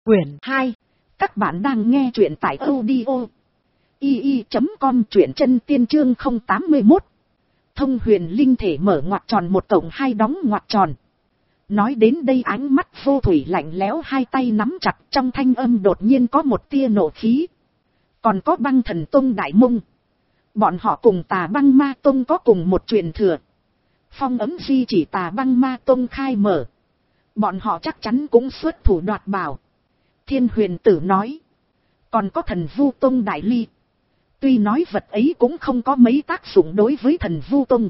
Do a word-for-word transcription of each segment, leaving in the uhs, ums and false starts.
Quyển hai. Các bạn đang nghe truyện tại audio i i chấm com, truyện chân tiên chương không tám mốt. Thông huyền linh thể mở ngoặc tròn một cộng hai đóng ngoặc tròn. Nói đến đây ánh mắt Vô Thủy lạnh lẽo, hai tay nắm chặt, trong thanh âm đột nhiên có một tia nộ khí. Còn có Băng Thần Tông Đại Mông. Bọn họ cùng Tà Băng Ma Tông có cùng một truyền thừa. Phong ấm di chỉ Tà Băng Ma Tông khai mở, bọn họ chắc chắn cũng xuất thủ đoạt bảo. Thiên Huyền Tử nói. Còn có Thần Vu Tông Đại Ly. Tuy nói vật ấy cũng không có mấy tác dụng đối với Thần Vu Tông,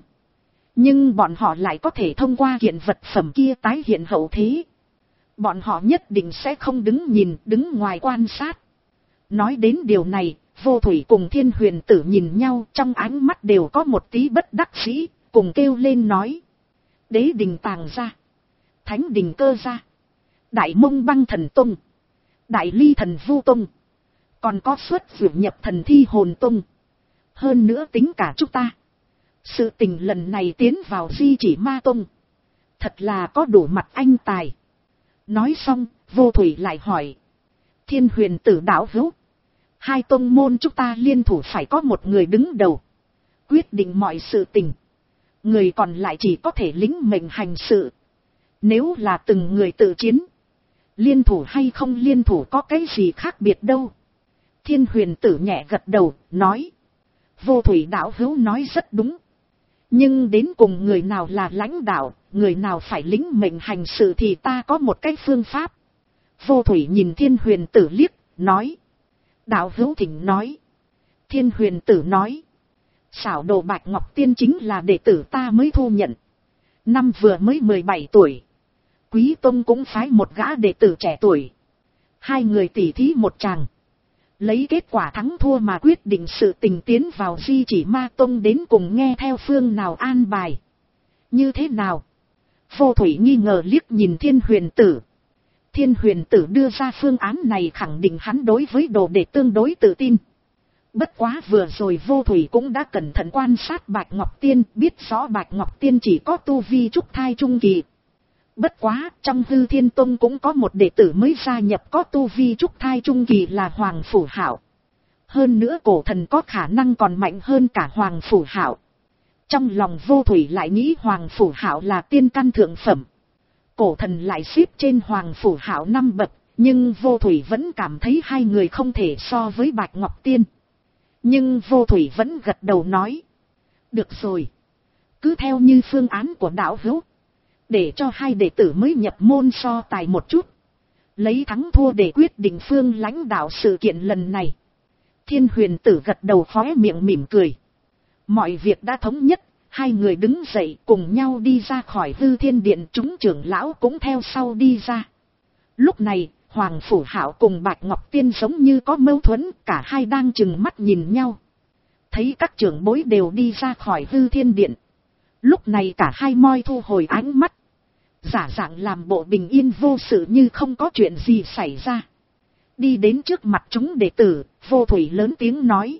nhưng bọn họ lại có thể thông qua kiện vật phẩm kia tái hiện hậu thế. Bọn họ nhất định sẽ không đứng nhìn, đứng ngoài quan sát. Nói đến điều này, Vô Thủy cùng Thiên Huyền Tử nhìn nhau, trong ánh mắt đều có một tí bất đắc dĩ, cùng kêu lên nói. Đế đình tàng ra, Thánh đình cơ ra, Đại Mông Băng Thần Tông, Đại Ly Thần Vu Tông, còn có xuất dược nhập Thần Thi Hồn Tông. Hơn nữa tính cả chúng ta. Sự tình lần này tiến vào di chỉ Ma Tông, thật là có đủ mặt anh tài. Nói xong, Vô Thủy lại hỏi. Thiên Huyền Tử đạo hữu, hai tông môn chúng ta liên thủ phải có một người đứng đầu, quyết định mọi sự tình. Người còn lại chỉ có thể lĩnh mệnh hành sự. Nếu là từng người tự chiến, liên thủ hay không liên thủ có cái gì khác biệt đâu. Thiên Huyền Tử nhẹ gật đầu, nói. Vô Thủy đạo hữu nói rất đúng. Nhưng đến cùng người nào là lãnh đạo, người nào phải lĩnh mệnh hành sự thì ta có một cái phương pháp. Vô Thủy nhìn Thiên Huyền Tử liếc, nói. Đạo hữu thỉnh nói. Thiên Huyền Tử nói. Xảo Đồ Bạch Ngọc Tiên chính là đệ tử ta mới thu nhận. Năm vừa mới mười bảy tuổi. Quý Tông cũng phái một gã đệ tử trẻ tuổi. Hai người tỉ thí một tràng. Lấy kết quả thắng thua mà quyết định sự tình tiến vào di chỉ Ma Tông, đến cùng nghe theo phương nào an bài. Như thế nào? Vô Thủy nghi ngờ liếc nhìn Thiên Huyền Tử. Thiên Huyền Tử đưa ra phương án này khẳng định hắn đối với đồ đệ tương đối tự tin. Bất quá vừa rồi Vô Thủy cũng đã cẩn thận quan sát Bạch Ngọc Tiên, biết rõ Bạch Ngọc Tiên chỉ có tu vi trúc thai trung kỳ. Bất quá, trong Hư Thiên Tông cũng có một đệ tử mới gia nhập có tu vi trúc thai trung kỳ là Hoàng Phủ Hạo. Hơn nữa cổ thần có khả năng còn mạnh hơn cả Hoàng Phủ Hạo. Trong lòng Vô Thủy lại nghĩ Hoàng Phủ Hạo là tiên căn thượng phẩm. Cổ thần lại xếp trên Hoàng Phủ Hạo năm bậc, nhưng Vô Thủy vẫn cảm thấy hai người không thể so với Bạch Ngọc Tiên. Nhưng Vô Thủy vẫn gật đầu nói. Được rồi. Cứ theo như phương án của đạo hữu. Để cho hai đệ tử mới nhập môn so tài một chút. Lấy thắng thua để quyết định phương lãnh đạo sự kiện lần này. Thiên Huyền Tử gật đầu khóe miệng mỉm cười. Mọi việc đã thống nhất. Hai người đứng dậy cùng nhau đi ra khỏi Hư Thiên Điện, chúng trưởng lão cũng theo sau đi ra. Lúc này, Hoàng Phủ Hạo cùng Bạch Ngọc Tiên giống như có mâu thuẫn, cả hai đang chừng mắt nhìn nhau. Thấy các trưởng bối đều đi ra khỏi Hư Thiên Điện. Lúc này cả hai moi thu hồi ánh mắt. Giả dạng làm bộ bình yên vô sự như không có chuyện gì xảy ra. Đi đến trước mặt chúng đệ tử, Vô Thủy lớn tiếng nói.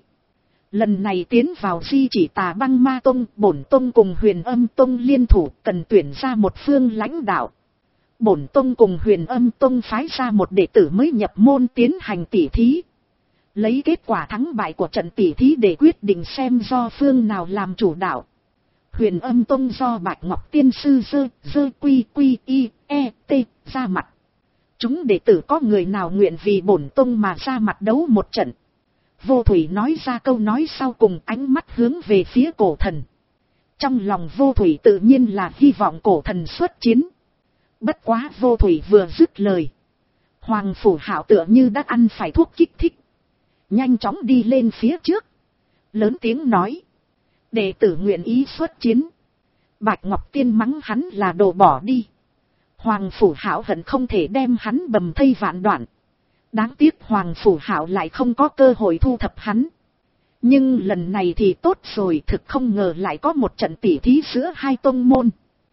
Lần này tiến vào di chỉ Tà Băng Ma Tông, Bổn Tông cùng Huyền Âm Tông liên thủ, cần tuyển ra một phương lãnh đạo. Bổn Tông cùng Huyền Âm Tông phái ra một đệ tử mới nhập môn tiến hành tỉ thí. Lấy kết quả thắng bại của trận tỉ thí để quyết định xem do phương nào làm chủ đạo. Huyền Âm Tông do Bạch Ngọc Tiên sư dơ, dơ quy quy y, e, t, ra mặt. Chúng đệ tử có người nào nguyện vì Bổn Tông mà ra mặt đấu một trận. Vô Thủy nói ra câu nói sau cùng, ánh mắt hướng về phía cổ thần. Trong lòng Vô Thủy tự nhiên là hy vọng cổ thần xuất chiến. Bất quá Vô Thủy vừa dứt lời. Hoàng Phủ Hạo tựa như đã ăn phải thuốc kích thích. Nhanh chóng đi lên phía trước. Lớn tiếng nói. Đệ tử nguyện ý xuất chiến. Bạch Ngọc Tiên mắng hắn là đồ bỏ đi. Hoàng Phủ Hạo hận không thể đem hắn bầm thây vạn đoạn. Đáng tiếc Hoàng Phủ Hạo lại không có cơ hội thu thập hắn. Nhưng lần này thì tốt rồi, thực không ngờ lại có một trận tỉ thí giữa hai tông môn.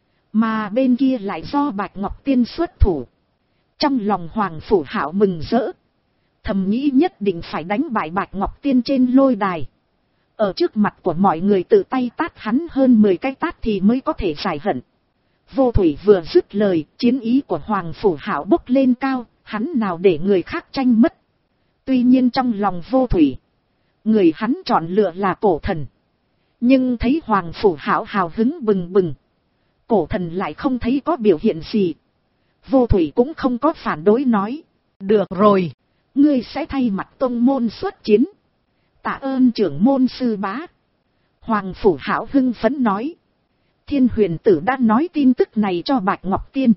Mà bên kia lại do Bạch Ngọc Tiên xuất thủ. Trong lòng Hoàng Phủ Hạo mừng rỡ. Thầm nghĩ nhất định phải đánh bại Bạch Ngọc Tiên trên lôi đài. Ở trước mặt của mọi người tự tay tát hắn hơn mười cái tát thì mới có thể giải hận. Vô Thủy vừa dứt lời, chiến ý của Hoàng Phủ Hạo bốc lên cao. hắn nào để người khác tranh mất. Tuy nhiên trong lòng Vô Thủy, người hắn chọn lựa là Cổ Thần. Nhưng thấy Hoàng Phủ Hạo hào hứng bừng bừng, Cổ Thần lại không thấy có biểu hiện gì. Vô Thủy cũng không có phản đối, nói, được rồi, ngươi sẽ thay mặt tông môn xuất chiến. Tạ ơn trưởng môn sư bá. Hoàng Phủ Hạo hưng phấn nói. Thiên Huyền Tử đã nói tin tức này cho Bạch Ngọc Tiên,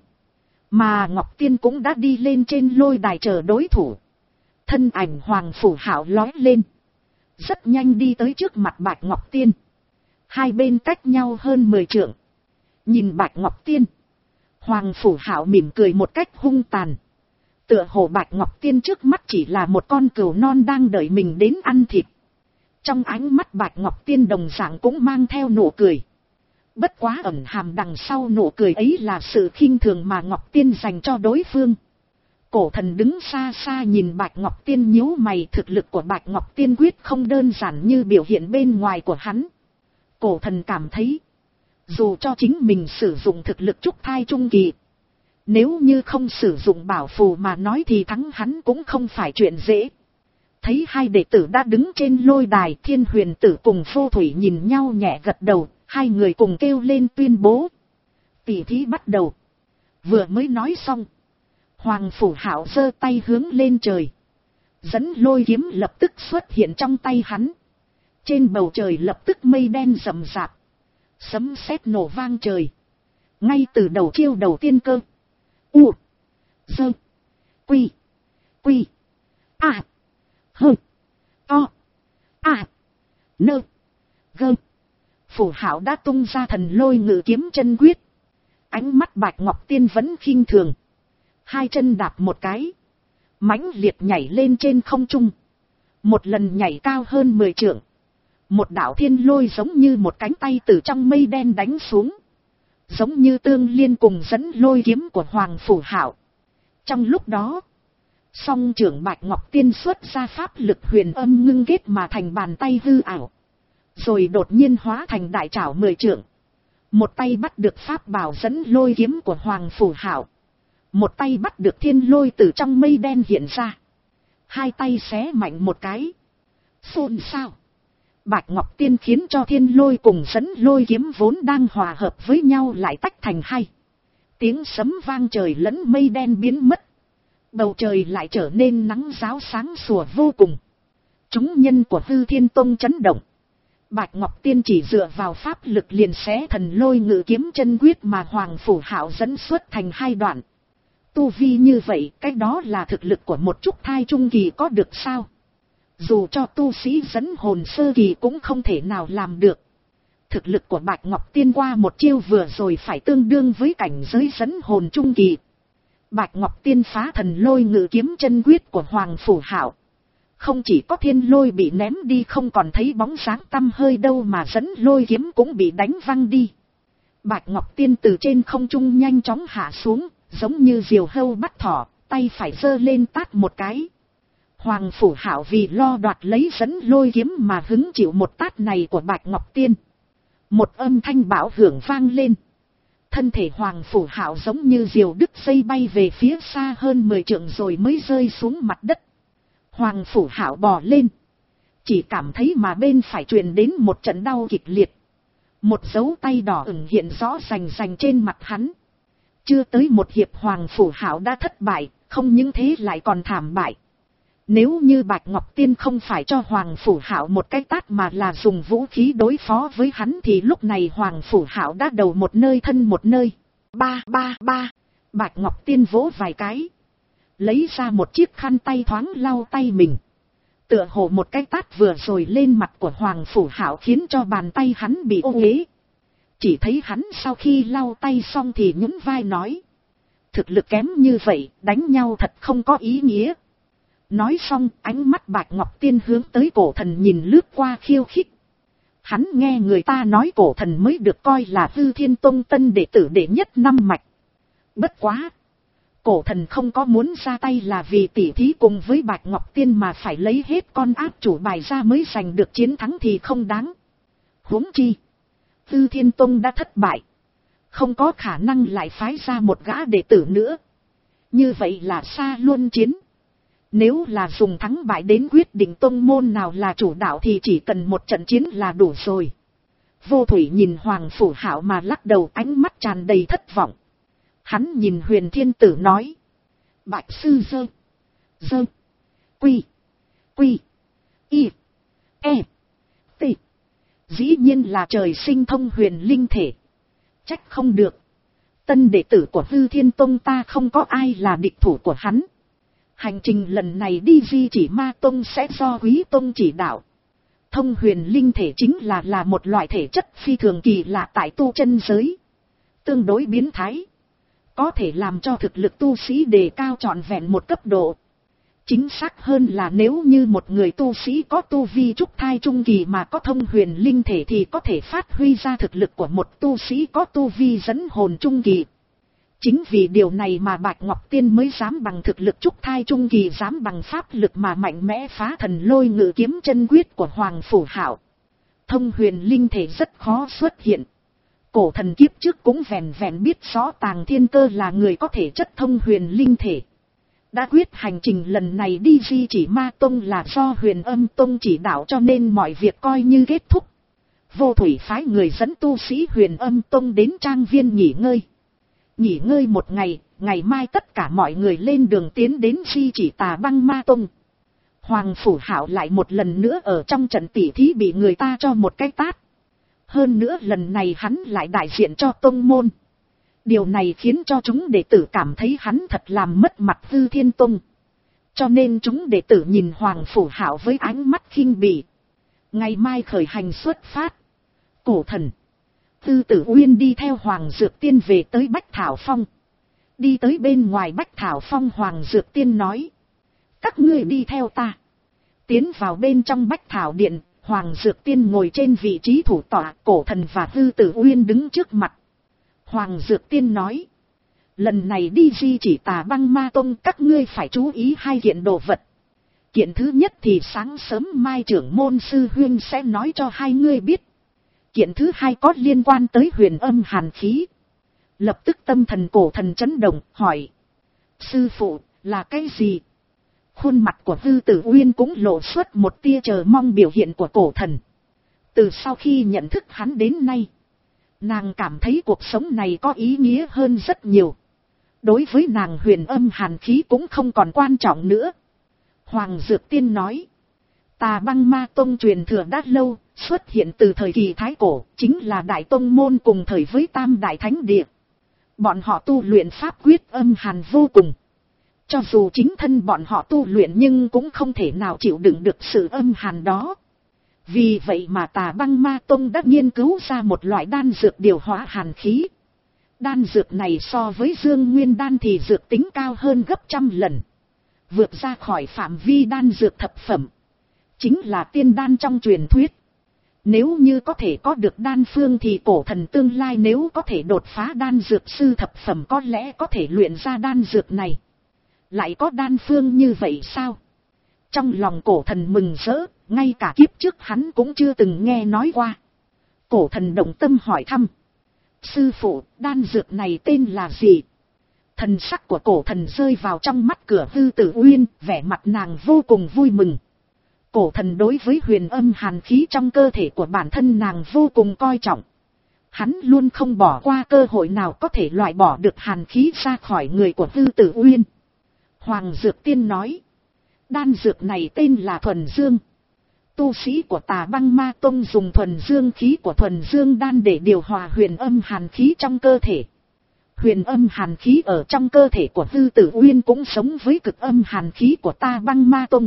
mà Ngọc Tiên cũng đã đi lên trên lôi đài chờ đối thủ. Thân ảnh Hoàng Phủ Hạo lói lên, rất nhanh đi tới trước mặt Bạch Ngọc Tiên. Hai bên cách nhau hơn mười trượng. Nhìn Bạch Ngọc Tiên, Hoàng Phủ Hạo mỉm cười một cách hung tàn. Tựa hồ Bạch Ngọc Tiên trước mắt chỉ là một con cừu non đang đợi mình đến ăn thịt. Trong ánh mắt Bạch Ngọc Tiên đồng dạng cũng mang theo nụ cười. Bất quá ẩn hàm đằng sau nụ cười ấy là sự khinh thường mà Ngọc Tiên dành cho đối phương. Cổ Thần đứng xa xa nhìn Bạch Ngọc Tiên nhíu mày, thực lực của Bạch Ngọc Tiên quyết không đơn giản như biểu hiện bên ngoài của hắn. Cổ Thần cảm thấy, dù cho chính mình sử dụng thực lực trúc thai trung kỳ, nếu như không sử dụng bảo phù mà nói thì thắng hắn cũng không phải chuyện dễ. Thấy hai đệ tử đã đứng trên lôi đài, Thiên Huyền Tử cùng Vô Thủy nhìn nhau nhẹ gật đầu, hai người cùng kêu lên tuyên bố. Tỷ thí bắt đầu. Vừa mới nói xong, Hoàng Phủ Hạo giơ tay hướng lên trời. Dẫn lôi kiếm lập tức xuất hiện trong tay hắn. Trên bầu trời lập tức mây đen rậm rạp. Sấm sét nổ vang trời. Ngay từ đầu chiêu đầu tiên cơ. U. Dơ. Quy. Quy. À. Hơ. To. À. Nơ. Gơ. Phủ Hạo đã tung ra thần lôi ngự kiếm chân quyết. Ánh mắt Bạch Ngọc Tiên vẫn khinh thường. Hai chân đạp một cái, mãnh liệt nhảy lên trên không trung. Một lần nhảy cao hơn mười trượng. Một đạo thiên lôi giống như một cánh tay từ trong mây đen đánh xuống. Giống như tương liên cùng dẫn lôi kiếm của Hoàng Phủ Hạo. Trong lúc đó, song trưởng Bạch Ngọc Tiên xuất ra pháp lực huyền âm ngưng kết mà thành bàn tay hư ảo. Rồi đột nhiên hóa thành đại trảo mười trượng. Một tay bắt được pháp bảo dẫn lôi kiếm của Hoàng Phủ Hạo. Một tay bắt được thiên lôi từ trong mây đen hiện ra. Hai tay xé mạnh một cái. Xôn xao. Bạch Ngọc Tiên khiến cho thiên lôi cùng dẫn lôi kiếm vốn đang hòa hợp với nhau lại tách thành hai. Tiếng sấm vang trời lẫn mây đen biến mất. Bầu trời lại trở nên nắng ráo sáng sủa vô cùng. Chúng nhân của Hư Thiên Tông chấn động. Bạch Ngọc Tiên chỉ dựa vào pháp lực liền xé thần lôi ngự kiếm chân quyết mà Hoàng Phủ Hạo dẫn xuất thành hai đoạn. Tu vi như vậy, cái đó là thực lực của một trúc thai trung kỳ có được sao? Dù cho tu sĩ dẫn hồn sơ kỳ cũng không thể nào làm được. Thực lực của Bạch Ngọc Tiên qua một chiêu vừa rồi phải tương đương với cảnh giới dẫn hồn trung kỳ. Bạch Ngọc Tiên phá thần lôi ngự kiếm chân quyết của Hoàng Phủ Hạo. Không chỉ có thiên lôi bị ném đi không còn thấy bóng dáng tăm hơi đâu mà dẫn lôi kiếm cũng bị đánh văng đi. Bạch Ngọc Tiên từ trên không trung nhanh chóng hạ xuống, giống như diều hâu bắt thỏ, tay phải giơ lên tát một cái. Hoàng Phủ Hạo vì lo đoạt lấy dẫn lôi kiếm mà hứng chịu một tát này của Bạch Ngọc Tiên. Một âm thanh bão hưởng vang lên. Thân thể Hoàng Phủ Hạo giống như diều đứt dây bay về phía xa hơn mười trượng rồi mới rơi xuống mặt đất. Hoàng Phủ Hạo bò lên. Chỉ cảm thấy mà bên phải truyền đến một trận đau kịch liệt. Một dấu tay đỏ ửng hiện rõ rành rành trên mặt hắn. Chưa tới một hiệp Hoàng Phủ Hạo đã thất bại, không những thế lại còn thảm bại. Nếu như Bạch Ngọc Tiên không phải cho Hoàng Phủ Hạo một cái tát mà là dùng vũ khí đối phó với hắn thì lúc này Hoàng Phủ Hạo đã đầu một nơi thân một nơi. Ba ba ba, Bạch Ngọc Tiên vỗ vài cái. Lấy ra một chiếc khăn tay thoáng lau tay mình. Tựa hồ một cái tát vừa rồi lên mặt của Hoàng Phủ Hạo khiến cho bàn tay hắn bị ô uế. Chỉ thấy hắn sau khi lau tay xong thì nhún vai nói. Thực lực kém như vậy, đánh nhau thật không có ý nghĩa. Nói xong, ánh mắt Bạch Ngọc Tiên hướng tới Cổ Thần nhìn lướt qua khiêu khích. Hắn nghe người ta nói Cổ Thần mới được coi là Hư Thiên Tông tân đệ tử đệ nhất năm mạch. Bất quá! Cổ Thần không có muốn ra tay là vì tỉ thí cùng với Bạch Ngọc Tiên mà phải lấy hết con áp chủ bài ra mới giành được chiến thắng thì không đáng. Huống chi! Hư Thiên Tông đã thất bại. Không có khả năng lại phái ra một gã đệ tử nữa. Như vậy là xa luôn chiến. Nếu là dùng thắng bại đến quyết định tông môn nào là chủ đạo thì chỉ cần một trận chiến là đủ rồi. Vô Thủy nhìn Hoàng Phủ Hạo mà lắc đầu, ánh mắt tràn đầy thất vọng. Hắn nhìn Huyền Thiên Tử nói. Bạch sư dơ. Dơ. Quy. Quy. Y. E. T. Dĩ nhiên là trời sinh thông huyền linh thể. Trách không được. Tân đệ tử của Hư Thiên Tông ta không có ai là địch thủ của hắn. Hành trình lần này đi Di Chỉ Ma Tông sẽ do Quý Tông chỉ đạo. Thông huyền linh thể chính là là một loại thể chất phi thường kỳ lạ tại tu chân giới. Tương đối biến thái. Có thể làm cho thực lực tu sĩ đề cao trọn vẹn một cấp độ. Chính xác hơn là nếu như một người tu sĩ có tu vi trúc thai trung kỳ mà có thông huyền linh thể thì có thể phát huy ra thực lực của một tu sĩ có tu vi dẫn hồn trung kỳ. Chính vì điều này mà Bạch Ngọc Tiên mới dám bằng thực lực trúc thai trung kỳ, dám bằng pháp lực mà mạnh mẽ phá thần lôi ngự kiếm chân quyết của Hoàng Phủ Hạo. Thông huyền linh thể rất khó xuất hiện. Cổ thần kiếp trước cũng vẹn vẹn biết rõ Tàng Thiên Cơ là người có thể chất thông huyền linh thể. Đã quyết hành trình lần này đi Di Chỉ Ma Tông là do Huyền Âm Tông chỉ đạo cho nên mọi việc coi như kết thúc. Vô Thủy phái người dẫn tu sĩ Huyền Âm Tông đến trang viên nghỉ ngơi. Nghỉ ngơi một ngày, ngày mai tất cả mọi người lên đường tiến đến Di Chỉ Tà Băng Ma Tông. Hoàng Phủ Hạo lại một lần nữa ở trong trận tỉ thí bị người ta cho một cái tát. Hơn nữa lần này hắn lại đại diện cho tông môn. Điều này khiến cho chúng đệ tử cảm thấy hắn thật làm mất mặt Hư Thiên Tông. Cho nên chúng đệ tử nhìn Hoàng Phủ Hạo với ánh mắt khinh bỉ. Ngày mai khởi hành xuất phát. Cổ thần Tư Tử Uyên đi theo Hoàng Dược Tiên về tới Bách Thảo Phong. Đi tới bên ngoài Bách Thảo Phong, Hoàng Dược Tiên nói. Các ngươi đi theo ta. Tiến vào bên trong Bách Thảo Điện, Hoàng Dược Tiên ngồi trên vị trí thủ tọa, Cổ thần và Tư Tử Uyên đứng trước mặt. Hoàng Dược Tiên nói. Lần này đi Di Chỉ Tà Băng Ma Tông các ngươi phải chú ý hai kiện đồ vật. Kiện thứ nhất thì sáng sớm mai trưởng môn sư huynh sẽ nói cho hai ngươi biết. Kiện thứ hai có liên quan tới huyền âm hàn khí. Lập tức tâm thần Cổ thần chấn động, hỏi. Sư phụ, là cái gì? Khuôn mặt của Tư Tử Uyên cũng lộ xuất một tia chờ mong biểu hiện của Cổ thần. Từ sau khi nhận thức hắn đến nay, nàng cảm thấy cuộc sống này có ý nghĩa hơn rất nhiều. Đối với nàng huyền âm hàn khí cũng không còn quan trọng nữa. Hoàng Dược Tiên nói. Tà Băng Ma Tông truyền thừa đã lâu, xuất hiện từ thời kỳ Thái Cổ, chính là đại tông môn cùng thời với Tam Đại Thánh Địa. Bọn họ tu luyện pháp quyết âm hàn vô cùng. Cho dù chính thân bọn họ tu luyện nhưng cũng không thể nào chịu đựng được sự âm hàn đó. Vì vậy mà Tà Băng Ma Tông đã nghiên cứu ra một loại đan dược điều hóa hàn khí. Đan dược này so với Dương Nguyên Đan thì dược tính cao hơn gấp trăm lần. Vượt ra khỏi phạm vi đan dược thập phẩm. Chính là tiên đan trong truyền thuyết. Nếu như có thể có được đan phương thì Cổ thần tương lai nếu có thể đột phá đan dược sư thập phẩm có lẽ có thể luyện ra đan dược này. Lại có đan phương như vậy sao? Trong lòng Cổ thần mừng rỡ, ngay cả kiếp trước hắn cũng chưa từng nghe nói qua. Cổ thần động tâm hỏi thăm. Sư phụ, đan dược này tên là gì? Thần sắc của Cổ thần rơi vào trong mắt cửa Tư Tử Uyên, vẻ mặt nàng vô cùng vui mừng. Cổ thần đối với huyền âm hàn khí trong cơ thể của bản thân nàng vô cùng coi trọng. Hắn luôn không bỏ qua cơ hội nào có thể loại bỏ được hàn khí ra khỏi người của Tư Tử Uyên. Hoàng Dược Tiên nói. Đan dược này tên là Thuần Dương. Tu sĩ của Tà Băng Ma Tông dùng thuần dương khí của thuần dương đan để điều hòa huyền âm hàn khí trong cơ thể. Huyền âm hàn khí ở trong cơ thể của Tư Tử Uyên cũng sống với cực âm hàn khí của Tà Băng Ma Tông.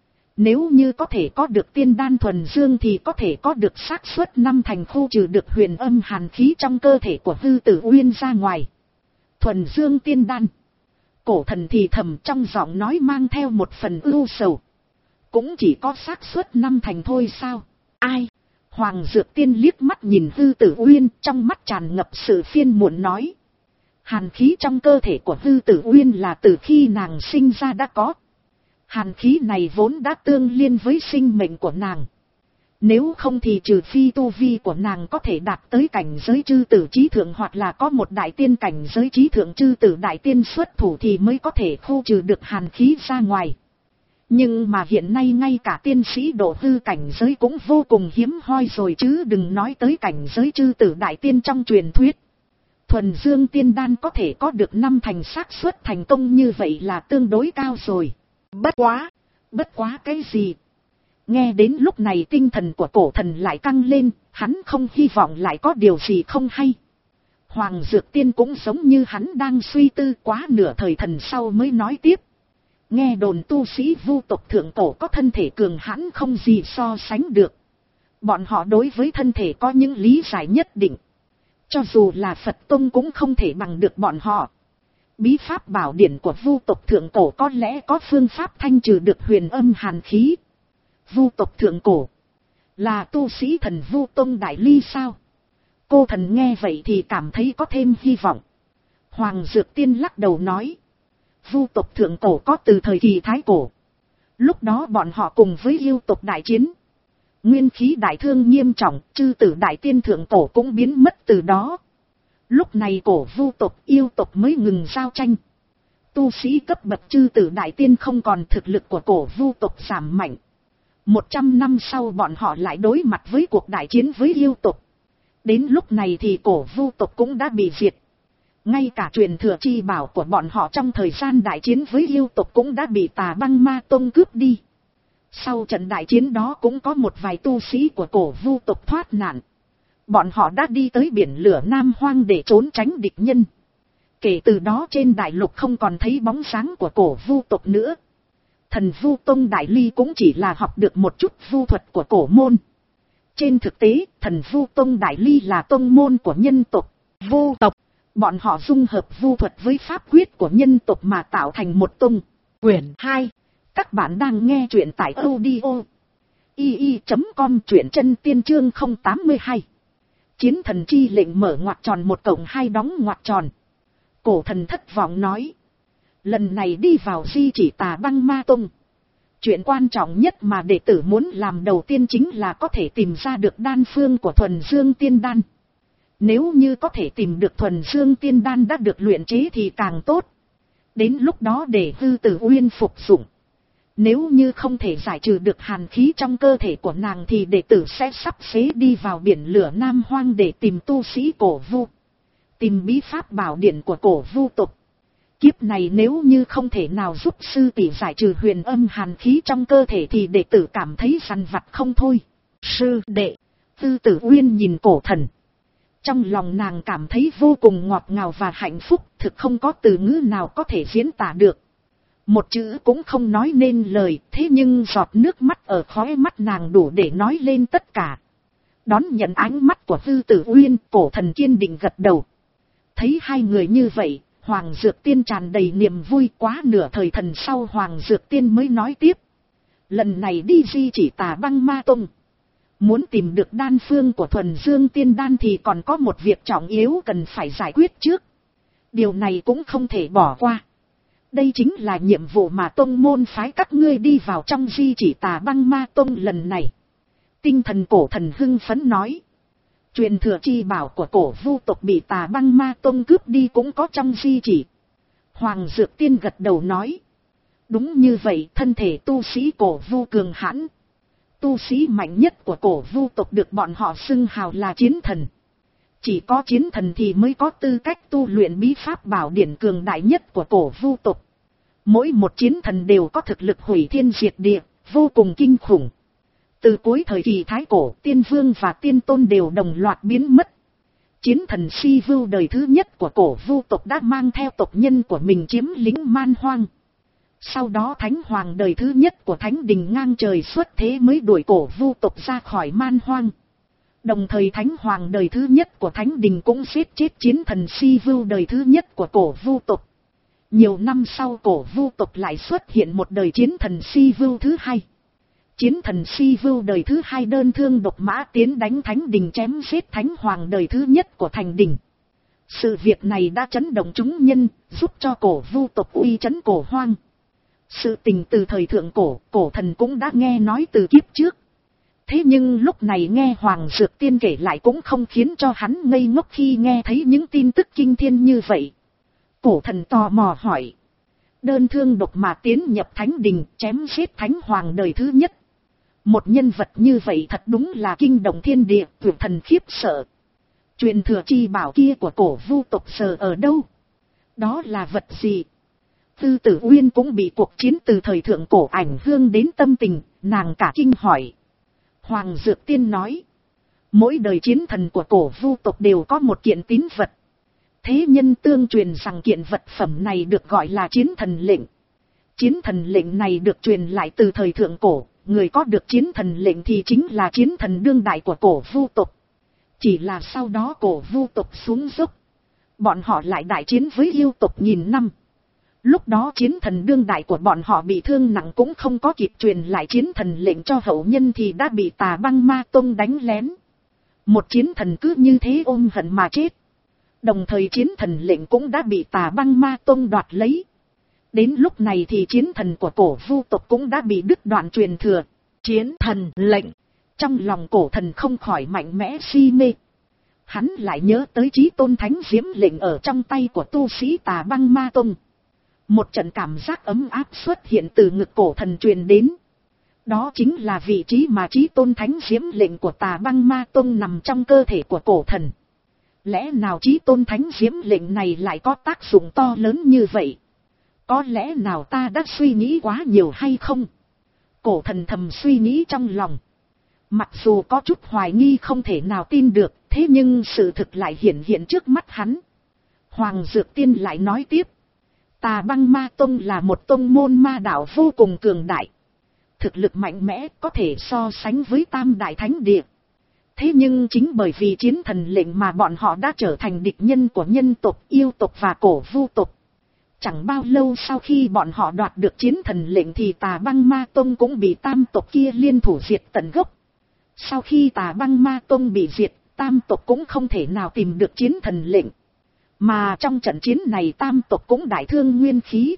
Nếu như có thể có được tiên đan thuần dương thì có thể có được xác suất năm thành khu trừ được huyền âm hàn khí trong cơ thể của Tư Tử Uyên ra ngoài. Thuần dương tiên đan. Cổ thần thì thầm, trong giọng nói mang theo một phần ưu sầu. Cũng chỉ có xác suất năm thành thôi sao? Ai? Hoàng Dược Tiên liếc mắt nhìn Tư Tử Uyên, trong mắt tràn ngập sự phiền muộn nói. Hàn khí trong cơ thể của Tư Tử Uyên là từ khi nàng sinh ra đã có. Hàn khí này vốn đã tương liên với sinh mệnh của nàng. Nếu không thì trừ phi tu vi của nàng có thể đạt tới cảnh giới chư tử chí thượng hoặc là có một đại tiên cảnh giới chí thượng chư tử đại tiên xuất thủ thì mới có thể khu trừ được hàn khí ra ngoài. Nhưng mà hiện nay ngay cả tiên sĩ độ hư cảnh giới cũng vô cùng hiếm hoi rồi, chứ đừng nói tới cảnh giới chư tử đại tiên trong truyền thuyết. Thuần dương tiên đan có thể có được năm thành xác suất thành công như vậy là tương đối cao rồi. Bất quá, bất quá cái gì? Nghe đến lúc này tinh thần của cổ thần lại căng lên, hắn không hy vọng lại có điều gì không hay. Hoàng Dược Tiên cũng giống như hắn đang suy tư, quá nửa thời thần sau mới nói tiếp. Nghe đồn tu sĩ vu tộc thượng cổ có thân thể cường hãn không gì so sánh được. Bọn họ đối với thân thể có những lý giải nhất định. Cho dù là Phật Tông cũng không thể bằng được bọn họ. Bí pháp bảo điển của vu tộc thượng cổ có lẽ có phương pháp thanh trừ được huyền âm hàn khí. Vu tộc thượng cổ là tu sĩ thần Vu Tông Đại Ly sao? Cô thần nghe vậy thì cảm thấy có thêm hy vọng. Hoàng Dược Tiên lắc đầu nói. Vu tộc thượng cổ có từ thời kỳ Thái Cổ. Lúc đó bọn họ cùng với yêu tộc đại chiến. Nguyên khí đại thương nghiêm trọng, chư tử đại tiên thượng cổ cũng biến mất từ đó. Lúc này cổ vu tộc yêu tộc mới ngừng giao tranh. Tu sĩ cấp bậc chư tử đại tiên không còn, thực lực của cổ vu tộc giảm mạnh. Một trăm năm sau bọn họ lại đối mặt với cuộc đại chiến với yêu tộc. Đến lúc này thì cổ vu tộc cũng đã bị diệt. Ngay cả truyền thừa chi bảo của bọn họ trong thời gian đại chiến với yêu tộc cũng đã bị Tà Băng Ma Tông cướp đi. Sau trận đại chiến đó cũng có một vài tu sĩ của cổ vu tộc thoát nạn. Bọn họ đã đi tới biển lửa Nam Hoang để trốn tránh địch nhân. Kể từ đó trên đại lục không còn thấy bóng dáng của cổ vu tộc nữa. Thần Vu Tông Đại Ly cũng chỉ là học được một chút vu thuật của cổ môn. Trên thực tế, thần Vu Tông Đại Ly là tông môn của nhân tộc, vu tộc. Bọn họ dung hợp vu thuật với pháp quyết của nhân tộc mà tạo thành một tông. Quyển hai. Các bạn đang nghe truyện tại audio i i chấm com, truyện chân tiên chương không tám hai. Chiến thần chi lệnh mở ngoặc tròn một cộng hai đóng ngoặc tròn. Cổ thần thất vọng nói. Lần này đi vào di chỉ Tà Băng Ma Tông. Chuyện quan trọng nhất mà đệ tử muốn làm đầu tiên chính là có thể tìm ra được đan phương của thuần dương tiên đan. Nếu như có thể tìm được thuần dương tiên đan đã được luyện chế thì càng tốt. Đến lúc đó để hư tử uyên phục dụng. Nếu như không thể giải trừ được hàn khí trong cơ thể của nàng thì đệ tử sẽ sắp xế đi vào biển lửa Nam Hoang để tìm tu sĩ cổ vu. Tìm bí pháp bảo điển của cổ vu tộc. Kiếp này nếu như không thể nào giúp sư tỷ giải trừ huyền âm hàn khí trong cơ thể thì đệ tử cảm thấy sằn vặt không thôi. Sư đệ, Tư Tử Uyên nhìn cổ thần. Trong lòng nàng cảm thấy vô cùng ngọt ngào và hạnh phúc, thực không có từ ngữ nào có thể diễn tả được. Một chữ cũng không nói nên lời, thế nhưng giọt nước mắt ở khóe mắt nàng đủ để nói lên tất cả. Đón nhận ánh mắt của Tư Tử Uyên, cổ thần kiên định gật đầu. Thấy hai người như vậy, Hoàng Dược Tiên tràn đầy niềm vui. Quá nửa thời thần sau Hoàng Dược Tiên mới nói tiếp. Lần này đi di chỉ Tà Băng Ma Tông. Muốn tìm được đan phương của thuần dương tiên đan thì còn có một việc trọng yếu cần phải giải quyết trước. Điều này cũng không thể bỏ qua. Đây chính là nhiệm vụ mà tông môn phái các ngươi đi vào trong di chỉ Tà Băng Ma Tông lần này. Tinh thần cổ thần hưng phấn nói. Truyền thừa chi bảo của cổ vu tộc bị Tà Băng Ma Tông cướp đi cũng có trong di chỉ. Hoàng Dược Tiên gật đầu nói. Đúng như vậy, thân thể tu sĩ cổ vu cường hãn. Tu sĩ mạnh nhất của cổ vu tộc được bọn họ xưng hào là chiến thần. Chỉ có chiến thần thì mới có tư cách tu luyện bí pháp bảo điển cường đại nhất của cổ vu tộc. Mỗi một chiến thần đều có thực lực hủy thiên diệt địa, vô cùng kinh khủng. Từ cuối thời kỳ Thái Cổ, tiên vương và tiên tôn đều đồng loạt biến mất. Chiến thần Si Vưu đời thứ nhất của cổ vu tộc đã mang theo tộc nhân của mình chiếm lĩnh Man Hoang. Sau đó Thánh Hoàng đời thứ nhất của Thánh Đình ngang trời xuất thế mới đuổi cổ vu tộc ra khỏi Man Hoang. Đồng thời Thánh Hoàng đời thứ nhất của Thánh Đình cũng giết chết chiến thần Si Vưu đời thứ nhất của cổ vu tộc. Nhiều năm sau cổ vu tộc lại xuất hiện một đời chiến thần Si Vưu thứ hai. Chiến thần Si Vưu đời thứ hai đơn thương độc mã tiến đánh Thánh Đình chém giết Thánh Hoàng đời thứ nhất của Thành Đình. Sự việc này đã chấn động chúng nhân, giúp cho cổ vu tộc uy chấn cổ hoang. Sự tình từ thời thượng cổ, cổ thần cũng đã nghe nói từ kiếp trước. Thế nhưng lúc này nghe Hoàng Dược Tiên kể lại cũng không khiến cho hắn ngây ngốc khi nghe thấy những tin tức kinh thiên như vậy. Cổ thần tò mò hỏi. Đơn thương độc mà tiến nhập thánh đình, chém giết thánh hoàng đời thứ nhất. Một nhân vật như vậy thật đúng là kinh động thiên địa, tuyệt thần khiếp sợ. Truyền thừa chi bảo kia của cổ vu tộc giờ ở đâu? Đó là vật gì? Tư Tử Uyên cũng bị cuộc chiến từ thời thượng cổ ảnh hưởng đến tâm tình, nàng cả kinh hỏi. Hoàng Dược Tiên nói. Mỗi đời chiến thần của cổ vu tộc đều có một kiện tín vật. Thế nhân tương truyền rằng kiện vật phẩm này được gọi là chiến thần lệnh. Chiến thần lệnh này được truyền lại từ thời thượng cổ, người có được chiến thần lệnh thì chính là chiến thần đương đại của cổ vu tộc. Chỉ là sau đó cổ vu tộc xuống dốc, bọn họ lại đại chiến với yêu tộc nghìn năm. Lúc đó chiến thần đương đại của bọn họ bị thương nặng cũng không có kịp truyền lại chiến thần lệnh cho hậu nhân thì đã bị Tà Băng Ma Tông đánh lén. Một chiến thần cứ như thế ôm hận mà chết. Đồng thời chiến thần lệnh cũng đã bị Tà Băng Ma Tông đoạt lấy. Đến lúc này thì chiến thần của cổ vu tộc cũng đã bị đứt đoạn truyền thừa. Chiến thần lệnh. Trong lòng cổ thần không khỏi mạnh mẽ si mê. Hắn lại nhớ tới Chí Tôn Thánh Diễm lệnh ở trong tay của tu sĩ Tà Băng Ma Tông. Một trận cảm giác ấm áp xuất hiện từ ngực cổ thần truyền đến. Đó chính là vị trí mà Chí Tôn Thánh Diễm lệnh của Tà Băng Ma Tông nằm trong cơ thể của cổ thần. Lẽ nào Chí Tôn Thánh Diễm lệnh này lại có tác dụng to lớn như vậy? Có lẽ nào ta đã suy nghĩ quá nhiều hay không? Cổ thần thầm suy nghĩ trong lòng. Mặc dù có chút hoài nghi không thể nào tin được, thế nhưng sự thực lại hiển hiện trước mắt hắn. Hoàng Dược Tiên lại nói tiếp. Tà Băng Ma Tông là một tông môn ma đạo vô cùng cường đại. Thực lực mạnh mẽ có thể so sánh với Tam Đại Thánh Địa. Thế nhưng chính bởi vì chiến thần lệnh mà bọn họ đã trở thành địch nhân của nhân tộc, yêu tộc và cổ vu tộc. Chẳng bao lâu sau khi bọn họ đoạt được chiến thần lệnh thì Tà Băng Ma Tông cũng bị tam tộc kia liên thủ diệt tận gốc. Sau khi Tà Băng Ma Tông bị diệt, tam tộc cũng không thể nào tìm được chiến thần lệnh. Mà trong trận chiến này tam tộc cũng đại thương nguyên khí.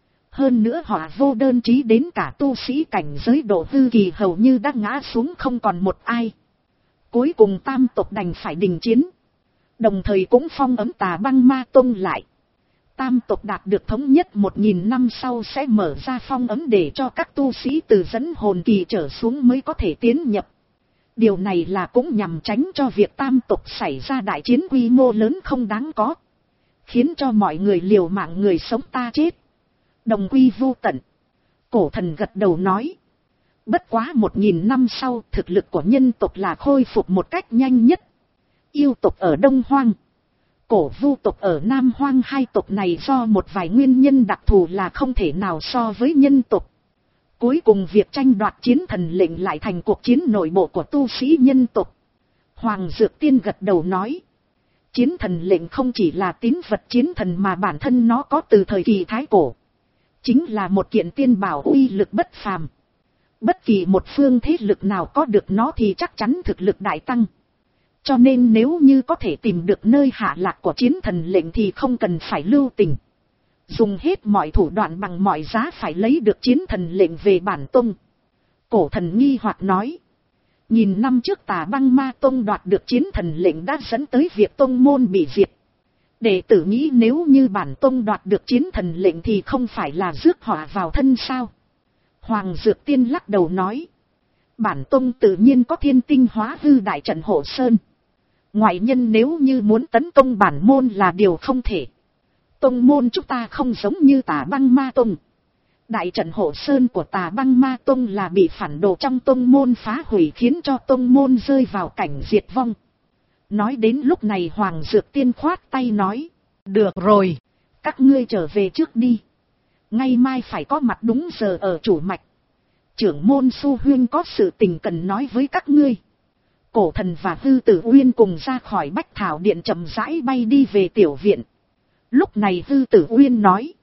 Hơn nữa họ vô đơn chí đến cả tu sĩ cảnh giới độ hư kỳ hầu như đã ngã xuống không còn một ai. Cuối cùng tam tộc đành phải đình chiến. Đồng thời cũng phong ấn Tà Băng Ma Tông lại. Tam tộc đạt được thống nhất một nghìn năm sau sẽ mở ra phong ấn để cho các tu sĩ từ dẫn hồn kỳ trở xuống mới có thể tiến nhập. Điều này là cũng nhằm tránh cho việc tam tộc xảy ra đại chiến quy mô lớn không đáng có. Khiến cho mọi người liều mạng người sống ta chết. Đồng quy vô tận. Cổ thần gật đầu nói. Bất quá một nghìn năm sau thực lực của nhân tộc là khôi phục một cách nhanh nhất. Yêu tộc ở Đông Hoang. Cổ vu tộc ở Nam Hoang, hai tộc này do một vài nguyên nhân đặc thù là không thể nào so với nhân tộc. Cuối cùng việc tranh đoạt chiến thần lệnh lại thành cuộc chiến nội bộ của tu sĩ nhân tộc. Hoàng Dược Tiên gật đầu nói. Chiến thần lệnh không chỉ là tín vật chiến thần mà bản thân nó có từ thời kỳ Thái Cổ. Chính là một kiện tiên bảo uy lực bất phàm. Bất kỳ một phương thế lực nào có được nó thì chắc chắn thực lực đại tăng. Cho nên nếu như có thể tìm được nơi hạ lạc của chiến thần lệnh thì không cần phải lưu tình. Dùng hết mọi thủ đoạn bằng mọi giá phải lấy được chiến thần lệnh về bản tông. Cổ thần nghi hoặc nói. Nhìn năm trước Tà Băng Ma Tông đoạt được chiến thần lệnh đã dẫn tới việc tông môn bị diệt. Đệ tử nghĩ nếu như bản tông đoạt được chiến thần lệnh thì không phải là rước họa vào thân sao? Hoàng Dược Tiên lắc đầu nói. Bản tông tự nhiên có thiên tinh hóa hư đại trận hộ sơn. Ngoại nhân nếu như muốn tấn công bản môn là điều không thể. Tông môn chúng ta không giống như Tà Băng Ma Tông. Đại trận hộ sơn của Tà Băng Ma Tông là bị phản đồ trong tông môn phá hủy khiến cho tông môn rơi vào cảnh diệt vong. Nói đến lúc này Hoàng Dược Tiên khoát tay nói. Được rồi, các ngươi trở về trước đi. Ngày mai phải có mặt đúng giờ ở chủ mạch. Trưởng môn Su Huyên có sự tình cần nói với các ngươi. Cổ thần và Hư Tử Uyên cùng ra khỏi Bách Thảo Điện chậm rãi bay đi về tiểu viện. Lúc này Hư Tử Uyên nói.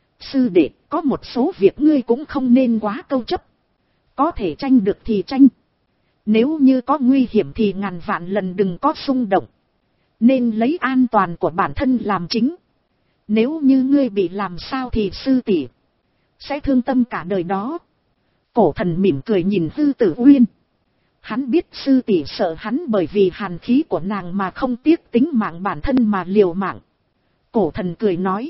Sư đệ, có một số việc ngươi cũng không nên quá câu chấp. Có thể tranh được thì tranh. Nếu như có nguy hiểm thì ngàn vạn lần đừng có xung động. Nên lấy an toàn của bản thân làm chính. Nếu như ngươi bị làm sao thì sư tỷ sẽ thương tâm cả đời đó. Cổ thần mỉm cười nhìn Hư Tử Uyên. Hắn biết sư tỷ sợ hắn bởi vì hàn khí của nàng mà không tiếc tính mạng bản thân mà liều mạng. Cổ thần cười nói.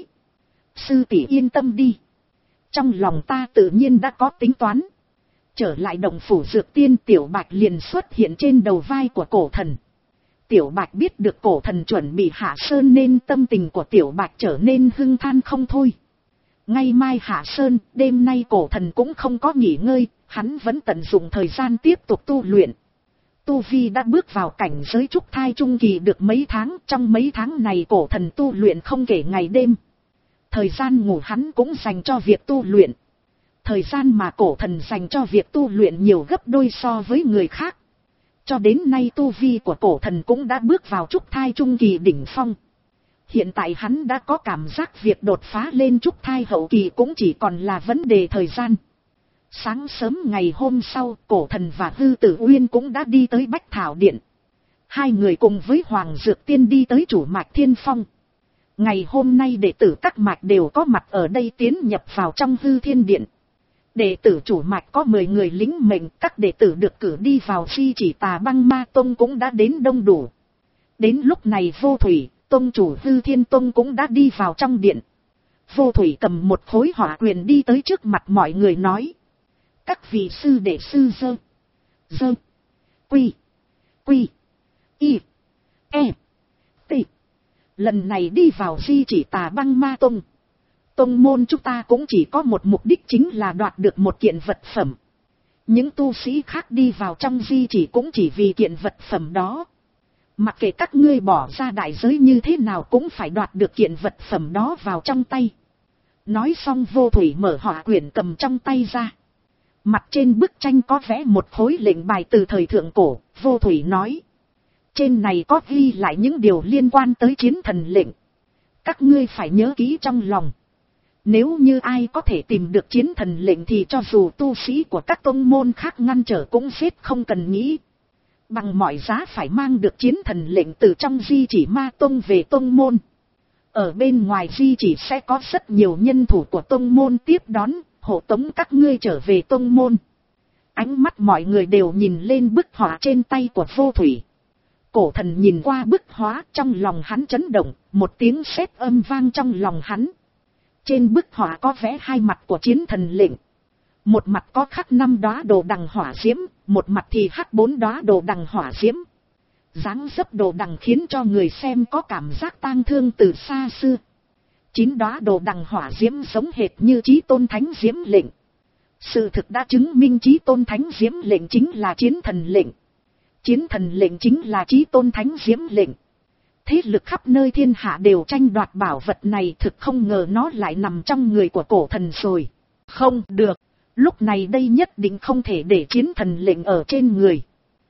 Sư tỷ yên tâm đi. Trong lòng ta tự nhiên đã có tính toán. Trở lại động phủ dược tiên, Tiểu Bạch liền xuất hiện trên đầu vai của cổ thần. Tiểu Bạch biết được cổ thần chuẩn bị hạ sơn nên tâm tình của Tiểu Bạch trở nên hưng than không thôi. Ngay mai hạ sơn, đêm nay cổ thần cũng không có nghỉ ngơi, hắn vẫn tận dụng thời gian tiếp tục tu luyện. Tu Vi đã bước vào cảnh giới trúc thai trung kỳ được mấy tháng, trong mấy tháng này cổ thần tu luyện không kể ngày đêm. Thời gian ngủ hắn cũng dành cho việc tu luyện. Thời gian mà cổ thần dành cho việc tu luyện nhiều gấp đôi so với người khác. Cho đến nay tu vi của cổ thần cũng đã bước vào trúc thai trung kỳ đỉnh phong. Hiện tại hắn đã có cảm giác việc đột phá lên trúc thai hậu kỳ cũng chỉ còn là vấn đề thời gian. Sáng sớm ngày hôm sau, cổ thần và Hư Tử Uyên cũng đã đi tới Bách Thảo Điện. Hai người cùng với Hoàng Dược Tiên đi tới chủ mạch Thiên Phong. Ngày hôm nay đệ tử các mạch đều có mặt ở đây tiến nhập vào trong Hư Thiên Điện. Đệ tử chủ mạch có mười người lính mệnh, các đệ tử được cử đi vào Di Chỉ Tà Băng Ma Tông cũng đã đến đông đủ. Đến lúc này Vô Thủy, tông chủ Hư Thiên Tông cũng đã đi vào trong điện. Vô Thủy cầm một khối hỏa quyền đi tới trước mặt mọi người nói. Các vị sư đệ sư dơ, dơ, quy, quy, y, e, t. Lần này đi vào Di Chỉ Tà Băng Ma Tông. Tông môn chúng ta cũng chỉ có một mục đích, chính là đoạt được một kiện vật phẩm. Những tu sĩ khác đi vào trong Di Chỉ cũng chỉ vì kiện vật phẩm đó. Mặc kệ các ngươi bỏ ra đại giới như thế nào cũng phải đoạt được kiện vật phẩm đó vào trong tay. Nói xong Vô Thủy mở hỏa quyển cầm trong tay ra. Mặt trên bức tranh có vẽ một khối lệnh bài từ thời thượng cổ. Vô Thủy nói. Trên này có ghi lại những điều liên quan tới chiến thần lệnh. Các ngươi phải nhớ kỹ trong lòng. Nếu như ai có thể tìm được chiến thần lệnh thì cho dù tu sĩ của các tông môn khác ngăn trở cũng giết không cần nghĩ. Bằng mọi giá phải mang được chiến thần lệnh từ trong Di Chỉ Ma Tông về tông môn. Ở bên ngoài Di Chỉ sẽ có rất nhiều nhân thủ của tông môn tiếp đón, hộ tống các ngươi trở về tông môn. Ánh mắt mọi người đều nhìn lên bức họa trên tay của Vô Thủy. Cổ thần nhìn qua bức họa, trong lòng hắn chấn động, một tiếng sét âm vang trong lòng hắn. Trên bức họa có vẽ hai mặt của chiến thần lệnh. Một mặt có khắc năm đóa đồ đằng hỏa diễm, một mặt thì hắc bốn đóa đồ đằng hỏa diễm. Dáng dấp đồ đằng khiến cho người xem có cảm giác tang thương từ xa xưa. Chín đóa đồ đằng hỏa diễm giống hệt như Chí Tôn Thánh Diễm lệnh. Sự thực đã chứng minh Chí Tôn Thánh Diễm lệnh chính là chiến thần lệnh. Chiến thần lệnh chính là Chí Tôn Thánh Diễm lệnh. Thế lực khắp nơi thiên hạ đều tranh đoạt bảo vật này, thực không ngờ nó lại nằm trong người của cổ thần rồi. Không được, lúc này đây nhất định không thể để chiến thần lệnh ở trên người.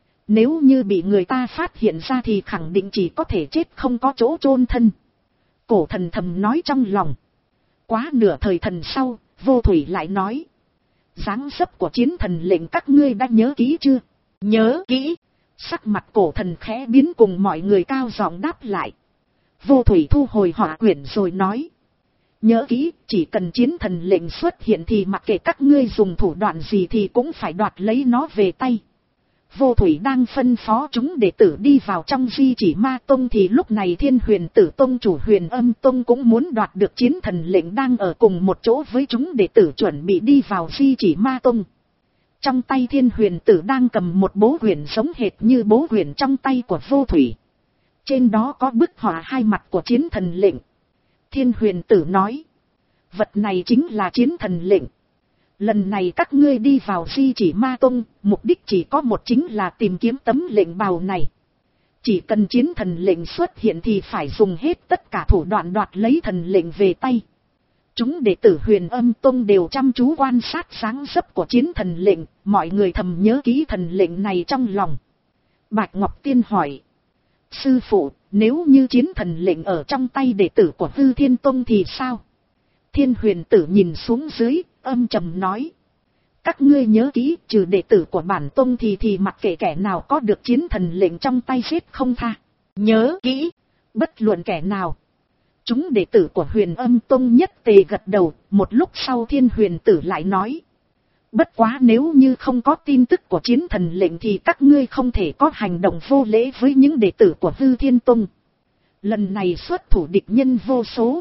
Nếu như bị người ta phát hiện ra thì khẳng định chỉ có thể chết không có chỗ chôn thân. Cổ thần thầm nói trong lòng. Quá nửa thời thần sau, Vô Thủy lại nói. Dáng dấp của chiến thần lệnh các ngươi đã nhớ kỹ chưa? Nhớ kỹ. Sắc mặt cổ thần khẽ biến cùng mọi người cao giọng đáp lại. Vô Thủy thu hồi hỏa quyển rồi nói. Nhớ kỹ, chỉ cần chiến thần lệnh xuất hiện thì mặc kệ các ngươi dùng thủ đoạn gì thì cũng phải đoạt lấy nó về tay. Vô Thủy đang phân phó chúng đệ tử đi vào trong Di Chỉ Ma Tông thì lúc này Thiên Huyền Tử Tông chủ Huyền Âm Tông cũng muốn đoạt được chiến thần lệnh, đang ở cùng một chỗ với chúng đệ tử chuẩn bị đi vào Di Chỉ Ma Tông. Trong tay Thiên Huyền Tử đang cầm một bố quyển giống hệt như bố quyển trong tay của Vô Thủy. Trên đó có bức họa hai mặt của chiến thần lệnh. Thiên Huyền Tử nói. Vật này chính là chiến thần lệnh. Lần này các ngươi đi vào Di Chỉ Ma Tông, mục đích chỉ có một, chính là tìm kiếm tấm lệnh bào này. Chỉ cần chiến thần lệnh xuất hiện thì phải dùng hết tất cả thủ đoạn đoạt lấy thần lệnh về tay. Chúng đệ tử Huyền Âm Tông đều chăm chú quan sát dáng dấp của chiến thần lệnh, mọi người thầm nhớ kỹ thần lệnh này trong lòng. Bạch Ngọc Tiên hỏi. Sư phụ, nếu như chiến thần lệnh ở trong tay đệ tử của Hư Thiên Tông thì sao? Thiên Huyền Tử nhìn xuống dưới, âm trầm nói. Các ngươi nhớ kỹ, trừ đệ tử của bản tông thì thì mặc kệ kẻ nào có được chiến thần lệnh trong tay giết không tha. Nhớ kỹ, bất luận kẻ nào. Chúng đệ tử của Huyền Âm Tông nhất tề gật đầu, một lúc sau Thiên Huyền Tử lại nói. Bất quá nếu như không có tin tức của chiến thần lệnh thì các ngươi không thể có hành động vô lễ với những đệ tử của Hư Thiên Tông. Lần này xuất thủ địch nhân vô số.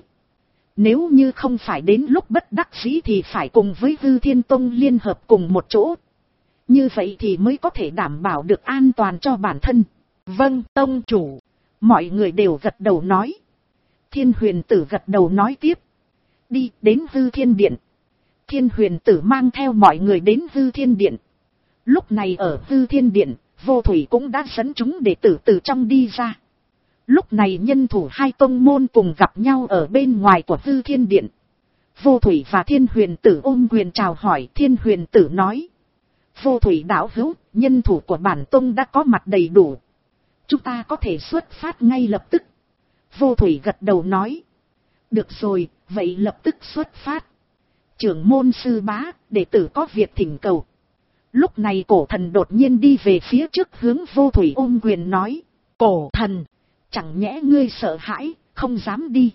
Nếu như không phải đến lúc bất đắc dĩ thì phải cùng với Hư Thiên Tông liên hợp cùng một chỗ. Như vậy thì mới có thể đảm bảo được an toàn cho bản thân. Vâng, tông chủ. Mọi người đều gật đầu nói. Thiên Huyền Tử gật đầu nói tiếp. Đi đến Hư Thiên Điện. Thiên Huyền Tử mang theo mọi người đến Hư Thiên Điện. Lúc này ở Hư Thiên Điện, Vô Thủy cũng đã dẫn chúng đệ tử từ trong đi ra. Lúc này nhân thủ hai tông môn cùng gặp nhau ở bên ngoài của Hư Thiên Điện. Vô Thủy và Thiên Huyền Tử ôm quyền chào hỏi. Thiên Huyền Tử nói. Vô Thủy đạo hữu, nhân thủ của bản tông đã có mặt đầy đủ. Chúng ta có thể xuất phát ngay lập tức. Vô Thủy gật đầu nói. Được rồi, vậy lập tức xuất phát. Trưởng môn sư bá, đệ tử có việc thỉnh cầu. Lúc này cổ thần đột nhiên đi về phía trước hướng Vô Thủy ôm quyền nói. Cổ thần, chẳng nhẽ ngươi sợ hãi, không dám đi.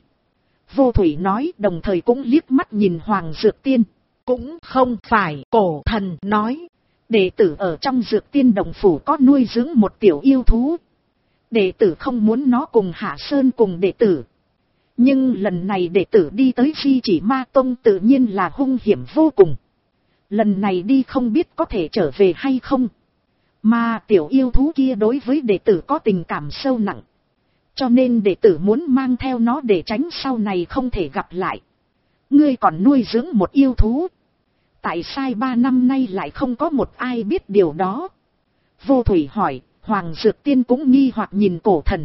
Vô Thủy nói đồng thời cũng liếc mắt nhìn Hoàng Dược Tiên. Cũng không phải, cổ thần nói. Đệ tử ở trong Dược Tiên Đồng Phủ có nuôi dưỡng một tiểu yêu thú. Đệ tử không muốn nó cùng Hạ Sơn cùng đệ tử. Nhưng lần này đệ tử đi tới Di Chỉ Ma Tông tự nhiên là hung hiểm vô cùng. Lần này đi không biết có thể trở về hay không. Mà tiểu yêu thú kia đối với đệ tử có tình cảm sâu nặng. Cho nên đệ tử muốn mang theo nó để tránh sau này không thể gặp lại. Ngươi còn nuôi dưỡng một yêu thú. Tại sao ba năm nay lại không có một ai biết điều đó? Vô Thủy hỏi. Hoàng Dược Tiên cũng nghi hoặc nhìn cổ thần.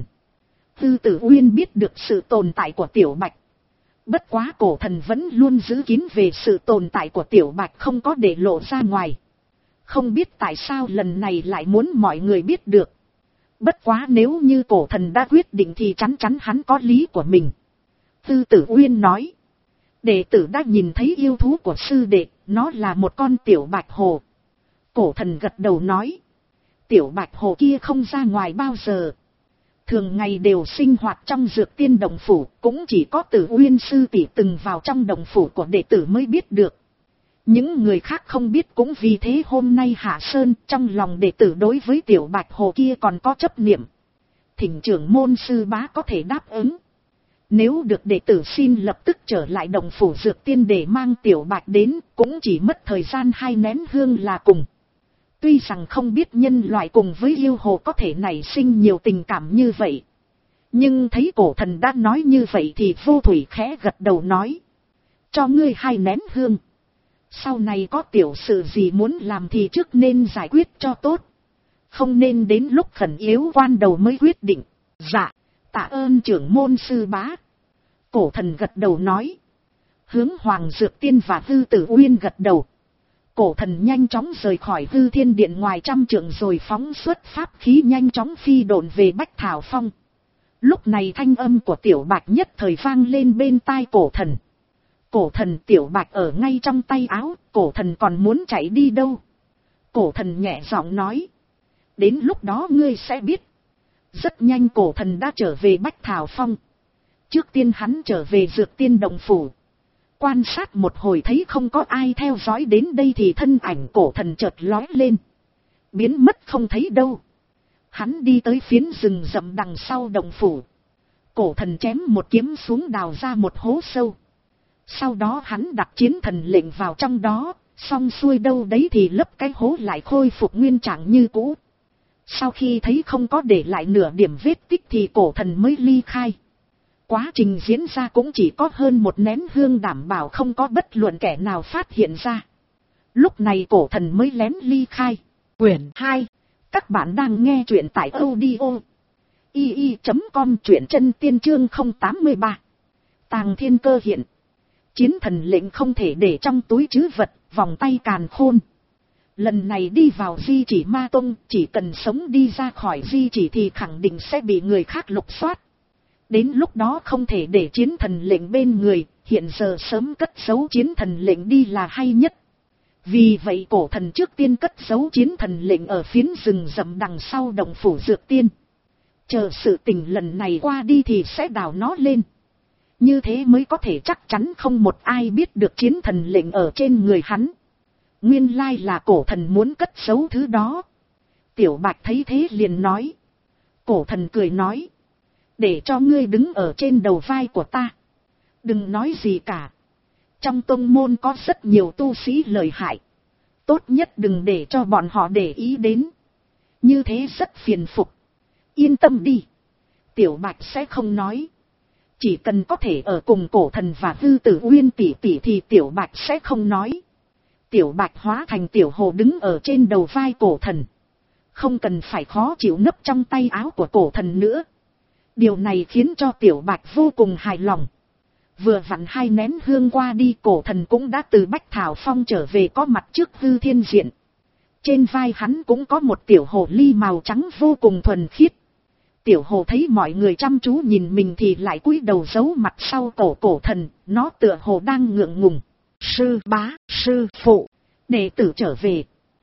Tư Tử Uyên biết được sự tồn tại của Tiểu Bạch. Bất quá cổ thần vẫn luôn giữ kín về sự tồn tại của Tiểu Bạch không có để lộ ra ngoài. Không biết tại sao lần này lại muốn mọi người biết được. Bất quá nếu như cổ thần đã quyết định thì chắn chắn hắn có lý của mình. Tư Tử Uyên nói. Đệ tử đã nhìn thấy yêu thú của sư đệ, nó là một con tiểu bạch hồ. Cổ thần gật đầu nói. Tiểu bạch hồ kia không ra ngoài bao giờ. Thường ngày đều sinh hoạt trong Dược Tiên Đồng Phủ, cũng chỉ có Tử Uyên sư tỷ từng vào trong đồng phủ của đệ tử mới biết được. Những người khác không biết cũng vì thế hôm nay Hạ Sơn trong lòng đệ tử đối với tiểu bạch hồ kia còn có chấp niệm. Thỉnh trưởng môn sư bá có thể đáp ứng. Nếu được đệ tử xin lập tức trở lại đồng phủ Dược Tiên để mang tiểu bạch đến, cũng chỉ mất thời gian hai nén hương là cùng. Tuy rằng không biết nhân loại cùng với yêu hồ có thể nảy sinh nhiều tình cảm như vậy. Nhưng thấy cổ thần đã nói như vậy thì Vô Thủy khẽ gật đầu nói. Cho ngươi hai nén hương. Sau này có tiểu sự gì muốn làm thì trước nên giải quyết cho tốt. Không nên đến lúc khẩn yếu quan đầu mới quyết định. Dạ, tạ ơn trưởng môn sư bá. Cổ thần gật đầu nói. Hướng Hoàng Dược Tiên và Tư Tử Uyên gật đầu. Cổ thần nhanh chóng rời khỏi Hư Thiên Điện ngoài trăm trượng rồi phóng xuất pháp khí nhanh chóng phi độn về Bách Thảo Phong. Lúc này thanh âm của Tiểu Bạch nhất thời vang lên bên tai cổ thần. Cổ thần, Tiểu Bạch ở ngay trong tay áo, cổ thần còn muốn chạy đi đâu? Cổ thần nhẹ giọng nói. Đến lúc đó ngươi sẽ biết. Rất nhanh cổ thần đã trở về Bách Thảo Phong. Trước tiên hắn trở về Dược Tiên Đồng Phủ. Quan sát một hồi thấy không có ai theo dõi đến đây thì thân ảnh cổ thần chợt lói lên. Biến mất không thấy đâu. Hắn đi tới phiến rừng rậm đằng sau đồng phủ. Cổ thần chém một kiếm xuống đào ra một hố sâu. Sau đó hắn đặt chiến thần lệnh vào trong đó, xong xuôi đâu đấy thì lấp cái hố lại khôi phục nguyên trạng như cũ. Sau khi thấy không có để lại nửa điểm vết tích thì cổ thần mới ly khai. Quá trình diễn ra cũng chỉ có hơn một nén hương đảm bảo không có bất luận kẻ nào phát hiện ra. Lúc này cổ thần mới lén ly khai. Quyển hai. Các bạn đang nghe truyện tại audio i i chấm com truyện chân tiên chương không tám ba. Tàng thiên cơ hiện. Chiến thần lệnh không thể để trong túi trữ vật, vòng tay càn khôn. Lần này đi vào Di Chỉ Ma Tông, chỉ cần sống đi ra khỏi Di Chỉ thì khẳng định sẽ bị người khác lục soát. Đến lúc đó không thể để chiến thần lệnh bên người, hiện giờ sớm cất giấu chiến thần lệnh đi là hay nhất. Vì vậy cổ thần trước tiên cất giấu chiến thần lệnh ở phiến rừng rậm đằng sau đồng phủ Dược Tiên. Chờ sự tình lần này qua đi thì sẽ đào nó lên. Như thế mới có thể chắc chắn không một ai biết được chiến thần lệnh ở trên người hắn. Nguyên lai là cổ thần muốn cất giấu thứ đó. Tiểu Bạch thấy thế liền nói. Cổ thần cười nói. Để cho ngươi đứng ở trên đầu vai của ta. Đừng nói gì cả. Trong tông môn có rất nhiều tu sĩ lợi hại. Tốt nhất đừng để cho bọn họ để ý đến. Như thế rất phiền phức. Yên tâm đi. Tiểu Bạch sẽ không nói. Chỉ cần có thể ở cùng cổ thần và hư tử Uyên tỷ tỷ thì Tiểu Bạch sẽ không nói. Tiểu Bạch hóa thành tiểu hồ đứng ở trên đầu vai cổ thần. Không cần phải khó chịu nấp trong tay áo của cổ thần nữa. Điều này khiến cho Tiểu Bạch vô cùng hài lòng. Vừa vặn hai nén hương qua đi, cổ thần cũng đã từ Bách Thảo Phong trở về có mặt trước Hư Thiên Diện. Trên vai hắn cũng có một tiểu hồ ly màu trắng vô cùng thuần khiết. Tiểu hồ thấy mọi người chăm chú nhìn mình thì lại cúi đầu giấu mặt sau cổ cổ thần, nó tựa hồ đang ngượng ngùng. Sư bá, sư phụ, đệ tử trở về.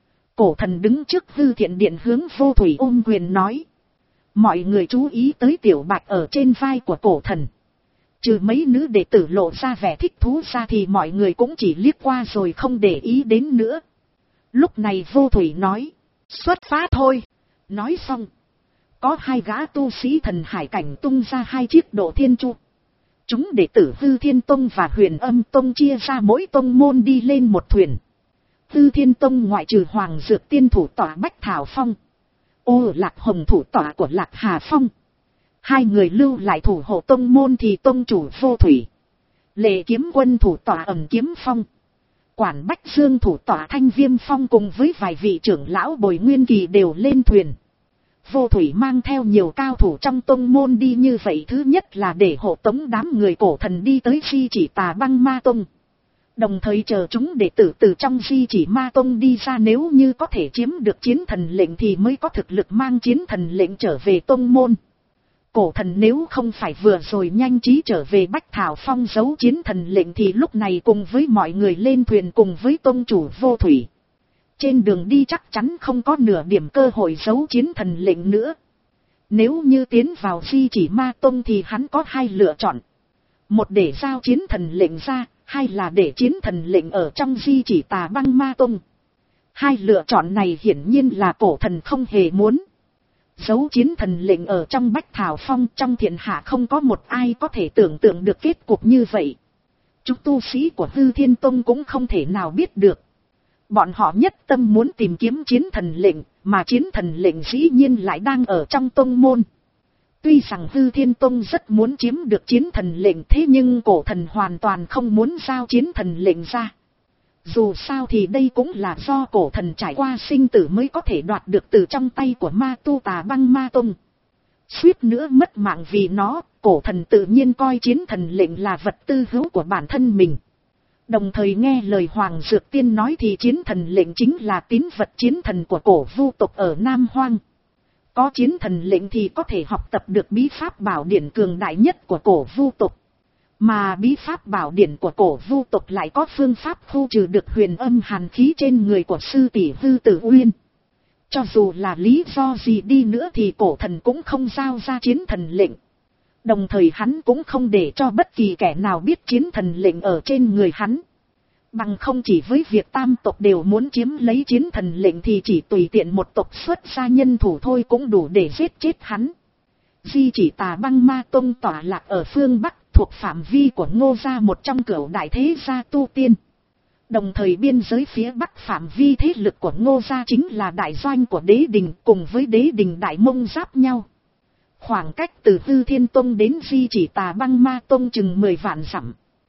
Cổ thần đứng trước Hư Thiện Điện hướng Vô Thủy ôm quyền nói. Mọi người chú ý tới Tiểu Bạch ở trên vai của cổ thần. Trừ mấy nữ đệ tử lộ ra vẻ thích thú ra thì mọi người cũng chỉ liếc qua rồi không để ý đến nữa. Lúc này Vô Thủy nói. Xuất phát thôi. Nói xong. Có hai gã tu sĩ thần hải cảnh tung ra hai chiếc độ thiên chu. Chúng đệ tử Hư Thiên Tông và Huyền Âm Tông chia ra mỗi tông môn đi lên một thuyền. Hư Thiên Tông ngoại trừ Hoàng Dược Tiên thủ tọa Bách Thảo Phong. Ô Lạc Hồng thủ tọa của Lạc Hà Phong. Hai người lưu lại thủ hộ tông môn thì tông chủ Vô Thủy. Lệ Kiếm Quân thủ tọa Ẩm Kiếm Phong. Quản Bách Dương thủ tọa Thanh Viêm Phong cùng với vài vị trưởng lão Bồi Nguyên Kỳ đều lên thuyền. Vô Thủy mang theo nhiều cao thủ trong tông môn đi như vậy, thứ nhất là để hộ tống đám người cổ thần đi tới Di Chỉ Tà Băng Ma Tông. Đồng thời chờ chúng đệ tử từ trong Di Chỉ Ma Tông đi ra, nếu như có thể chiếm được chiến thần lệnh thì mới có thực lực mang chiến thần lệnh trở về tông môn. Cổ thần nếu không phải vừa rồi nhanh trí trở về Bách Thảo Phong giấu chiến thần lệnh thì lúc này cùng với mọi người lên thuyền cùng với tông chủ Vô Thủy. Trên đường đi chắc chắn không có nửa điểm cơ hội giấu chiến thần lệnh nữa. Nếu như tiến vào Di Chỉ Ma Tông thì hắn có hai lựa chọn. Một để giao chiến thần lệnh ra, hai là để chiến thần lệnh ở trong Di Chỉ Tà Băng Ma Tông. Hai lựa chọn này hiển nhiên là cổ thần không hề muốn. Giấu chiến thần lệnh ở trong Bách Thảo Phong, trong thiên hạ không có một ai có thể tưởng tượng được kết cục như vậy. Chúng tu sĩ của Hư Thiên Tông cũng không thể nào biết được. Bọn họ nhất tâm muốn tìm kiếm chiến thần lệnh, mà chiến thần lệnh dĩ nhiên lại đang ở trong tông môn. Tuy rằng Hư Thiên Tông rất muốn chiếm được chiến thần lệnh, thế nhưng cổ thần hoàn toàn không muốn giao chiến thần lệnh ra. Dù sao thì đây cũng là do cổ thần trải qua sinh tử mới có thể đoạt được từ trong tay của ma tu Tà Băng Ma Tông. Suýt nữa mất mạng vì nó, cổ thần tự nhiên coi chiến thần lệnh là vật tư hữu của bản thân mình. Đồng thời nghe lời Hoàng Dược Tiên nói thì chiến thần lệnh chính là tín vật chiến thần của cổ vu tộc ở Nam Hoang. Có chiến thần lệnh thì có thể học tập được bí pháp bảo điển cường đại nhất của cổ vu tộc. Mà bí pháp bảo điển của cổ vu tộc lại có phương pháp khu trừ được huyền âm hàn khí trên người của sư tỷ Hư Tử Uyên. Cho dù là lý do gì đi nữa thì cổ thần cũng không giao ra chiến thần lệnh. Đồng thời hắn cũng không để cho bất kỳ kẻ nào biết chiến thần lệnh ở trên người hắn. Bằng không chỉ với việc tam tộc đều muốn chiếm lấy chiến thần lệnh thì chỉ tùy tiện một tộc xuất ra nhân thủ thôi cũng đủ để giết chết hắn. Di Chỉ Tà Băng Ma Tông tọa lạc ở phương Bắc, thuộc phạm vi của Ngô gia, một trong cửu đại thế gia tu tiên. Đồng thời biên giới phía Bắc phạm vi thế lực của Ngô gia chính là đại doanh của Đế Đình cùng với Đế Đình Đại Mông giáp nhau. Khoảng cách từ Hư Thiên Tông đến Di Chỉ Tà Băng Ma Tông chừng mười vạn dặm.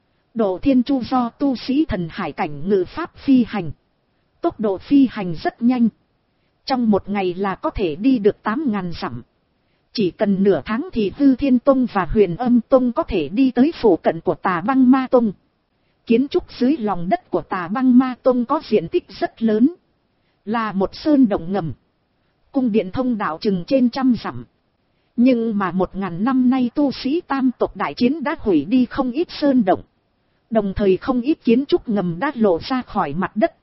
Độ thiên chu do tu sĩ thần hải cảnh ngự pháp phi hành. Tốc độ phi hành rất nhanh. Trong một ngày là có thể đi được tám ngàn dặm. Chỉ cần nửa tháng thì Hư Thiên Tông và Huyền Âm Tông có thể đi tới phủ cận của Tà Băng Ma Tông. Kiến trúc dưới lòng đất của Tà Băng Ma Tông có diện tích rất lớn. Là một sơn động ngầm. Cung điện thông đạo chừng trên trăm dặm. Nhưng mà một ngàn năm nay tu sĩ tam tộc đại chiến đã hủy đi không ít sơn động. Đồng thời không ít kiến trúc ngầm đã lộ ra khỏi mặt đất.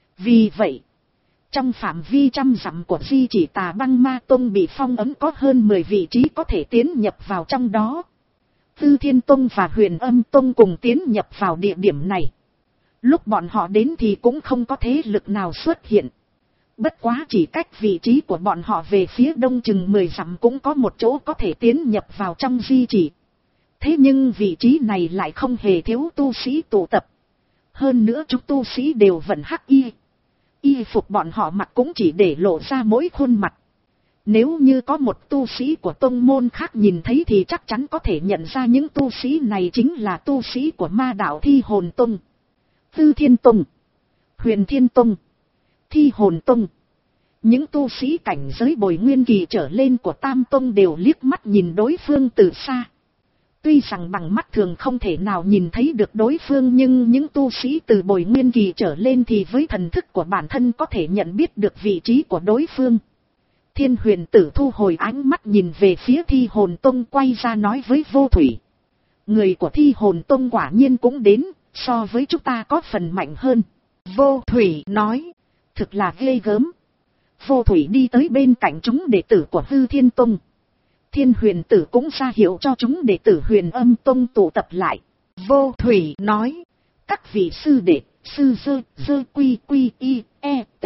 Vì vậy, trong phạm vi trăm dặm của Di Chỉ Tà Băng Ma Tông bị phong ấn có hơn mười vị trí có thể tiến nhập vào trong đó. Hư Thiên Tông và Huyền Âm Tông cùng tiến nhập vào địa điểm này. Lúc bọn họ đến thì cũng không có thế lực nào xuất hiện. Bất quá chỉ cách vị trí của bọn họ về phía đông chừng mười dặm cũng có một chỗ có thể tiến nhập vào trong di chỉ. Thế nhưng vị trí này lại không hề thiếu tu sĩ tụ tập. Hơn nữa chúng tu sĩ đều vận hắc y. Y phục bọn họ mặc cũng chỉ để lộ ra mỗi khuôn mặt. Nếu như có một tu sĩ của tông môn khác nhìn thấy thì chắc chắn có thể nhận ra những tu sĩ này chính là tu sĩ của ma đạo Thi Hồn Tông, Tư Thiên Tông, Huyền Thiên Tông, Thi Hồn Tông. Những tu sĩ cảnh giới bồi nguyên kỳ trở lên của Tam Tông đều liếc mắt nhìn đối phương từ xa. Tuy rằng bằng mắt thường không thể nào nhìn thấy được đối phương, nhưng những tu sĩ từ bồi nguyên kỳ trở lên thì với thần thức của bản thân có thể nhận biết được vị trí của đối phương. Thiên Huyền Tử thu hồi ánh mắt nhìn về phía Thi Hồn Tông, quay ra nói với Vô Thủy. Người của Thi Hồn Tông quả nhiên cũng đến, so với chúng ta có phần mạnh hơn. Vô Thủy nói, thực là ghê gớm. Vô Thủy đi tới bên cạnh chúng đệ tử của Hư Thiên Tông. Thiên Huyền Tử cũng ra hiệu cho chúng đệ tử Huyền Âm Tông tụ tập lại. Vô Thủy nói, các vị sư đệ, sư dơ, dơ quy quy y, e, t.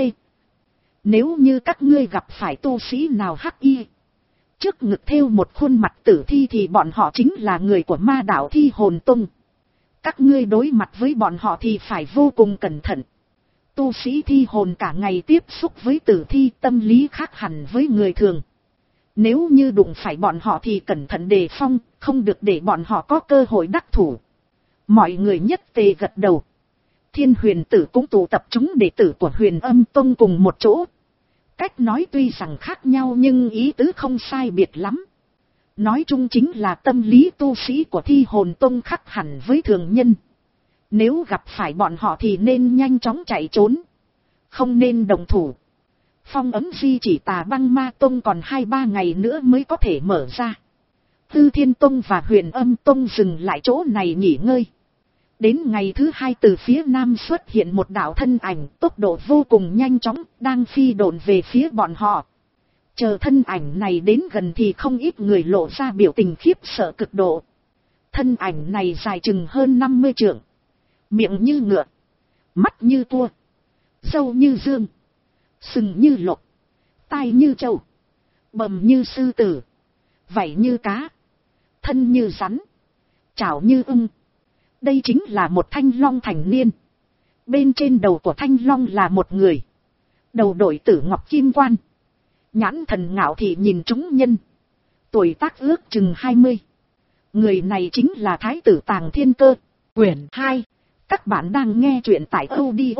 Nếu như các ngươi gặp phải tu sĩ nào hắc y, trước ngực thêu một khuôn mặt tử thi thì bọn họ chính là người của ma đạo Thi Hồn Tông. Các ngươi đối mặt với bọn họ thì phải vô cùng cẩn thận. Tu sĩ thi hồn cả ngày tiếp xúc với tử thi, tâm lý khác hẳn với người thường. Nếu như đụng phải bọn họ thì cẩn thận đề phòng, không được để bọn họ có cơ hội đắc thủ. Mọi người nhất tề gật đầu. Thiên Huyền Tử cũng tụ tập chúng đệ tử của Huyền Âm Tông cùng một chỗ. Cách nói tuy rằng khác nhau nhưng ý tứ không sai biệt lắm. Nói chung chính là tâm lý tu sĩ của Thi Hồn Tông khác hẳn với thường nhân. Nếu gặp phải bọn họ thì nên nhanh chóng chạy trốn, không nên đồng thủ. Phong ấn di chỉ Tà Băng Ma Tông còn hai ba ngày nữa mới có thể mở ra. Tư Thiên Tông và Huyền Âm Tông dừng lại chỗ này nghỉ ngơi. Đến ngày thứ hai từ phía nam xuất hiện một đạo thân ảnh, tốc độ vô cùng nhanh chóng, đang phi độn về phía bọn họ. Chờ thân ảnh này đến gần thì không ít người lộ ra biểu tình khiếp sợ cực độ. Thân ảnh này dài chừng hơn năm mươi trượng. Miệng như ngựa, mắt như cua, râu như dương, sừng như lộc, tai như trâu, bầm như sư tử, vảy như cá, thân như rắn, chảo như ưng. Đây chính là một thanh long thành niên. Bên trên đầu của thanh long là một người, đầu đội tử ngọc kim quan, nhãn thần ngạo thị nhìn chúng nhân, tuổi tác ước chừng hai mươi. Người này chính là Thái tử Tàng Thiên Cơ. Quyển hai. Các bạn đang nghe truyện tại audio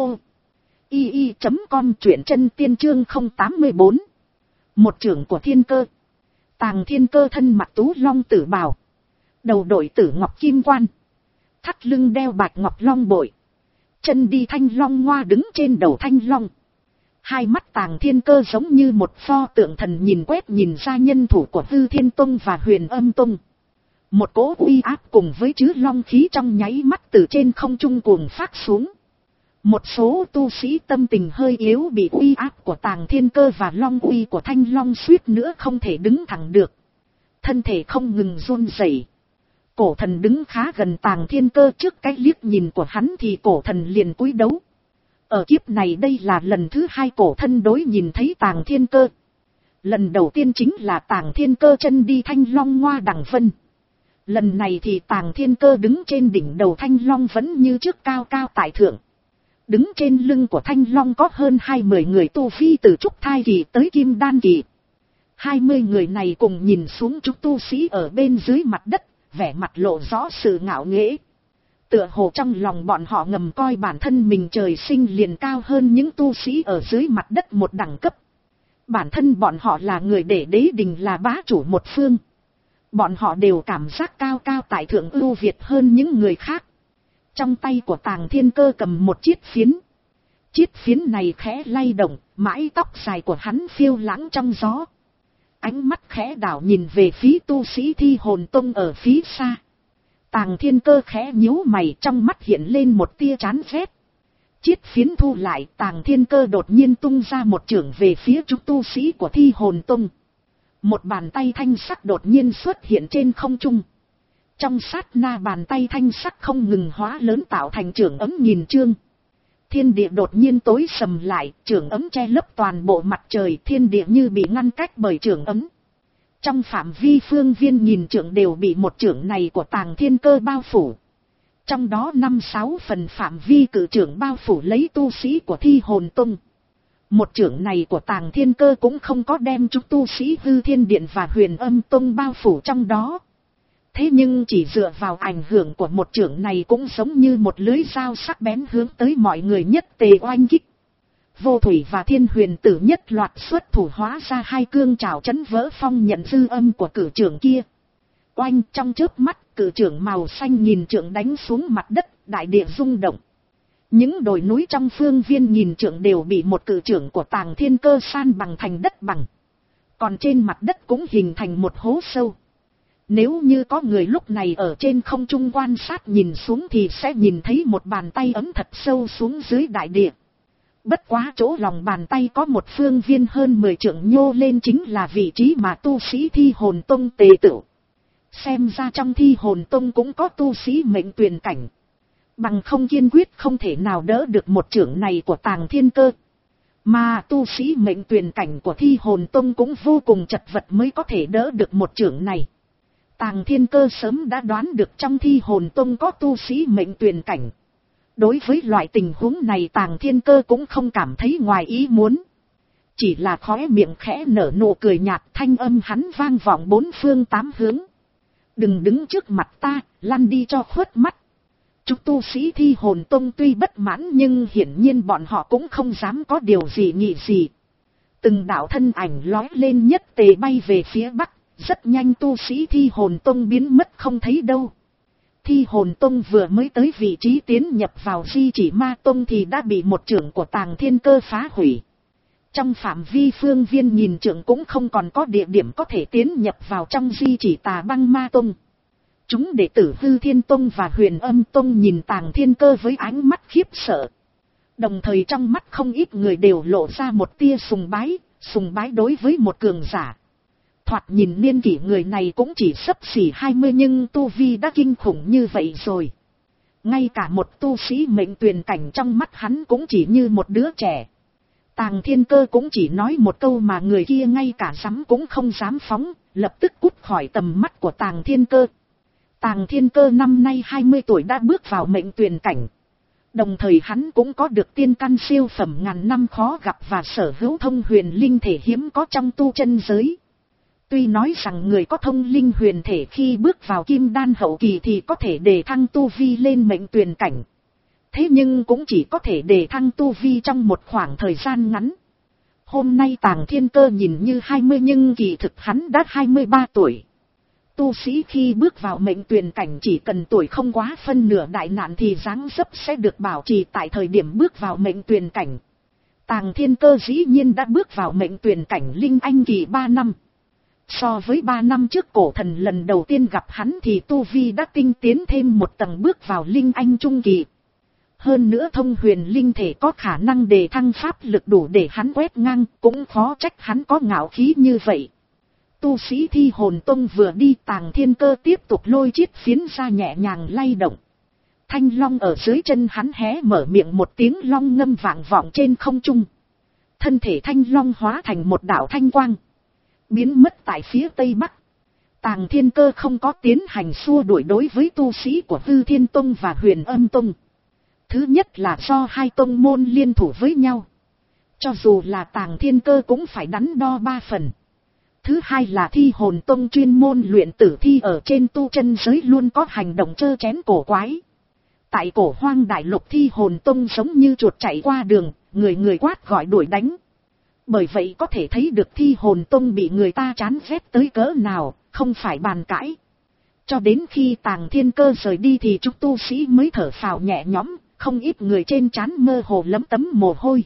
i i chấm com, truyện chân tiên chương không tám mươi bốn. Một trưởng của Thiên Cơ. Tàng Thiên Cơ thân mặc tú long tử bào, đầu đội tử ngọc kim quan, thắt lưng đeo bạch ngọc long bội, chân đi thanh long ngoa đứng trên đầu thanh long. Hai mắt Tàng Thiên Cơ giống như một pho tượng thần nhìn quét nhìn ra nhân thủ của Hư Thiên Tông và Huyền Âm Tông. Một cỗ uy áp cùng với chứa long khí trong nháy mắt từ trên không trung cuồng phát xuống. Một số tu sĩ tâm tình hơi yếu bị uy áp của Tàng Thiên Cơ và long uy của thanh long suýt nữa không thể đứng thẳng được. Thân thể không ngừng run rẩy. Cổ thần đứng khá gần Tàng Thiên Cơ, trước cái liếc nhìn của hắn thì cổ thần liền cúi đấu. Ở kiếp này đây là lần thứ hai cổ thân đối nhìn thấy Tàng Thiên Cơ. Lần đầu tiên chính là Tàng Thiên Cơ chân đi thanh long ngoa đằng vân. Lần này thì Tàng Thiên Cơ đứng trên đỉnh đầu thanh long vẫn như trước cao cao tại thượng. Đứng trên lưng của thanh long có hơn hai mươi người tu vi từ trúc thai kỳ tới kim đan kỳ. Hai mươi người này cùng nhìn xuống chúng tu sĩ ở bên dưới mặt đất, vẻ mặt lộ rõ sự ngạo nghễ. Tựa hồ trong lòng bọn họ ngầm coi bản thân mình trời sinh liền cao hơn những tu sĩ ở dưới mặt đất một đẳng cấp. Bản thân bọn họ là người để đế đình là bá chủ một phương. Bọn họ đều cảm giác cao cao tại thượng ưu việt hơn những người khác. Trong tay của Tàng Thiên Cơ cầm một chiếc phiến. Chiếc phiến này khẽ lay động, mái tóc dài của hắn phiêu lãng trong gió. Ánh mắt khẽ đảo nhìn về phía tu sĩ Thi Hồn Tông ở phía xa. Tàng Thiên Cơ khẽ nhíu mày, trong mắt hiện lên một tia chán ghét. Chiếc phiến thu lại, Tàng Thiên Cơ đột nhiên tung ra một chưởng về phía chúng tu sĩ của Thi Hồn Tông. Một bàn tay thanh sắc đột nhiên xuất hiện trên không trung. Trong sát na bàn tay thanh sắc không ngừng hóa lớn tạo thành chưởng ấm nghìn chương. Thiên địa đột nhiên tối sầm lại, chưởng ấm che lấp toàn bộ mặt trời, thiên địa như bị ngăn cách bởi chưởng ấm. Trong phạm vi phương viên nghìn trượng đều bị một chưởng này của Tàng Thiên Cơ bao phủ. Trong đó năm sáu phần phạm vi cự chưởng bao phủ lấy tu sĩ của Thi Hồn Tông. Một chưởng này của Tàng Thiên Cơ cũng không có đem chúng tu sĩ Hư Thiên Điện và Huyền Âm Tông bao phủ trong đó. Thế nhưng chỉ dựa vào ảnh hưởng của một chưởng này cũng giống như một lưới dao sắc bén hướng tới mọi người nhất tề oanh kích. Vô Thủy và Thiên Huyền Tử nhất loạt xuất thủ hóa ra hai cương trảo chấn vỡ phong nhận dư âm của cử chưởng kia. Oanh, trong chớp mắt, cử chưởng màu xanh nghìn trượng đánh xuống mặt đất, đại địa rung động. Những đồi núi trong phương viên nghìn trượng đều bị một cử chưởng của Tàng Thiên Cơ san bằng thành đất bằng. Còn trên mặt đất cũng hình thành một hố sâu. Nếu như có người lúc này ở trên không trung quan sát nhìn xuống thì sẽ nhìn thấy một bàn tay ấm thật sâu xuống dưới đại địa. Bất quá chỗ lòng bàn tay có một phương viên hơn mười trượng nhô lên chính là vị trí mà tu sĩ Thi Hồn Tông tề tựu. Xem ra trong Thi Hồn Tông cũng có tu sĩ mệnh tuyền cảnh. Bằng không kiên quyết không thể nào đỡ được một chưởng này của Tàng Thiên Cơ. Mà tu sĩ mệnh tuyền cảnh của Thi Hồn Tông cũng vô cùng chật vật mới có thể đỡ được một chưởng này. Tàng Thiên Cơ sớm đã đoán được trong Thi Hồn Tông có tu sĩ mệnh tuyền cảnh. Đối với loại tình huống này Tàng Thiên Cơ cũng không cảm thấy ngoài ý muốn. Chỉ là khóe miệng khẽ nở nụ cười nhạt, thanh âm hắn vang vọng bốn phương tám hướng. Đừng đứng trước mặt ta, lăn đi cho khuất mắt. Chúng tu sĩ Thi Hồn Tông tuy bất mãn nhưng hiển nhiên bọn họ cũng không dám có điều gì nghị gì. Từng đạo thân ảnh lói lên nhất tề bay về phía bắc, rất nhanh tu sĩ Thi Hồn Tông biến mất không thấy đâu. Thi Hồn Tông vừa mới tới vị trí tiến nhập vào Di Chỉ Ma Tông thì đã bị một chưởng của Tàng Thiên Cơ phá hủy. Trong phạm vi phương viên nghìn trượng cũng không còn có địa điểm có thể tiến nhập vào trong Di Chỉ Tà Băng Ma Tông. Chúng đệ tử Hư Thiên Tông và Huyền Âm Tông nhìn Tàng Thiên Cơ với ánh mắt khiếp sợ. Đồng thời trong mắt không ít người đều lộ ra một tia sùng bái, sùng bái đối với một cường giả. Thoạt nhìn niên kỷ người này cũng chỉ xấp xỉ hai mươi nhưng tu vi đã kinh khủng như vậy rồi. Ngay cả một tu sĩ mệnh tuyền cảnh trong mắt hắn cũng chỉ như một đứa trẻ. Tàng Thiên Cơ cũng chỉ nói một câu mà người kia ngay cả dám cũng không dám phóng, lập tức cút khỏi tầm mắt của Tàng Thiên Cơ. Tàng Thiên Cơ năm nay hai mươi tuổi đã bước vào mệnh tuyền cảnh. Đồng thời hắn cũng có được tiên căn siêu phẩm ngàn năm khó gặp và sở hữu thông huyền linh thể hiếm có trong tu chân giới. Tuy nói rằng người có thông linh huyền thể khi bước vào kim đan hậu kỳ thì có thể đề thăng tu vi lên mệnh tuyền cảnh. Thế nhưng cũng chỉ có thể đề thăng tu vi trong một khoảng thời gian ngắn. Hôm nay Tàng Thiên Cơ nhìn như hai mươi nhưng kỳ thực hắn đã hai mươi ba tuổi. Tu sĩ khi bước vào mệnh tuyền cảnh chỉ cần tuổi không quá phân nửa đại nạn thì dáng dấp sẽ được bảo trì tại thời điểm bước vào mệnh tuyền cảnh. Tàng Thiên Cơ dĩ nhiên đã bước vào mệnh tuyền cảnh linh anh kỳ ba năm. So với ba năm trước Cổ Thần lần đầu tiên gặp hắn thì tu vi đã tinh tiến thêm một tầng bước vào linh anh trung kỳ. Hơn nữa thông huyền linh thể có khả năng đề thăng pháp lực đủ để hắn quét ngang, cũng khó trách hắn có ngạo khí như vậy. Tu sĩ Thi Hồn Tông vừa đi Tàng Thiên Cơ tiếp tục lôi chiếc phiến ra nhẹ nhàng lay động. Thanh long ở dưới chân hắn hé mở miệng một tiếng long ngâm vang vọng trên không trung. Thân thể thanh long hóa thành một đạo thanh quang. Biến mất tại phía tây bắc. Tàng Thiên Cơ không có tiến hành xua đuổi đối với tu sĩ của Hư Thiên Tông và Huyền Âm Tông. Thứ nhất là do hai tông môn liên thủ với nhau. Cho dù là Tàng Thiên Cơ cũng phải đắn đo ba phần. Thứ hai là Thi Hồn Tông chuyên môn luyện tử thi ở trên tu chân giới luôn có hành động trơ chén cổ quái. Tại Cổ Hoang Đại Lục Thi Hồn Tông giống như chuột chạy qua đường, người người quát gọi đuổi đánh. Bởi vậy có thể thấy được Thi Hồn Tông bị người ta chán ghét tới cỡ nào, không phải bàn cãi. Cho đến khi Tàng Thiên Cơ rời đi thì chúng tu sĩ mới thở phào nhẹ nhõm, không ít người trên trán mơ hồ lấm tấm mồ hôi.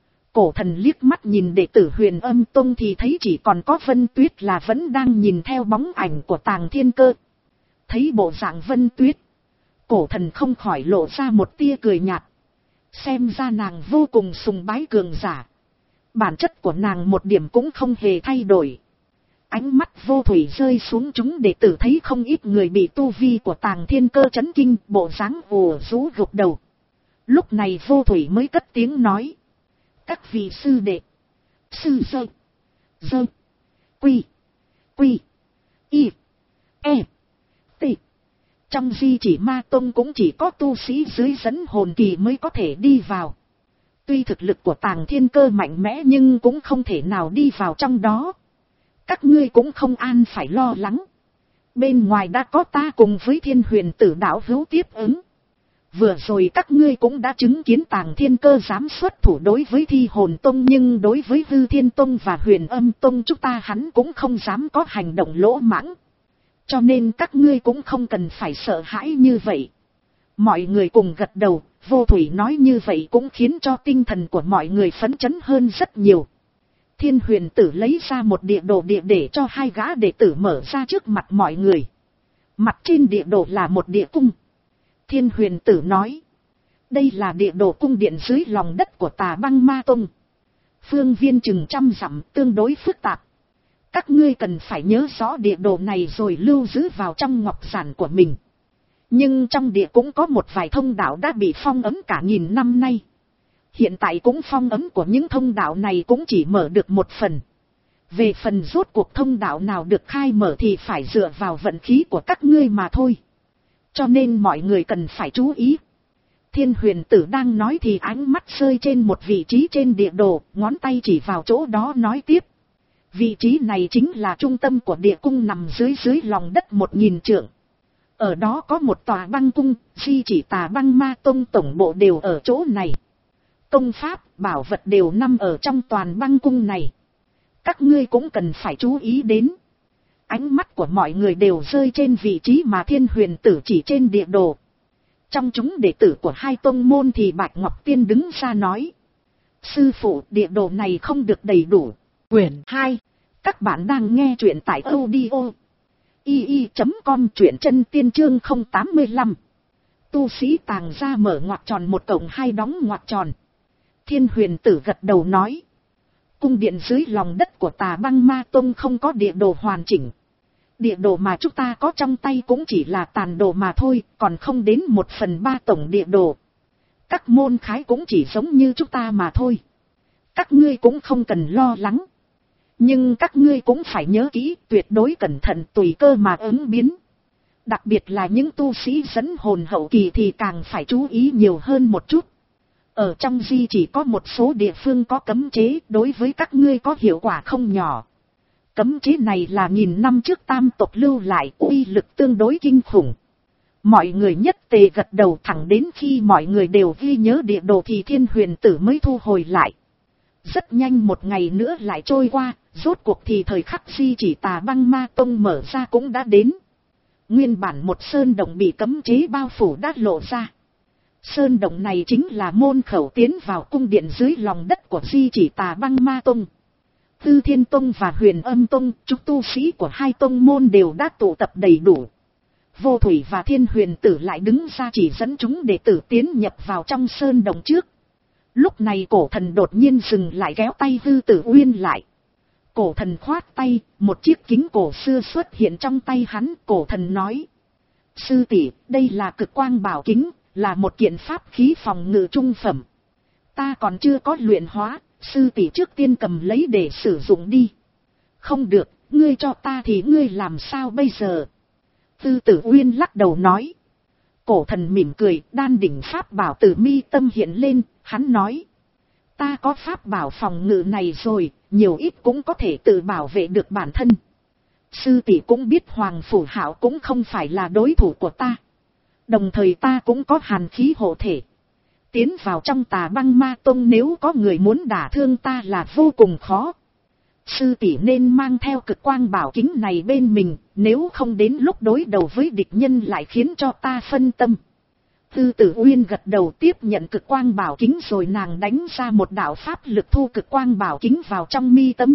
Cổ Thần liếc mắt nhìn đệ tử Huyền Âm Tông thì thấy chỉ còn có Vân Tuyết là vẫn đang nhìn theo bóng ảnh của Tàng Thiên Cơ. Thấy bộ dạng Vân Tuyết, Cổ Thần không khỏi lộ ra một tia cười nhạt. Xem ra nàng vô cùng sùng bái cường giả. Bản chất của nàng một điểm cũng không hề thay đổi. Ánh mắt Vô Thủy rơi xuống chúng đệ tử thấy không ít người bị tu vi của Tàng Thiên Cơ chấn kinh, bộ dáng ù rũ gục đầu. Lúc này Vô Thủy mới cất tiếng nói. Các vị sư đệ, sư dơ, dơ, quy, quy, y, e, t. Trong Di Chỉ Ma Tông cũng chỉ có tu sĩ dưới dẫn hồn kỳ mới có thể đi vào. Tuy thực lực của Tàng Thiên Cơ mạnh mẽ nhưng cũng không thể nào đi vào trong đó. Các ngươi cũng không an phải lo lắng. Bên ngoài đã có ta cùng với Thiên Huyền Tử đạo hữu tiếp ứng. Vừa rồi các ngươi cũng đã chứng kiến Tàng Thiên Cơ dám xuất thủ đối với Thi Hồn Tông, nhưng đối với Hư Thiên Tông và Huyền Âm Tông chúng ta hắn cũng không dám có hành động lỗ mãng. Cho nên các ngươi cũng không cần phải sợ hãi như vậy. Mọi người cùng gật đầu. Vô Thủy nói như vậy cũng khiến cho tinh thần của mọi người phấn chấn hơn rất nhiều. Thiên Huyền Tử lấy ra một địa đồ địa để cho hai gã đệ tử mở ra trước mặt mọi người. Mặt trên địa đồ là một địa cung. Thiên Huyền Tử nói. Đây là địa đồ cung điện dưới lòng đất của Tà Băng Ma Tông. Phương viên chừng trăm dặm, tương đối phức tạp. Các ngươi cần phải nhớ rõ địa đồ này rồi lưu giữ vào trong ngọc giản của mình. Nhưng trong địa cũng có một vài thông đạo đã bị phong ấn cả nghìn năm nay. Hiện tại cũng phong ấn của những thông đạo này cũng chỉ mở được một phần. Về phần rốt cuộc thông đạo nào được khai mở thì phải dựa vào vận khí của các ngươi mà thôi. Cho nên mọi người cần phải chú ý. Thiên Huyền Tử đang nói thì ánh mắt rơi trên một vị trí trên địa đồ, ngón tay chỉ vào chỗ đó nói tiếp. Vị trí này chính là trung tâm của địa cung nằm dưới dưới lòng đất một nghìn trượng. Ở đó có một tòa băng cung, Di Chỉ Tà Băng Ma Tông tổng bộ đều ở chỗ này. Công pháp, bảo vật đều nằm ở trong toàn băng cung này. Các ngươi cũng cần phải chú ý đến. Ánh mắt của mọi người đều rơi trên vị trí mà Thiên Huyền Tử chỉ trên địa đồ. Trong chúng đệ tử của hai tông môn thì Bạch Ngọc Tiên đứng ra nói. Sư phụ, địa đồ này không được đầy đủ. Quyển hai. Các bạn đang nghe truyện tại audio i i chấm com, truyện chân tiên chương không tám lăm. Tu sĩ Tàng ra mở ngoặc tròn một cộng hai đóng ngoặc tròn. Thiên Huyền Tử gật đầu nói. Cung điện dưới lòng đất của Tà Băng Ma Tông không có địa đồ hoàn chỉnh. Địa đồ mà chúng ta có trong tay cũng chỉ là tàn đồ mà thôi, còn không đến một phần ba tổng địa đồ. Các môn phái cũng chỉ giống như chúng ta mà thôi. Các ngươi cũng không cần lo lắng. Nhưng các ngươi cũng phải nhớ kỹ, tuyệt đối cẩn thận, tùy cơ mà ứng biến. Đặc biệt là những tu sĩ dẫn hồn hậu kỳ thì càng phải chú ý nhiều hơn một chút. Ở trong Di chỉ có một số địa phương có cấm chế, đối với các ngươi có hiệu quả không nhỏ. Cấm chế này là nghìn năm trước Tam tộc lưu lại, uy lực tương đối kinh khủng. Mọi người nhất tề gật đầu, thẳng đến khi mọi người đều ghi nhớ địa đồ thì Thiên Huyền Tử mới thu hồi lại. Rất nhanh một ngày nữa lại trôi qua, rốt cuộc thì thời khắc Di Chỉ Tà Băng Ma Tông mở ra cũng đã đến. Nguyên bản một sơn động bị cấm chế bao phủ đã lộ ra. Sơn động này chính là môn khẩu tiến vào cung điện dưới lòng đất của Di Chỉ Tà Băng Ma Tông. Tư Thiên Tông và Huyền Âm Tông, chúng tu sĩ của hai tông môn đều đã tụ tập đầy đủ. Vô Thủy và Thiên Huyền Tử lại đứng ra chỉ dẫn chúng đệ tử tiến nhập vào trong sơn động trước. Lúc này Cổ Thần đột nhiên dừng lại, kéo tay Hư Tử Uyên lại. Cổ Thần khoát tay, một chiếc kính cổ xưa xuất hiện trong tay hắn. Cổ Thần nói. Sư tỷ, đây là Cực Quang Bảo Kính, là một kiện pháp khí phòng ngự trung phẩm. Ta còn chưa có luyện hóa, sư tỷ trước tiên cầm lấy để sử dụng đi. Không được, ngươi cho ta thì ngươi làm sao bây giờ? Hư Tử Uyên lắc đầu nói. Cổ Thần mỉm cười, đan đỉnh pháp bảo từ mi tâm hiện lên, hắn nói. Ta có pháp bảo phòng ngự này rồi, nhiều ít cũng có thể tự bảo vệ được bản thân. Sư tỷ cũng biết Hoàng Phủ Hạo cũng không phải là đối thủ của ta. Đồng thời ta cũng có hàn khí hộ thể. Tiến vào trong Tà Băng Ma Tông nếu có người muốn đả thương ta là vô cùng khó. Sư tỷ nên mang theo Cực Quang Bảo Kính này bên mình, nếu không đến lúc đối đầu với địch nhân lại khiến cho ta phân tâm. Hư Tử Uyên gật đầu tiếp nhận Cực Quang Bảo Kính rồi nàng đánh ra một đạo pháp lực thu Cực Quang Bảo Kính vào trong mi tâm.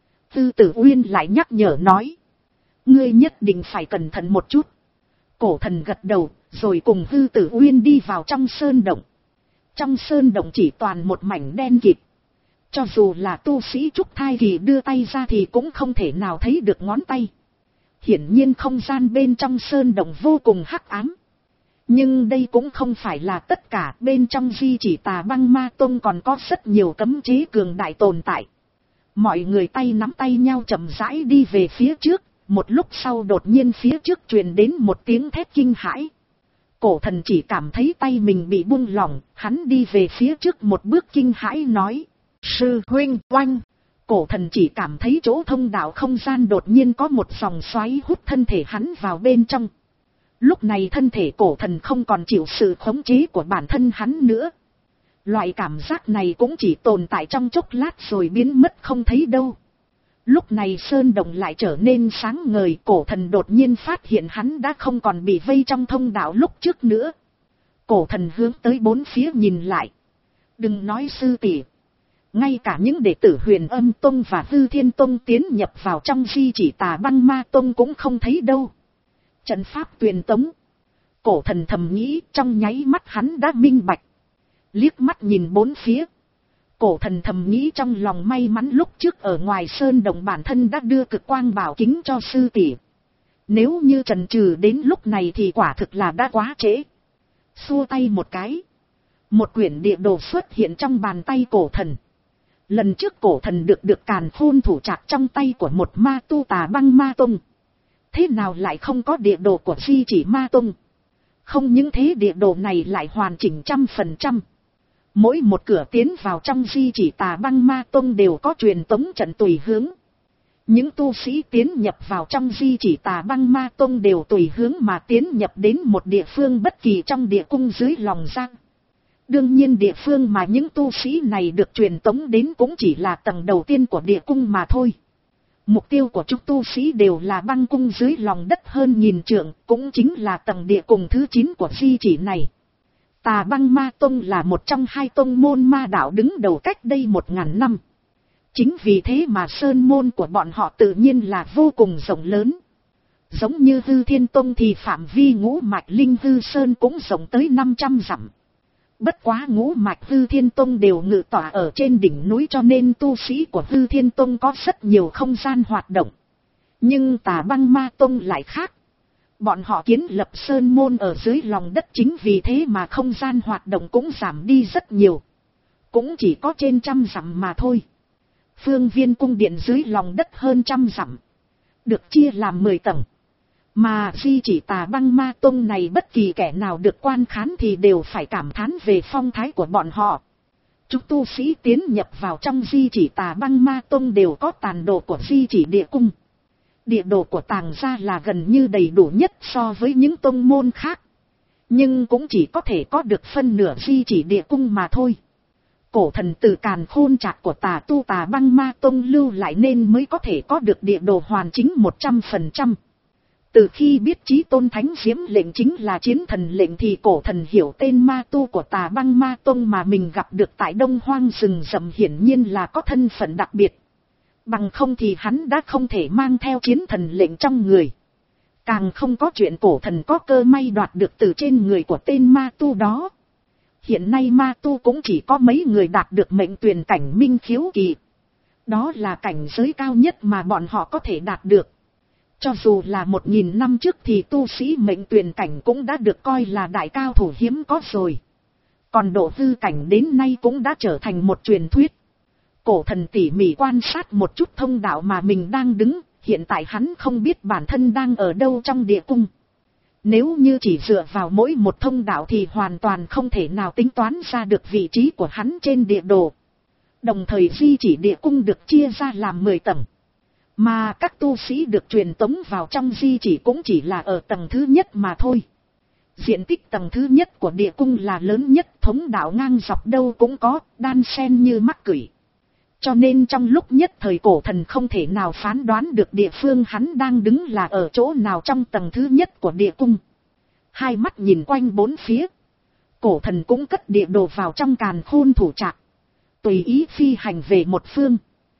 Hư Tử Uyên lại nhắc nhở nói. Ngươi nhất định phải cẩn thận một chút. Cổ Thần gật đầu, rồi cùng Hư Tử Uyên đi vào trong sơn động. Trong sơn động chỉ toàn một mảnh đen kịt. Cho dù là tu sĩ trúc thai kỳ đưa tay ra thì cũng không thể nào thấy được ngón tay. Hiển nhiên không gian bên trong sơn động vô cùng hắc ám. Nhưng đây cũng không phải là tất cả, bên trong di chỉ Tà Băng Ma Tông còn có rất nhiều cấm chế cường đại tồn tại. Mọi người tay nắm tay nhau chậm rãi đi về phía trước, một lúc sau đột nhiên phía trước truyền đến một tiếng thét kinh hãi. Cổ thần chỉ cảm thấy tay mình bị buông lỏng, hắn đi về phía trước một bước kinh hãi nói. Sư huynh, oanh! Cổ thần chỉ cảm thấy chỗ thông đạo không gian đột nhiên có một dòng xoáy hút thân thể hắn vào bên trong. Lúc này thân thể cổ thần không còn chịu sự khống chế của bản thân hắn nữa. Loại cảm giác này cũng chỉ tồn tại trong chốc lát rồi biến mất không thấy đâu. Lúc này sơn động lại trở nên sáng ngời, cổ thần đột nhiên phát hiện hắn đã không còn bị vây trong thông đạo lúc trước nữa. Cổ thần hướng tới bốn phía nhìn lại. Đừng nói sư tỷ, ngay cả những đệ tử Huyền Âm Tông và Hư Thiên Tông tiến nhập vào trong di chỉ Tà Băng Ma Tông cũng không thấy đâu. Trận pháp truyền tống. Cổ thần thầm nghĩ, trong nháy mắt hắn đã minh bạch. Liếc mắt nhìn bốn phía. Cổ thần thầm nghĩ trong lòng may mắn lúc trước ở ngoài sơn động bản thân đã đưa cực quang bảo kính cho sư tỷ. Nếu như chần chừ đến lúc này thì quả thực là đã quá trễ. Xua tay một cái. Một quyển địa đồ xuất hiện trong bàn tay cổ thần. Lần trước cổ thần được được càn khôn thủ trạc trong tay của một ma tu Tà Băng Ma Tông. Thế nào lại không có địa đồ của di chỉ Ma Tông? Không những thế địa đồ này lại hoàn chỉnh trăm phần trăm. Mỗi một cửa tiến vào trong di chỉ Tà Băng Ma Tông đều có truyền tống trận tùy hướng. Những tu sĩ tiến nhập vào trong di chỉ Tà Băng Ma Tông đều tùy hướng mà tiến nhập đến một địa phương bất kỳ trong địa cung dưới lòng giang. Đương nhiên địa phương mà những tu sĩ này được truyền tống đến cũng chỉ là tầng đầu tiên của địa cung mà thôi. Mục tiêu của chúng tu sĩ đều là băng cung dưới lòng đất hơn nghìn trượng, cũng chính là tầng địa cung thứ chín của di chỉ này. Tà Băng Ma Tông là một trong hai tông môn ma đạo đứng đầu cách đây một ngàn năm. Chính vì thế mà sơn môn của bọn họ tự nhiên là vô cùng rộng lớn. Giống như Hư Thiên Tông thì phạm vi ngũ mạch linh hư sơn cũng rộng tới năm trăm dặm. Bất quá ngũ mạch Hư Thiên Tông đều ngự tỏa ở trên đỉnh núi cho nên tu sĩ của Hư Thiên Tông có rất nhiều không gian hoạt động. Nhưng Tà Băng Ma Tông lại khác. Bọn họ kiến lập sơn môn ở dưới lòng đất, chính vì thế mà không gian hoạt động cũng giảm đi rất nhiều. Cũng chỉ có trên trăm dặm mà thôi. Phương viên cung điện dưới lòng đất hơn trăm dặm. Được chia làm mười tầng. Mà di chỉ Tà Băng Ma Tông này bất kỳ kẻ nào được quan khán thì đều phải cảm thán về phong thái của bọn họ. Chúng tu sĩ tiến nhập vào trong di chỉ Tà Băng Ma Tông đều có tàn đồ của di chỉ địa cung. Địa đồ của Tàng gia là gần như đầy đủ nhất so với những tông môn khác. Nhưng cũng chỉ có thể có được phân nửa di chỉ địa cung mà thôi. Cổ thần từ càn khôn trạc của Tà tu Tà Băng Ma Tông lưu lại nên mới có thể có được địa đồ hoàn chỉnh một trăm phần trăm. Từ khi biết Chí Tôn Thánh Diễm lệnh chính là chiến thần lệnh thì cổ thần hiểu tên ma tu của Tà Băng Ma Tông mà mình gặp được tại Đông Hoang rừng rậm hiển nhiên là có thân phận đặc biệt. Bằng không thì hắn đã không thể mang theo chiến thần lệnh trong người. Càng không có chuyện cổ thần có cơ may đoạt được từ trên người của tên ma tu đó. Hiện nay ma tu cũng chỉ có mấy người đạt được mệnh tuyển cảnh minh khiếu kỳ. Đó là cảnh giới cao nhất mà bọn họ có thể đạt được. Cho dù là một nghìn năm trước thì tu sĩ mệnh tuyển cảnh cũng đã được coi là đại cao thủ hiếm có rồi. Còn độ hư cảnh đến nay cũng đã trở thành một truyền thuyết. Cổ thần tỉ mỉ quan sát một chút thông đạo mà mình đang đứng, hiện tại hắn không biết bản thân đang ở đâu trong địa cung. Nếu như chỉ dựa vào mỗi một thông đạo thì hoàn toàn không thể nào tính toán ra được vị trí của hắn trên địa đồ. Đồng thời di chỉ địa cung được chia ra làm mười tầng. Mà các tu sĩ được truyền tống vào trong di chỉ cũng chỉ là ở tầng thứ nhất mà thôi. Diện tích tầng thứ nhất của địa cung là lớn nhất, thống đạo ngang dọc đâu cũng có, đan xen như mắc cửi. Cho nên trong lúc nhất thời cổ thần không thể nào phán đoán được địa phương hắn đang đứng là ở chỗ nào trong tầng thứ nhất của địa cung. Hai mắt nhìn quanh bốn phía. Cổ thần cũng cất địa đồ vào trong càn khôn thủ trạc. Tùy ý phi hành về một phương.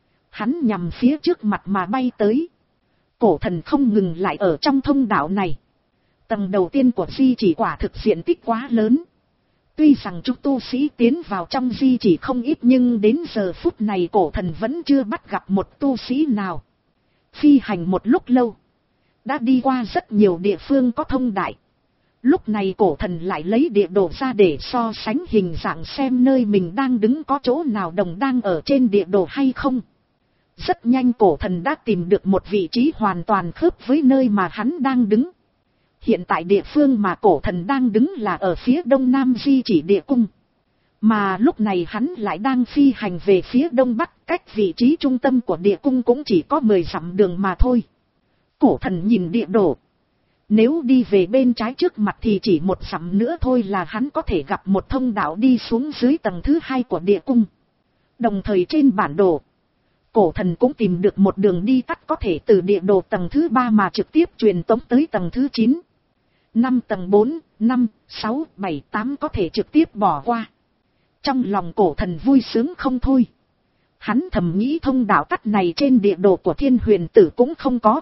Hắn nhằm phía trước mặt mà bay tới. Cổ thần không ngừng lại ở trong thông đạo này. Tầng đầu tiên của di chỉ quả thực diện tích quá lớn. Tuy rằng chúng tu sĩ tiến vào trong di chỉ không ít nhưng đến giờ phút này cổ thần vẫn chưa bắt gặp một tu sĩ nào. Phi hành một lúc lâu. Đã đi qua rất nhiều địa phương có thông đại. Lúc này cổ thần lại lấy địa đồ ra để so sánh hình dạng xem nơi mình đang đứng có chỗ nào đồng đang ở trên địa đồ hay không. Rất nhanh cổ thần đã tìm được một vị trí hoàn toàn khớp với nơi mà hắn đang đứng. Hiện tại địa phương mà cổ thần đang đứng là ở phía đông nam di chỉ địa cung. Mà lúc này hắn lại đang phi hành về phía đông bắc, cách vị trí trung tâm của địa cung cũng chỉ có mười dặm đường mà thôi. Cổ thần nhìn địa đồ. Nếu đi về bên trái trước mặt thì chỉ một dặm nữa thôi là hắn có thể gặp một thông đạo đi xuống dưới tầng thứ hai của địa cung. Đồng thời trên bản đồ, cổ thần cũng tìm được một đường đi tắt có thể từ địa đồ tầng thứ ba mà trực tiếp truyền tống tới tầng thứ chín. Năm tầng bốn, năm, sáu, bảy, tám có thể trực tiếp bỏ qua. Trong lòng cổ thần vui sướng không thôi. Hắn thầm nghĩ thông đạo tắt này trên địa đồ của Thiên Huyền Tử cũng không có.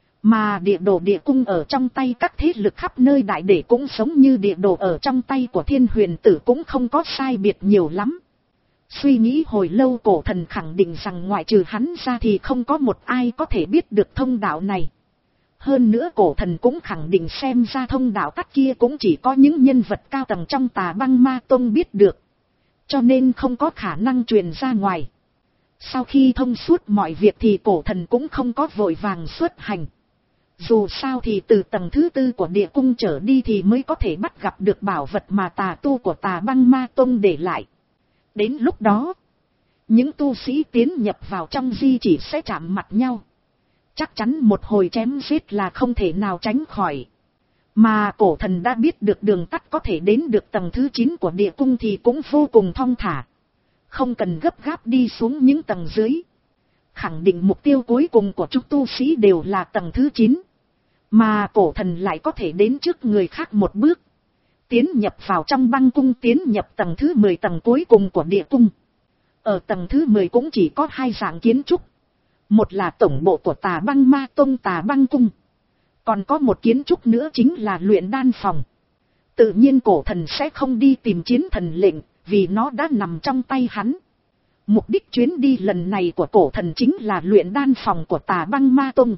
Mà địa đồ địa cung ở trong tay các thế lực khắp nơi đại để cũng giống như địa đồ ở trong tay của Thiên Huyền Tử cũng không có sai biệt nhiều lắm. Suy nghĩ hồi lâu cổ thần khẳng định rằng ngoại trừ hắn ra thì không có một ai có thể biết được thông đạo này. Hơn nữa cổ thần cũng khẳng định xem ra thông đạo tắt kia cũng chỉ có những nhân vật cao tầng trong Tà Băng Ma Tông biết được. Cho nên không có khả năng truyền ra ngoài. Sau khi thông suốt mọi việc thì cổ thần cũng không có vội vàng xuất hành. Dù sao thì từ tầng thứ tư của địa cung trở đi thì mới có thể bắt gặp được bảo vật mà tà tu của Tà Băng Ma Tông để lại. Đến lúc đó, những tu sĩ tiến nhập vào trong di chỉ sẽ chạm mặt nhau. Chắc chắn một hồi chém giết là không thể nào tránh khỏi. Mà cổ thần đã biết được đường tắt có thể đến được tầng thứ chín của địa cung thì cũng vô cùng thong thả. Không cần gấp gáp đi xuống những tầng dưới. Khẳng định mục tiêu cuối cùng của chúng tu sĩ đều là tầng thứ chín. Mà cổ thần lại có thể đến trước người khác một bước. Tiến nhập vào trong băng cung, tiến nhập tầng thứ mười, tầng cuối cùng của địa cung. Ở tầng thứ mười cũng chỉ có hai dạng kiến trúc. Một là tổng bộ của Tà Băng Ma Tông Tà Băng Cung. Còn có một kiến trúc nữa chính là luyện đan phòng. Tự nhiên cổ thần sẽ không đi tìm chiến thần lệnh, vì nó đã nằm trong tay hắn. Mục đích chuyến đi lần này của cổ thần chính là luyện đan phòng của Tà Băng Ma Tông.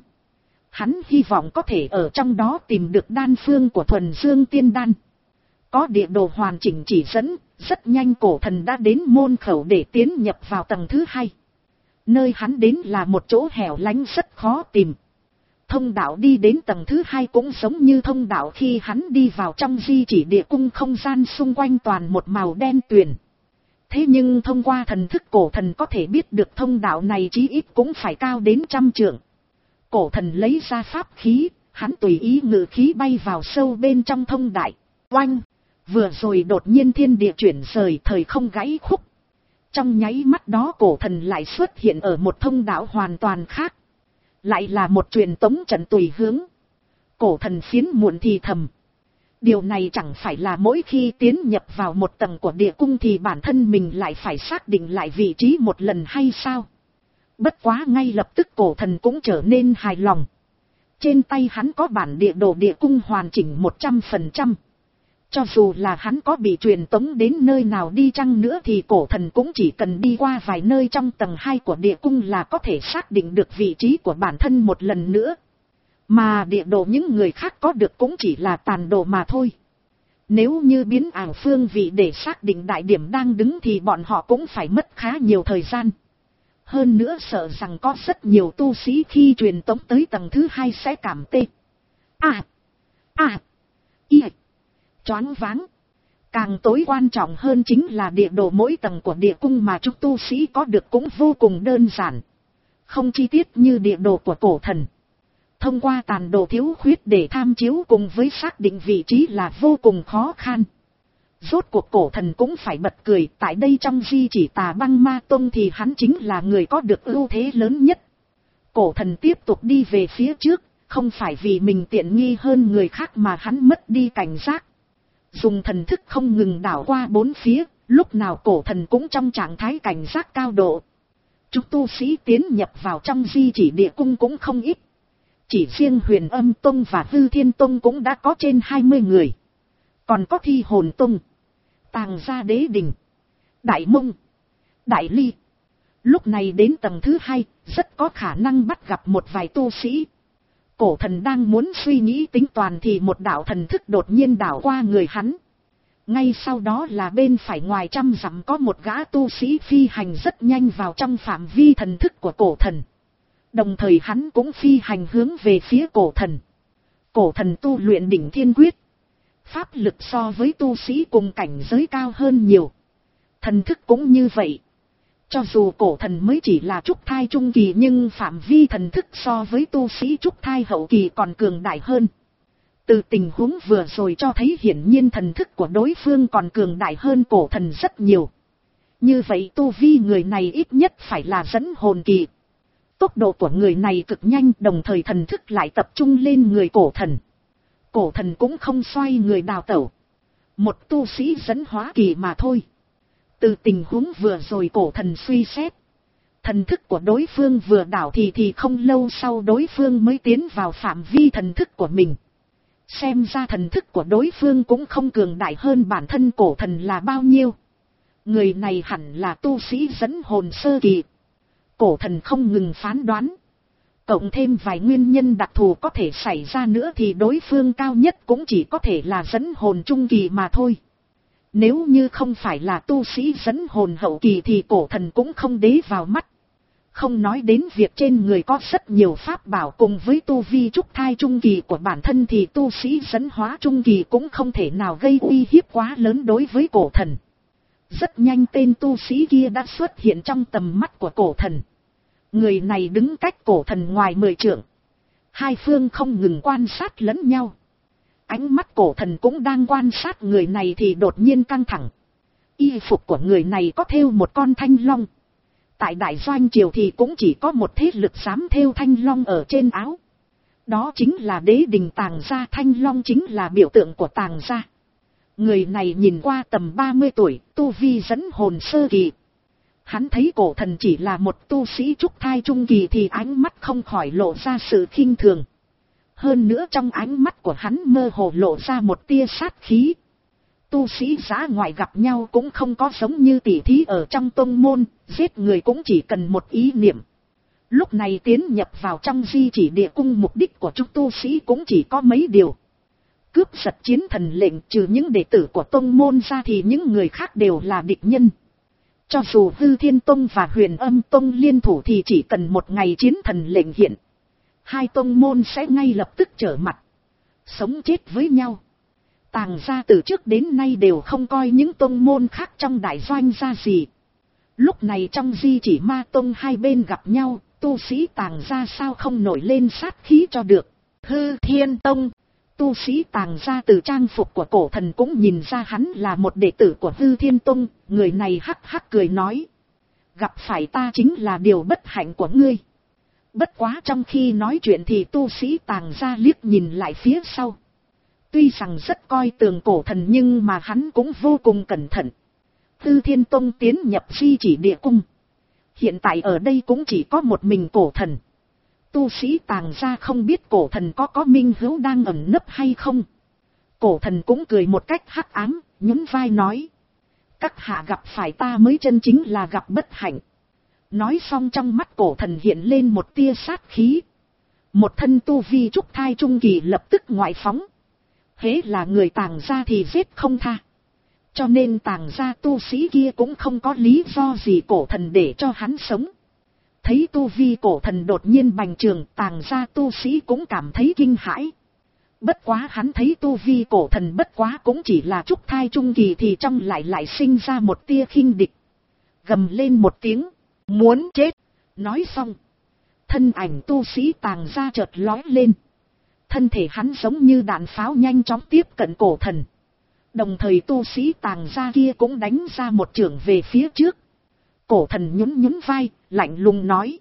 Hắn hy vọng có thể ở trong đó tìm được đan phương của Thuần Dương Tiên Đan. Có địa đồ hoàn chỉnh chỉ dẫn, rất nhanh cổ thần đã đến môn khẩu để tiến nhập vào tầng thứ hai. Nơi hắn đến là một chỗ hẻo lánh rất khó tìm. Thông đạo đi đến tầng thứ hai cũng giống như thông đạo khi hắn đi vào trong di chỉ địa cung, không gian xung quanh toàn một màu đen tuyền. Thế nhưng thông qua thần thức cổ thần có thể biết được thông đạo này chí ít cũng phải cao đến trăm trượng. Cổ thần lấy ra pháp khí, hắn tùy ý ngự khí bay vào sâu bên trong thông đại. Oanh! Vừa rồi đột nhiên thiên địa chuyển rời, thời không gãy khúc. Trong nháy mắt đó cổ thần lại xuất hiện ở một thông đạo hoàn toàn khác. Lại là một truyền tống trận tùy hướng. Cổ thần phiến muộn thì thầm. Điều này chẳng phải là mỗi khi tiến nhập vào một tầng của địa cung thì bản thân mình lại phải xác định lại vị trí một lần hay sao? Bất quá ngay lập tức cổ thần cũng trở nên hài lòng. Trên tay hắn có bản địa đồ địa cung hoàn chỉnh một trăm phần trăm. Cho dù là hắn có bị truyền tống đến nơi nào đi chăng nữa thì cổ thần cũng chỉ cần đi qua vài nơi trong tầng hai của địa cung là có thể xác định được vị trí của bản thân một lần nữa. Mà địa đồ những người khác có được cũng chỉ là tàn đồ mà thôi. Nếu như biến ảo phương vị để xác định đại điểm đang đứng thì bọn họ cũng phải mất khá nhiều thời gian. Hơn nữa sợ rằng có rất nhiều tu sĩ khi truyền tống tới tầng thứ hai sẽ cảm tê. À! À! Y! Choáng váng. Càng tối quan trọng hơn chính là địa đồ mỗi tầng của địa cung mà chúng tu sĩ có được cũng vô cùng đơn giản. Không chi tiết như địa đồ của cổ thần. Thông qua tàn đồ thiếu khuyết để tham chiếu cùng với xác định vị trí là vô cùng khó khăn. Rốt cuộc cổ thần cũng phải bật cười, tại đây trong di chỉ Tà Băng Ma Tông thì hắn chính là người có được ưu thế lớn nhất. Cổ thần tiếp tục đi về phía trước, không phải vì mình tiện nghi hơn người khác mà hắn mất đi cảnh giác. Dùng thần thức không ngừng đảo qua bốn phía, lúc nào cổ thần cũng trong trạng thái cảnh giác cao độ. Chúng tu sĩ tiến nhập vào trong di chỉ địa cung cũng không ít. Chỉ riêng Huyền Âm Tông và Hư Thiên Tông cũng đã có trên hai mươi người. Còn có Thi Hồn Tông, Tàng Gia Đế Đình, Đại Mông, Đại Ly. Lúc này đến tầng thứ hai, rất có khả năng bắt gặp một vài tu sĩ. Cổ thần đang muốn suy nghĩ tính toàn thì một đạo thần thức đột nhiên đảo qua người hắn. Ngay sau đó là bên phải ngoài trăm dặm có một gã tu sĩ phi hành rất nhanh vào trong phạm vi thần thức của cổ thần. Đồng thời hắn cũng phi hành hướng về phía cổ thần. Cổ thần tu luyện đỉnh thiên quyết. Pháp lực so với tu sĩ cùng cảnh giới cao hơn nhiều. Thần thức cũng như vậy. Cho dù cổ thần mới chỉ là trúc thai trung kỳ nhưng phạm vi thần thức so với tu sĩ trúc thai hậu kỳ còn cường đại hơn. Từ tình huống vừa rồi cho thấy hiển nhiên thần thức của đối phương còn cường đại hơn cổ thần rất nhiều. Như vậy tu vi người này ít nhất phải là dẫn hồn kỳ. Tốc độ của người này cực nhanh, đồng thời thần thức lại tập trung lên người cổ thần. Cổ thần cũng không xoay người đào tẩu. Một tu sĩ dẫn hóa kỳ mà thôi. Từ tình huống vừa rồi cổ thần suy xét. Thần thức của đối phương vừa đảo thì thì không lâu sau đối phương mới tiến vào phạm vi thần thức của mình. Xem ra thần thức của đối phương cũng không cường đại hơn bản thân cổ thần là bao nhiêu. Người này hẳn là tu sĩ dẫn hồn sơ kỳ. Cổ thần không ngừng phán đoán. Cộng thêm vài nguyên nhân đặc thù có thể xảy ra nữa thì đối phương cao nhất cũng chỉ có thể là dẫn hồn trung kỳ mà thôi. Nếu như không phải là tu sĩ dẫn hồn hậu kỳ thì cổ thần cũng không đế vào mắt. Không nói đến việc trên người có rất nhiều pháp bảo cùng với tu vi trúc thai trung kỳ của bản thân thì tu sĩ dẫn hóa trung kỳ cũng không thể nào gây uy hiếp quá lớn đối với cổ thần. Rất nhanh tên tu sĩ kia đã xuất hiện trong tầm mắt của cổ thần. Người này đứng cách cổ thần ngoài mười trượng. Hai phương không ngừng quan sát lẫn nhau. Ánh mắt cổ thần cũng đang quan sát người này thì đột nhiên căng thẳng. Y phục của người này có thêu một con thanh long. Tại Đại Doanh Triều thì cũng chỉ có một thế lực dám thêu thanh long ở trên áo. Đó chính là đế đình Tàng gia, thanh long chính là biểu tượng của Tàng gia. Người này nhìn qua tầm ba mươi tuổi, tu vi dẫn hồn sơ kỳ. Hắn thấy cổ thần chỉ là một tu sĩ trúc thai trung kỳ thì ánh mắt không khỏi lộ ra sự khinh thường. Hơn nữa trong ánh mắt của hắn mơ hồ lộ ra một tia sát khí. Tu sĩ giã ngoại gặp nhau cũng không có giống như tỉ thí ở trong tông môn, giết người cũng chỉ cần một ý niệm. Lúc này tiến nhập vào trong di chỉ địa cung mục đích của chúng tu sĩ cũng chỉ có mấy điều. Cướp giật chiến thần lệnh, trừ những đệ tử của tông môn ra thì những người khác đều là địch nhân. Cho dù Hư Thiên Tông và Huyền Âm Tông liên thủ thì chỉ cần một ngày chiến thần lệnh hiện. Hai tông môn sẽ ngay lập tức trở mặt. Sống chết với nhau. Tàng gia từ trước đến nay đều không coi những tông môn khác trong đại doanh ra gì. Lúc này trong di chỉ ma tông hai bên gặp nhau, tu sĩ Tàng gia sao không nổi lên sát khí cho được. Hư Thiên Tông. Tu sĩ Tàng gia từ trang phục của cổ thần cũng nhìn ra hắn là một đệ tử của Hư Thiên Tông. Người này hắc hắc cười nói. Gặp phải ta chính là điều bất hạnh của ngươi. Bất quá trong khi nói chuyện thì tu sĩ Tàng gia liếc nhìn lại phía sau. Tuy rằng rất coi thường cổ thần nhưng mà hắn cũng vô cùng cẩn thận. Hư Thiên Tông tiến nhập di chỉ địa cung. Hiện tại ở đây cũng chỉ có một mình cổ thần. Tu sĩ Tàng gia không biết cổ thần có có minh hữu đang ẩn nấp hay không. Cổ thần cũng cười một cách hắc ám, nhún vai nói. Các hạ gặp phải ta mới chân chính là gặp bất hạnh. Nói xong trong mắt cổ thần hiện lên một tia sát khí. Một thân tu vi trúc thai trung kỳ lập tức ngoại phóng. Hễ là người Tàng gia thì giết không tha. Cho nên Tàng gia tu sĩ kia cũng không có lý do gì cổ thần để cho hắn sống. Thấy tu vi cổ thần đột nhiên bành trường, Tàng gia tu sĩ cũng cảm thấy kinh hãi. Bất quá hắn thấy tu vi cổ thần bất quá cũng chỉ là trúc thai trung kỳ thì trong lại lại sinh ra một tia khinh địch. Gầm lên một tiếng, muốn chết. Nói xong, thân ảnh tu sĩ Tàng gia chợt lói lên. Thân thể hắn giống như đạn pháo nhanh chóng tiếp cận cổ thần. Đồng thời tu sĩ Tàng gia kia cũng đánh ra một chưởng về phía trước. Cổ thần nhún nhún vai, lạnh lùng nói.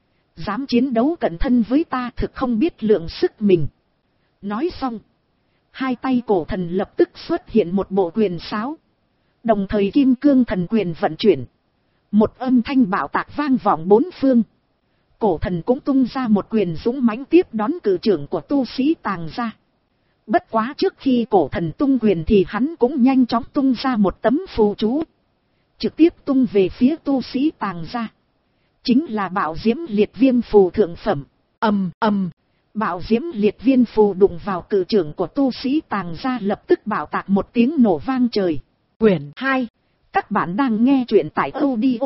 Dám chiến đấu cận thân với ta thực không biết lượng sức mình. Nói xong, hai tay cổ thần lập tức xuất hiện một bộ quyền sáo. Đồng thời kim cương thần quyền vận chuyển. Một âm thanh bạo tạc vang vọng bốn phương. Cổ thần cũng tung ra một quyền dũng mãnh tiếp đón cử trưởng của tu sĩ Tàng gia. Bất quá trước khi cổ thần tung quyền thì hắn cũng nhanh chóng tung ra một tấm phù chú. Trực tiếp tung về phía tu sĩ Tàng gia. Chính là bạo diễm liệt viêm phù thượng phẩm. Ầm ầm. Bạo diễm liệt viên phù đụng vào cự trưởng của tu sĩ Tàng gia lập tức bạo tạc một tiếng nổ vang trời. Quyển hai. Các bạn đang nghe truyện tại audio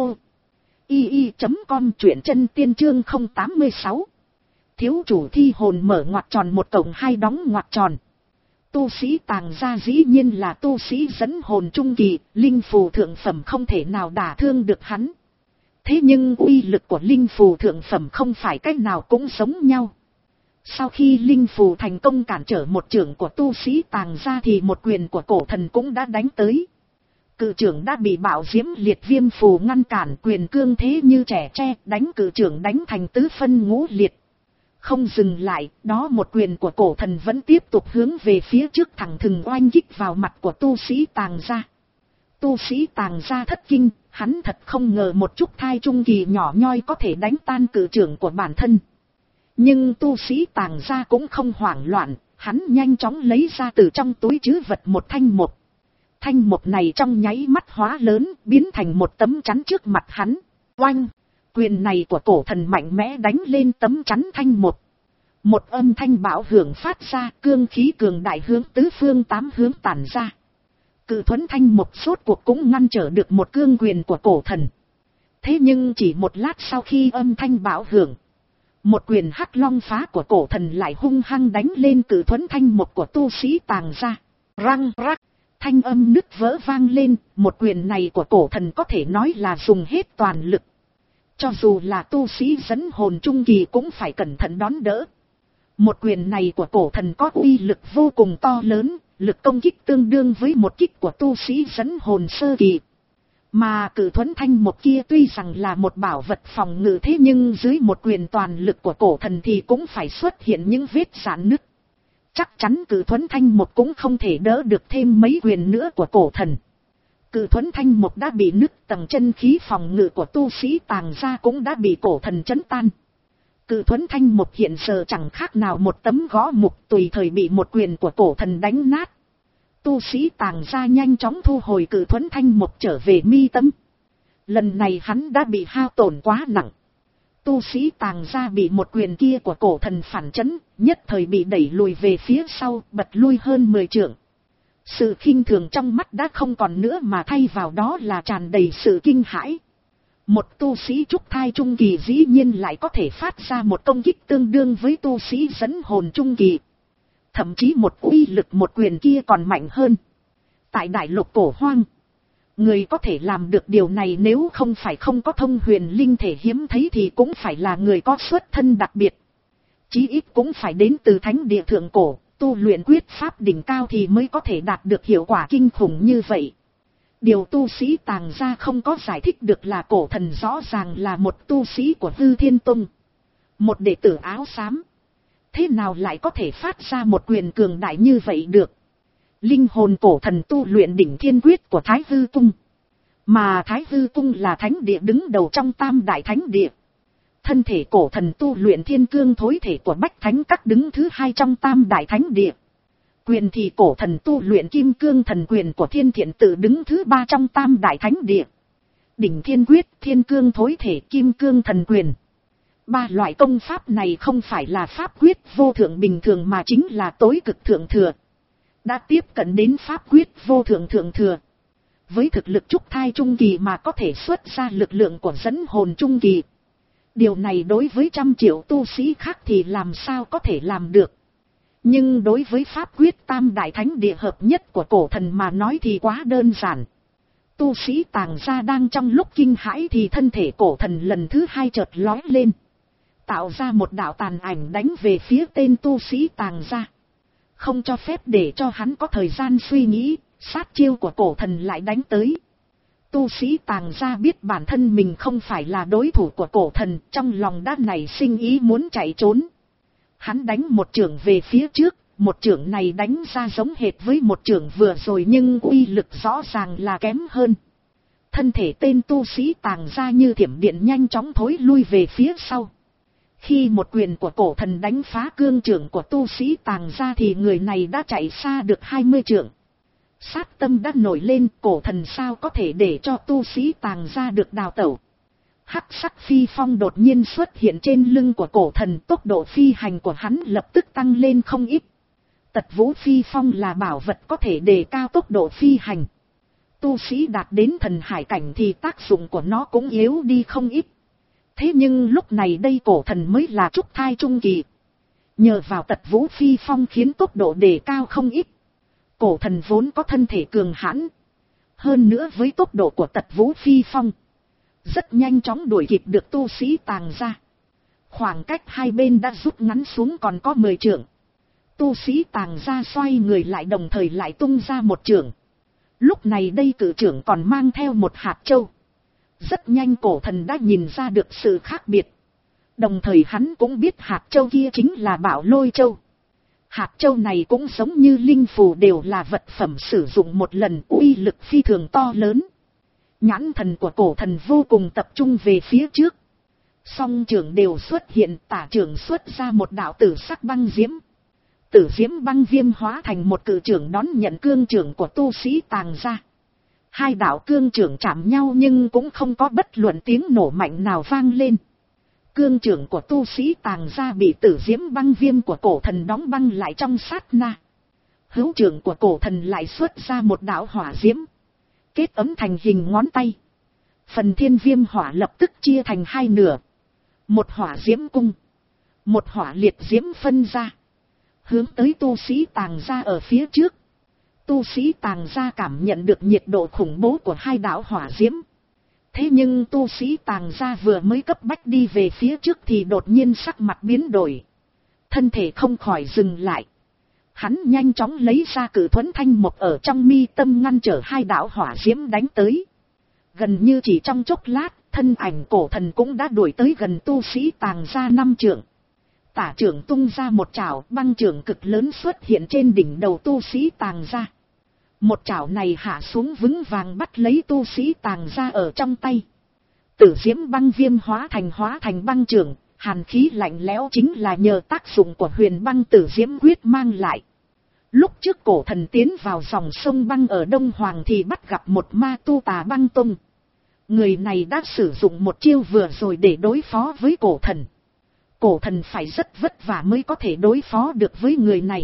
i i chấm com, truyện chân tiên chương không tám sáu. Thiếu chủ thi hồn mở ngoặc tròn một cộng hai đóng ngoặc tròn. Tu sĩ Tàng gia dĩ nhiên là tu sĩ dẫn hồn trung kỳ, linh phù thượng phẩm không thể nào đả thương được hắn. Thế nhưng uy lực của linh phù thượng phẩm không phải cách nào cũng giống nhau. Sau khi linh phù thành công cản trở một trưởng của tu sĩ Tàng gia thì một quyền của cổ thần cũng đã đánh tới. Cự trưởng đã bị bạo diễm liệt viêm phù ngăn cản, quyền cương thế như trẻ tre, đánh cự trưởng đánh thành tứ phân ngũ liệt. Không dừng lại, đó một quyền của cổ thần vẫn tiếp tục hướng về phía trước thẳng thừng oanh kích vào mặt của tu sĩ Tàng gia. Tu sĩ Tàng gia thất kinh, hắn thật không ngờ một chút thai trung kỳ nhỏ nhoi có thể đánh tan cự trưởng của bản thân. Nhưng tu sĩ Tàng gia cũng không hoảng loạn, hắn nhanh chóng lấy ra từ trong túi trữ vật một thanh mộc. Thanh mộc này trong nháy mắt hóa lớn, biến thành một tấm chắn trước mặt hắn. Oanh! Quyền này của cổ thần mạnh mẽ đánh lên tấm chắn thanh mộc. Một âm thanh bạo hưởng phát ra, cương khí cường đại hướng tứ phương tám hướng tản ra. Cự thuẫn thanh mộc sốt cuộc cũng ngăn trở được một cương quyền của cổ thần. Thế nhưng chỉ một lát sau khi âm thanh bạo hưởng, một quyền hắc long phá của cổ thần lại hung hăng đánh lên cự thuẫn thanh mộc của tu sĩ Tàng gia. Răng rắc, thanh âm nứt vỡ vang lên, một quyền này của cổ thần có thể nói là dùng hết toàn lực. Cho dù là tu sĩ dẫn hồn trung kỳ cũng phải cẩn thận đón đỡ. Một quyền này của cổ thần có uy lực vô cùng to lớn, lực công kích tương đương với một kích của tu sĩ dẫn hồn sơ kỳ. Mà cự thuẫn thanh mộc kia tuy rằng là một bảo vật phòng ngự, thế nhưng dưới một quyền toàn lực của cổ thần thì cũng phải xuất hiện những vết rạn nứt. Chắc chắn cự thuẫn thanh mộc cũng không thể đỡ được thêm mấy quyền nữa của cổ thần. Cự thuẫn thanh mộc đã bị nứt, tầng chân khí phòng ngự của tu sĩ Tàng gia cũng đã bị cổ thần chấn tan. Cự thuẫn thanh mộc hiện giờ chẳng khác nào một tấm gõ mục tùy thời bị một quyền của cổ thần đánh nát. Tu sĩ Tàng gia nhanh chóng thu hồi cự thuẫn thanh mộc trở về mi tâm. Lần này hắn đã bị hao tổn quá nặng. Tu sĩ Tàng gia bị một quyền kia của cổ thần phản chấn, nhất thời bị đẩy lùi về phía sau, bật lui hơn mười trượng. Sự khinh thường trong mắt đã không còn nữa mà thay vào đó là tràn đầy sự kinh hãi. Một tu sĩ trúc thai trung kỳ dĩ nhiên lại có thể phát ra một công kích tương đương với tu sĩ dẫn hồn trung kỳ. Thậm chí một uy lực một quyền kia còn mạnh hơn. Tại đại lục cổ hoang, người có thể làm được điều này nếu không phải không có thông huyền linh thể hiếm thấy thì cũng phải là người có xuất thân đặc biệt. Chí ít cũng phải đến từ thánh địa thượng cổ, tu luyện quyết pháp đỉnh cao thì mới có thể đạt được hiệu quả kinh khủng như vậy. Điều tu sĩ Tàng gia không có giải thích được là cổ thần rõ ràng là một tu sĩ của Hư Thiên Tông, một đệ tử áo xám. Thế nào lại có thể phát ra một quyền cường đại như vậy được? Linh hồn cổ thần tu luyện đỉnh thiên quyết của Thái Hư Cung. Mà Thái Hư Cung là thánh địa đứng đầu trong tam đại thánh địa. Thân thể cổ thần tu luyện thiên cương thối thể của Bách Thánh Các đứng thứ hai trong tam đại thánh địa. Quyền thì cổ thần tu luyện kim cương thần quyền của Thiên Thiện Tự đứng thứ ba trong tam đại thánh địa. Đỉnh thiên quyết, thiên cương thối thể, kim cương thần quyền. Ba loại công pháp này không phải là pháp quyết vô thượng bình thường mà chính là tối cực thượng thừa. Đã tiếp cận đến pháp quyết vô thượng thượng thừa. Với thực lực trúc thai trung kỳ mà có thể xuất ra lực lượng của dẫn hồn trung kỳ. Điều này đối với trăm triệu tu sĩ khác thì làm sao có thể làm được. Nhưng đối với pháp quyết tam đại thánh địa hợp nhất của cổ thần mà nói thì quá đơn giản. Tu sĩ Tàng gia đang trong lúc kinh hãi thì thân thể cổ thần lần thứ hai chợt lói lên. Tạo ra một đạo tàn ảnh đánh về phía tên tu sĩ Tàng gia. Không cho phép để cho hắn có thời gian suy nghĩ, sát chiêu của cổ thần lại đánh tới. Tu sĩ Tàng gia biết bản thân mình không phải là đối thủ của cổ thần, trong lòng đã nảy sinh ý muốn chạy trốn. Hắn đánh một chưởng về phía trước, một chưởng này đánh ra giống hệt với một chưởng vừa rồi nhưng uy lực rõ ràng là kém hơn. Thân thể tên tu sĩ Tàng gia như thiểm điện nhanh chóng thối lui về phía sau. Khi một quyền của cổ thần đánh phá cương chưởng của tu sĩ Tàng gia thì người này đã chạy xa được hai mươi trượng. Sát tâm đã nổi lên, cổ thần sao có thể để cho tu sĩ Tàng gia được đào tẩu. Hắc sắc phi phong đột nhiên xuất hiện trên lưng của cổ thần, tốc độ phi hành của hắn lập tức tăng lên không ít. Tật vũ phi phong là bảo vật có thể đề cao tốc độ phi hành. Tu sĩ đạt đến thần hải cảnh thì tác dụng của nó cũng yếu đi không ít. Thế nhưng lúc này đây cổ thần mới là trúc thai trung kỳ. Nhờ vào tật vũ phi phong khiến tốc độ đề cao không ít. Cổ thần vốn có thân thể cường hãn. Hơn nữa với tốc độ của tật vũ phi phong, rất nhanh chóng đuổi kịp được tu sĩ Tàng gia. Khoảng cách hai bên đã rút ngắn xuống còn có mười trượng. Tu sĩ Tàng gia xoay người lại đồng thời lại tung ra một trượng. Lúc này đây cử trưởng còn mang theo một hạt châu. Rất nhanh cổ thần đã nhìn ra được sự khác biệt. Đồng thời hắn cũng biết hạt châu kia chính là Bảo Lôi Châu. Hạt châu này cũng giống như linh phù, đều là vật phẩm sử dụng một lần, uy lực phi thường to lớn. Nhãn thần của cổ thần vô cùng tập trung về phía trước. Song trưởng đều xuất hiện, tả trưởng xuất ra một đạo tử sắc băng diễm. Tử diễm băng viêm hóa thành một cự trưởng đón nhận cương trưởng của tu sĩ Tàng gia. Hai đạo cương trưởng chạm nhau nhưng cũng không có bất luận tiếng nổ mạnh nào vang lên. Cương trưởng của tu sĩ Tàng gia bị tử diễm băng viêm của cổ thần đóng băng lại trong sát na. Hữu trưởng của cổ thần lại xuất ra một đạo hỏa diễm, kết ấm thành hình ngón tay. Phần thiên viêm hỏa lập tức chia thành hai nửa. Một hỏa diễm cung, một hỏa liệt diễm phân ra, hướng tới tu sĩ Tàng gia ở phía trước. Tu sĩ Tàng gia cảm nhận được nhiệt độ khủng bố của hai đạo hỏa diễm. Thế nhưng tu sĩ Tàng gia vừa mới cấp bách đi về phía trước thì đột nhiên sắc mặt biến đổi. Thân thể không khỏi dừng lại. Hắn nhanh chóng lấy ra cử thuẫn thanh mộc ở trong mi tâm ngăn trở hai đạo hỏa diễm đánh tới. Gần như chỉ trong chốc lát, thân ảnh cổ thần cũng đã đuổi tới gần tu sĩ Tàng gia năm trượng. Tả trưởng tung ra một chảo, băng trưởng cực lớn xuất hiện trên đỉnh đầu tu sĩ Tàng gia. Một chảo này hạ xuống vững vàng bắt lấy tu sĩ Tàng gia ở trong tay. Tử diễm băng viêm hóa thành hóa thành băng trưởng, hàn khí lạnh lẽo chính là nhờ tác dụng của huyền băng tử diễm quyết mang lại. Lúc trước cổ thần tiến vào dòng sông băng ở Đông Hoàng thì bắt gặp một ma tu Tà Băng Tông. Người này đã sử dụng một chiêu vừa rồi để đối phó với cổ thần. Cổ thần phải rất vất vả mới có thể đối phó được với người này.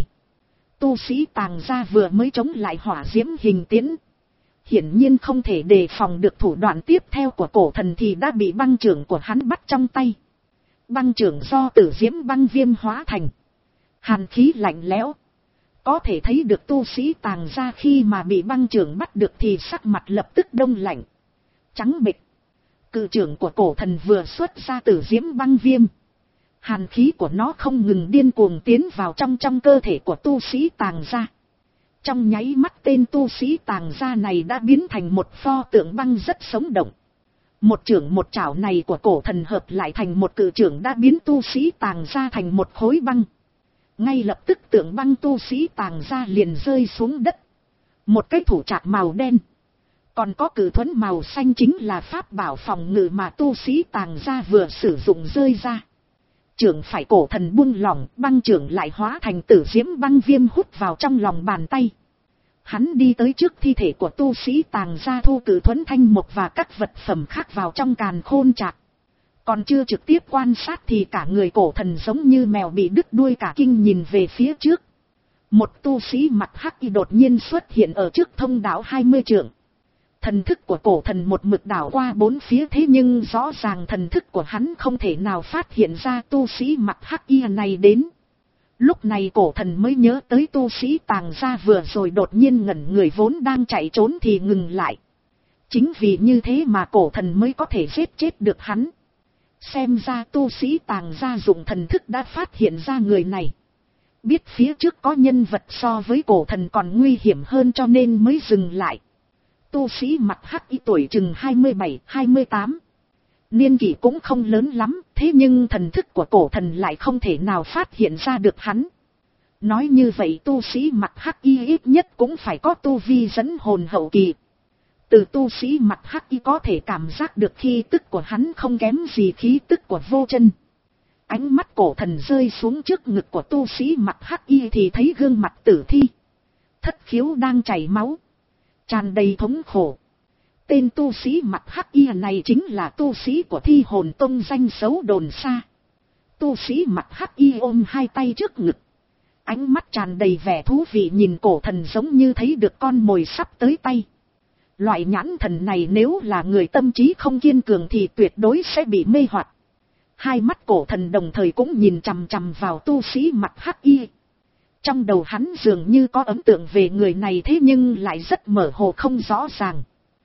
Tu sĩ Tàng gia vừa mới chống lại hỏa diễm hình tiễn, hiển nhiên không thể đề phòng được thủ đoạn tiếp theo của cổ thần thì đã bị băng trưởng của hắn bắt trong tay. Băng trưởng do tử diễm băng viêm hóa thành, hàn khí lạnh lẽo. Có thể thấy được tu sĩ Tàng gia khi mà bị băng trưởng bắt được thì sắc mặt lập tức đông lạnh, trắng bệch. Cự trưởng của cổ thần vừa xuất ra tử diễm băng viêm. Hàn khí của nó không ngừng điên cuồng tiến vào trong trong cơ thể của tu sĩ Tàng gia. Trong nháy mắt tên tu sĩ Tàng gia này đã biến thành một pho tượng băng rất sống động. Một trưởng một chảo này của cổ thần hợp lại thành một cự trưởng đã biến tu sĩ Tàng gia thành một khối băng. Ngay lập tức tượng băng tu sĩ Tàng gia liền rơi xuống đất. Một cái thủ trạc màu đen, còn có cự thuẫn màu xanh chính là pháp bảo phòng ngự mà tu sĩ Tàng gia vừa sử dụng rơi ra. Trưởng phải cổ thần buông lỏng, băng trưởng lại hóa thành tử diễm băng viêm hút vào trong lòng bàn tay. Hắn đi tới trước thi thể của tu sĩ Tàng gia thu cử thuẫn thanh mộc và các vật phẩm khác vào trong càn khôn trạc. Còn chưa trực tiếp quan sát thì cả người cổ thần giống như mèo bị đứt đuôi cả kinh nhìn về phía trước. Một tu sĩ mặt hắc y đột nhiên xuất hiện ở trước thông đạo hai mươi trượng. Thần thức của cổ thần một mực đảo qua bốn phía, thế nhưng rõ ràng thần thức của hắn không thể nào phát hiện ra tu sĩ mặt hắc y này đến. Lúc này cổ thần mới nhớ tới tu sĩ Tàng gia vừa rồi đột nhiên ngẩn người vốn đang chạy trốn thì ngừng lại. Chính vì như thế mà cổ thần mới có thể giết chết được hắn. Xem ra tu sĩ Tàng gia dụng thần thức đã phát hiện ra người này. Biết phía trước có nhân vật so với cổ thần còn nguy hiểm hơn cho nên mới dừng lại. Tu sĩ mặt hắc y tuổi chừng hai mươi bảy hai mươi tám. Niên kỷ cũng không lớn lắm, thế nhưng thần thức của cổ thần lại không thể nào phát hiện ra được hắn. Nói như vậy tu sĩ mặt hắc y ít nhất cũng phải có tu vi dẫn hồn hậu kỳ. Từ tu sĩ mặt hắc y có thể cảm giác được khí tức của hắn không kém gì khí tức của Vô Chân. Ánh mắt cổ thần rơi xuống trước ngực của tu sĩ mặt hắc y thì thấy gương mặt tử thi. Thất khiếu đang chảy máu, tràn đầy thống khổ. Tên tu sĩ mặt hắc y này chính là tu sĩ của Thi Hồn Tông danh xấu đồn xa. Tu sĩ mặt hắc y ôm hai tay trước ngực. Ánh mắt tràn đầy vẻ thú vị nhìn cổ thần giống như thấy được con mồi sắp tới tay. Loại nhãn thần này nếu là người tâm trí không kiên cường thì tuyệt đối sẽ bị mê hoặc. Hai mắt cổ thần đồng thời cũng nhìn chằm chằm vào tu sĩ mặt hắc y. Trong đầu hắn dường như có ấn tượng về người này thế nhưng lại rất mơ hồ không rõ ràng.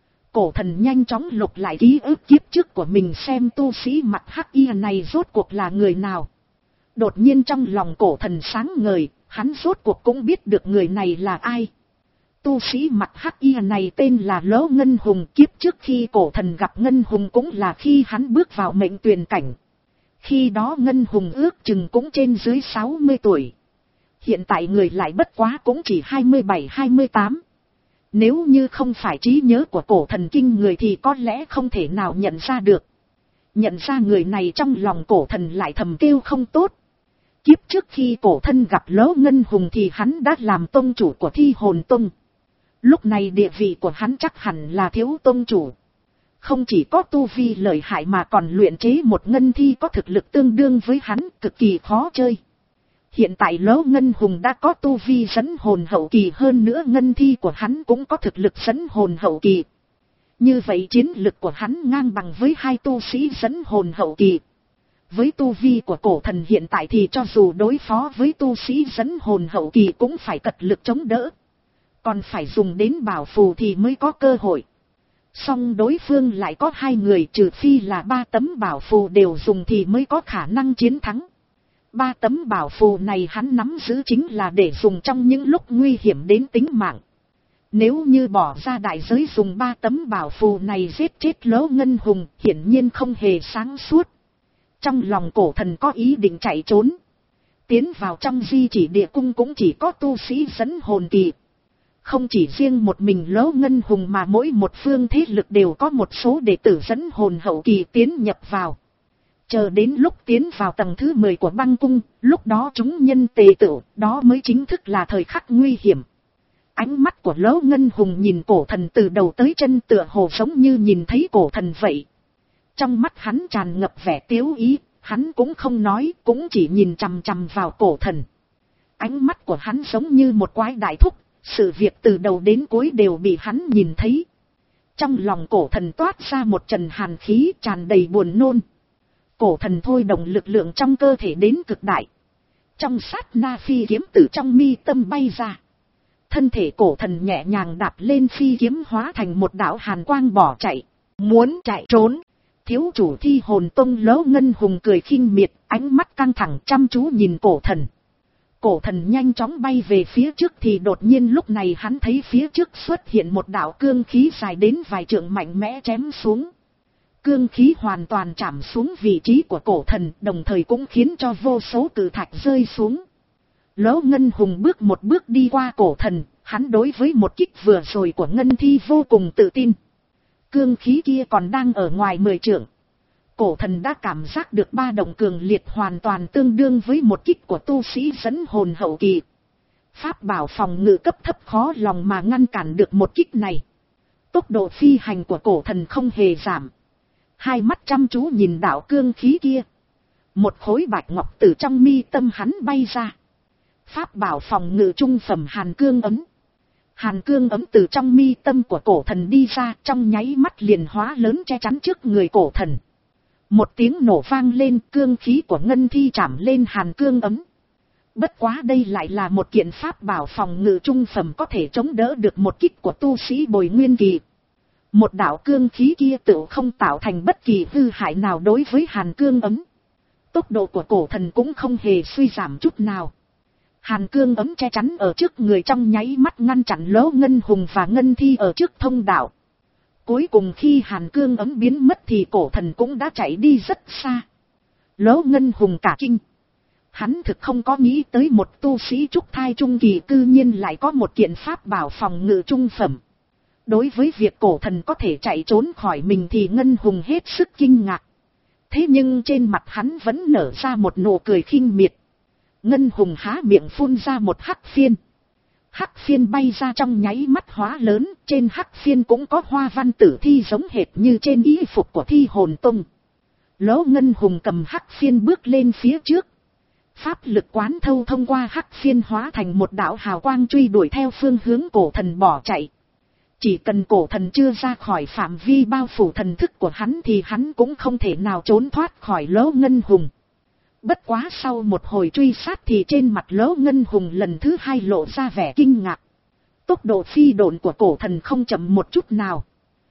Cổ thần nhanh chóng lục lại ký ức kiếp trước của mình xem tu sĩ mặt hắc y này rốt cuộc là người nào. Đột nhiên trong lòng cổ thần sáng ngời, hắn rốt cuộc cũng biết được người này là ai. Tu sĩ mặt hắc y này tên là Lỗ Ngân Hùng, kiếp trước khi cổ thần gặp Ngân Hùng cũng là khi hắn bước vào mệnh tuyền cảnh. Khi đó Ngân Hùng ước chừng cũng trên dưới sáu mươi tuổi. Hiện tại người lại bất quá cũng chỉ hai mươi bảy hai mươi tám. Nếu như không phải trí nhớ của cổ thần kinh người thì có lẽ không thể nào nhận ra được. Nhận ra người này trong lòng cổ thần lại thầm kêu không tốt. Kiếp trước khi cổ thân gặp Lỗ Ngân Hùng thì hắn đã làm tông chủ của Thi Hồn Tông. Lúc này địa vị của hắn chắc hẳn là thiếu tông chủ. Không chỉ có tu vi lợi hại mà còn luyện chế một ngân thi có thực lực tương đương với hắn, cực kỳ khó chơi. Hiện tại Lỗ Ngân Hùng đã có tu vi dẫn hồn hậu kỳ, hơn nữa ngân thi của hắn cũng có thực lực dẫn hồn hậu kỳ. Như vậy chiến lực của hắn ngang bằng với hai tu sĩ dẫn hồn hậu kỳ. Với tu vi của cổ thần hiện tại thì cho dù đối phó với tu sĩ dẫn hồn hậu kỳ cũng phải cật lực chống đỡ. Còn phải dùng đến bảo phù thì mới có cơ hội. Song đối phương lại có hai người, trừ phi là ba tấm bảo phù đều dùng thì mới có khả năng chiến thắng. Ba tấm bảo phù này hắn nắm giữ chính là để dùng trong những lúc nguy hiểm đến tính mạng. Nếu như bỏ ra đại giới dùng ba tấm bảo phù này giết chết Lỗ Ngân Hùng, hiển nhiên không hề sáng suốt. Trong lòng cổ thần có ý định chạy trốn. Tiến vào trong di chỉ địa cung cũng chỉ có tu sĩ dẫn hồn kỳ. Không chỉ riêng một mình Lỗ Ngân Hùng mà mỗi một phương thế lực đều có một số đệ tử dẫn hồn hậu kỳ tiến nhập vào. Chờ đến lúc tiến vào tầng thứ mười của băng cung, lúc đó chúng nhân tề tựu, đó mới chính thức là thời khắc nguy hiểm. Ánh mắt của Lỗ Ngân Hùng nhìn cổ thần từ đầu tới chân tựa hồ giống như nhìn thấy cổ thần vậy. Trong mắt hắn tràn ngập vẻ tiếu ý, hắn cũng không nói, cũng chỉ nhìn chằm chằm vào cổ thần. Ánh mắt của hắn giống như một quái đại thúc, sự việc từ đầu đến cuối đều bị hắn nhìn thấy. Trong lòng cổ thần toát ra một trần hàn khí tràn đầy buồn nôn. Cổ thần thôi động lực lượng trong cơ thể đến cực đại. Trong sát na phi kiếm từ trong mi tâm bay ra. Thân thể cổ thần nhẹ nhàng đạp lên phi kiếm hóa thành một đạo hàn quang bỏ chạy. Muốn chạy trốn. Thiếu chủ Thi Hồn Tông Lỗ Ngân Hùng cười khinh miệt, ánh mắt căng thẳng chăm chú nhìn cổ thần. Cổ thần nhanh chóng bay về phía trước thì đột nhiên lúc này hắn thấy phía trước xuất hiện một đạo cương khí dài đến vài trượng mạnh mẽ chém xuống. Cương khí hoàn toàn chạm xuống vị trí của cổ thần, đồng thời cũng khiến cho vô số cự thạch rơi xuống. Lỗ Ngân Hùng bước một bước đi qua cổ thần, hắn đối với một kích vừa rồi của ngân thi vô cùng tự tin. Cương khí kia còn đang ở ngoài mười trượng. Cổ thần đã cảm giác được ba động cường liệt hoàn toàn tương đương với một kích của tu sĩ dẫn hồn hậu kỳ. Pháp bảo phòng ngự cấp thấp khó lòng mà ngăn cản được một kích này. Tốc độ phi hành của cổ thần không hề giảm. Hai mắt chăm chú nhìn đạo cương khí kia. Một khối bạch ngọc từ trong mi tâm hắn bay ra. Pháp bảo phòng ngự trung phẩm hàn cương ấm. Hàn cương ấm từ trong mi tâm của cổ thần đi ra, trong nháy mắt liền hóa lớn che chắn trước người cổ thần. Một tiếng nổ vang lên, cương khí của ngân thi chạm lên hàn cương ấm. Bất quá đây lại là một kiện pháp bảo phòng ngự trung phẩm có thể chống đỡ được một kích của tu sĩ bồi nguyên kỳ. Một đạo cương khí kia tự không tạo thành bất kỳ hư hại nào đối với hàn cương ấm. Tốc độ của cổ thần cũng không hề suy giảm chút nào. Hàn cương ấm che chắn ở trước người trong nháy mắt ngăn chặn Lỗ Ngân Hùng và ngân thi ở trước thông đạo. Cuối cùng khi hàn cương ấm biến mất thì cổ thần cũng đã chạy đi rất xa. Lỗ Ngân Hùng cả kinh. Hắn thực không có nghĩ tới một tu sĩ trúc thai trung kỳ cư nhiên lại có một kiện pháp bảo phòng ngự trung phẩm. Đối với việc cổ thần có thể chạy trốn khỏi mình thì Ngân Hùng hết sức kinh ngạc. Thế nhưng trên mặt hắn vẫn nở ra một nụ cười khinh miệt. Ngân Hùng há miệng phun ra một hắc phiên. Hắc phiên bay ra trong nháy mắt hóa lớn, trên hắc phiên cũng có hoa văn tử thi giống hệt như trên y phục của Thi Hồn Tông. Lỗ Ngân Hùng cầm hắc phiên bước lên phía trước. Pháp lực quán thâu thông qua hắc phiên hóa thành một đạo hào quang truy đuổi theo phương hướng cổ thần bỏ chạy. Chỉ cần cổ thần chưa ra khỏi phạm vi bao phủ thần thức của hắn thì hắn cũng không thể nào trốn thoát khỏi Lỗ Ngân Hùng. Bất quá sau một hồi truy sát thì trên mặt Lỗ Ngân Hùng lần thứ hai lộ ra vẻ kinh ngạc. Tốc độ phi độn của cổ thần không chậm một chút nào.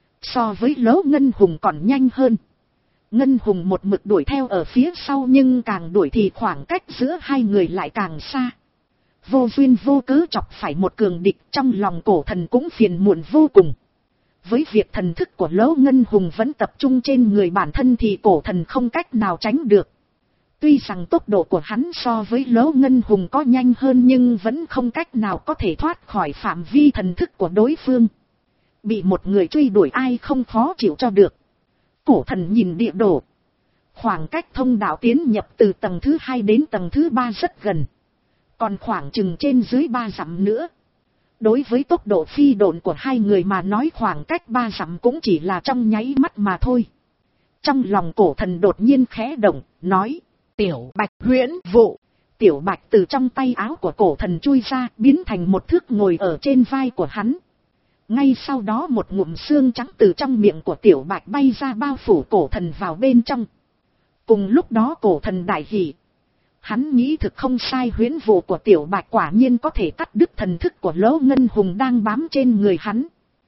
So với Lỗ Ngân Hùng còn nhanh hơn. Ngân Hùng một mực đuổi theo ở phía sau nhưng càng đuổi thì khoảng cách giữa hai người lại càng xa. Vô duyên vô cớ chọc phải một cường địch, trong lòng cổ thần cũng phiền muộn vô cùng. Với việc thần thức của Lỗ Ngân Hùng vẫn tập trung trên người bản thân thì cổ thần không cách nào tránh được. Tuy rằng tốc độ của hắn so với Lỗ Ngân Hùng có nhanh hơn nhưng vẫn không cách nào có thể thoát khỏi phạm vi thần thức của đối phương. Bị một người truy đuổi ai không khó chịu cho được. Cổ thần nhìn địa đồ. Khoảng cách thông đạo tiến nhập từ tầng thứ hai đến tầng thứ ba rất gần. Còn khoảng chừng trên dưới ba dặm nữa. Đối với tốc độ phi độn của hai người mà nói khoảng cách ba dặm cũng chỉ là trong nháy mắt mà thôi. Trong lòng cổ thần đột nhiên khẽ động, nói. Tiểu Bạch huyễn vụ. Tiểu Bạch từ trong tay áo của cổ thần chui ra, biến thành một thước ngồi ở trên vai của hắn. Ngay sau đó một ngụm xương trắng từ trong miệng của Tiểu Bạch bay ra bao phủ cổ thần vào bên trong. Cùng lúc đó cổ thần đại hỉ. Hắn nghĩ thực không sai, huyễn vụ của Tiểu Bạch quả nhiên có thể cắt đứt thần thức của Lỗ Ngân Hùng đang bám trên người hắn.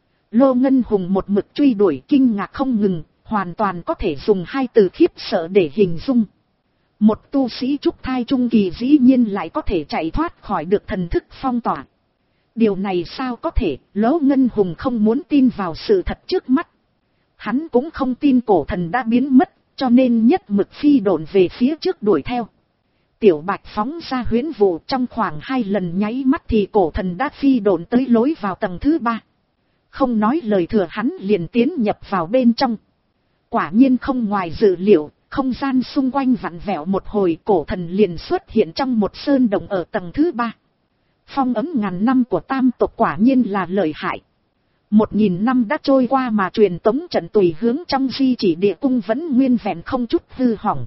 Lỗ Ngân Hùng một mực truy đuổi kinh ngạc không ngừng, hoàn toàn có thể dùng hai từ khiếp sợ để hình dung. Một tu sĩ trúc thai trung kỳ dĩ nhiên lại có thể chạy thoát khỏi được thần thức phong tỏa. Điều này sao có thể? Lỗ Ngân Hùng không muốn tin vào sự thật trước mắt. Hắn cũng không tin cổ thần đã biến mất, cho nên nhất mực phi độn về phía trước đuổi theo. Tiểu Bạch phóng ra huyễn vụ, trong khoảng hai lần nháy mắt thì cổ thần đã phi độn tới lối vào tầng thứ ba. Không nói lời thừa hắn liền tiến nhập vào bên trong. Quả nhiên không ngoài dự liệu, không gian xung quanh vặn vẹo một hồi, cổ thần liền xuất hiện trong một sơn động ở tầng thứ ba. Phong ấm ngàn năm của tam tộc quả nhiên là lợi hại. Một nghìn năm đã trôi qua mà truyền tống trận tùy hướng trong di chỉ địa cung vẫn nguyên vẹn không chút hư hỏng.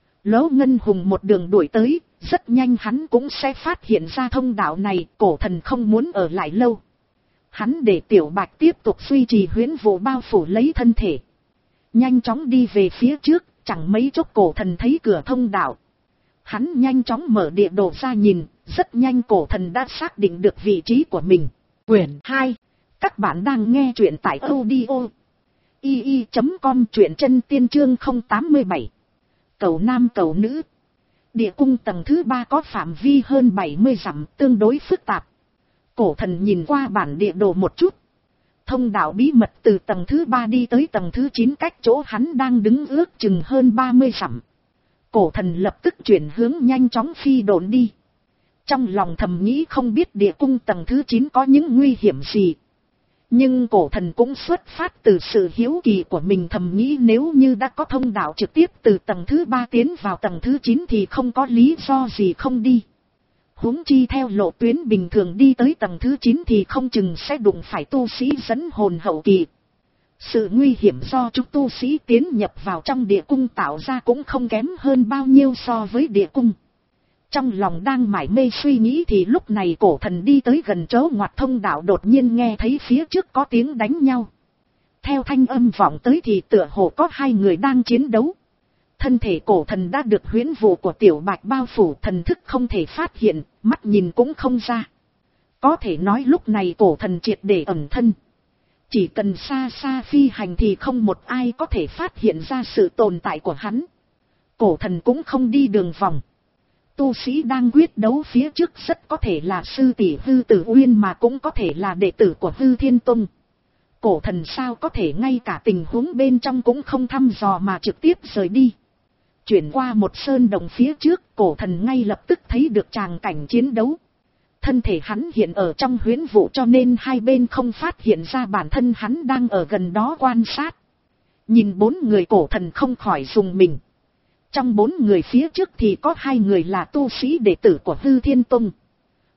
Lỗ Ngân Hùng một đường đuổi tới, rất nhanh hắn cũng sẽ phát hiện ra thông đạo này, cổ thần không muốn ở lại lâu. Hắn để Tiểu Bạch tiếp tục duy trì huyễn vụ bao phủ lấy thân thể. Nhanh chóng đi về phía trước, chẳng mấy chốc cổ thần thấy cửa thông đạo. Hắn nhanh chóng mở địa đồ ra nhìn, rất nhanh cổ thần đã xác định được vị trí của mình. Quyển hai. Các bạn đang nghe truyện tại audio i i chấm com, truyện chân tiên chương không tám bảy. Cầu nam cầu nữ. Địa cung tầng thứ ba có phạm vi hơn bảy mươi dặm, tương đối phức tạp. Cổ thần nhìn qua bản địa đồ một chút. Thông đạo bí mật từ tầng thứ ba đi tới tầng thứ chín cách chỗ hắn đang đứng ước chừng hơn ba mươi dặm. Cổ thần lập tức chuyển hướng nhanh chóng phi độn đi. Trong lòng thầm nghĩ không biết địa cung tầng thứ chín có những nguy hiểm gì. Nhưng cổ thần cũng xuất phát từ sự hiếu kỳ của mình, thầm nghĩ nếu như đã có thông đạo trực tiếp từ tầng thứ ba tiến vào tầng thứ chín thì không có lý do gì không đi. Huống chi theo lộ tuyến bình thường đi tới tầng thứ chín thì không chừng sẽ đụng phải tu sĩ dẫn hồn hậu kỳ. Sự nguy hiểm do chúng tu sĩ tiến nhập vào trong địa cung tạo ra cũng không kém hơn bao nhiêu so với địa cung. Trong lòng đang mải mê suy nghĩ thì lúc này cổ thần đi tới gần chỗ ngoặt thông đạo, đột nhiên nghe thấy phía trước có tiếng đánh nhau. Theo thanh âm vọng tới thì tựa hồ có hai người đang chiến đấu. Thân thể cổ thần đã được huyễn vụ của Tiểu Bạch bao phủ, thần thức không thể phát hiện, mắt nhìn cũng không ra. Có thể nói lúc này cổ thần triệt để ẩn thân. Chỉ cần xa xa phi hành thì không một ai có thể phát hiện ra sự tồn tại của hắn. Cổ thần cũng không đi đường vòng. Tu sĩ đang quyết đấu phía trước rất có thể là sư tỷ Hư Tử Uyên mà cũng có thể là đệ tử của Hư Thiên Tông. Cổ thần sao có thể ngay cả tình huống bên trong cũng không thăm dò mà trực tiếp rời đi. Chuyển qua một sơn đồng phía trước, cổ thần ngay lập tức thấy được tràng cảnh chiến đấu. Thân thể hắn hiện ở trong huyễn vụ cho nên hai bên không phát hiện ra bản thân hắn đang ở gần đó quan sát. Nhìn bốn người cổ thần không khỏi rùng mình. Trong bốn người phía trước thì có hai người là tu sĩ đệ tử của Hư Thiên Tông.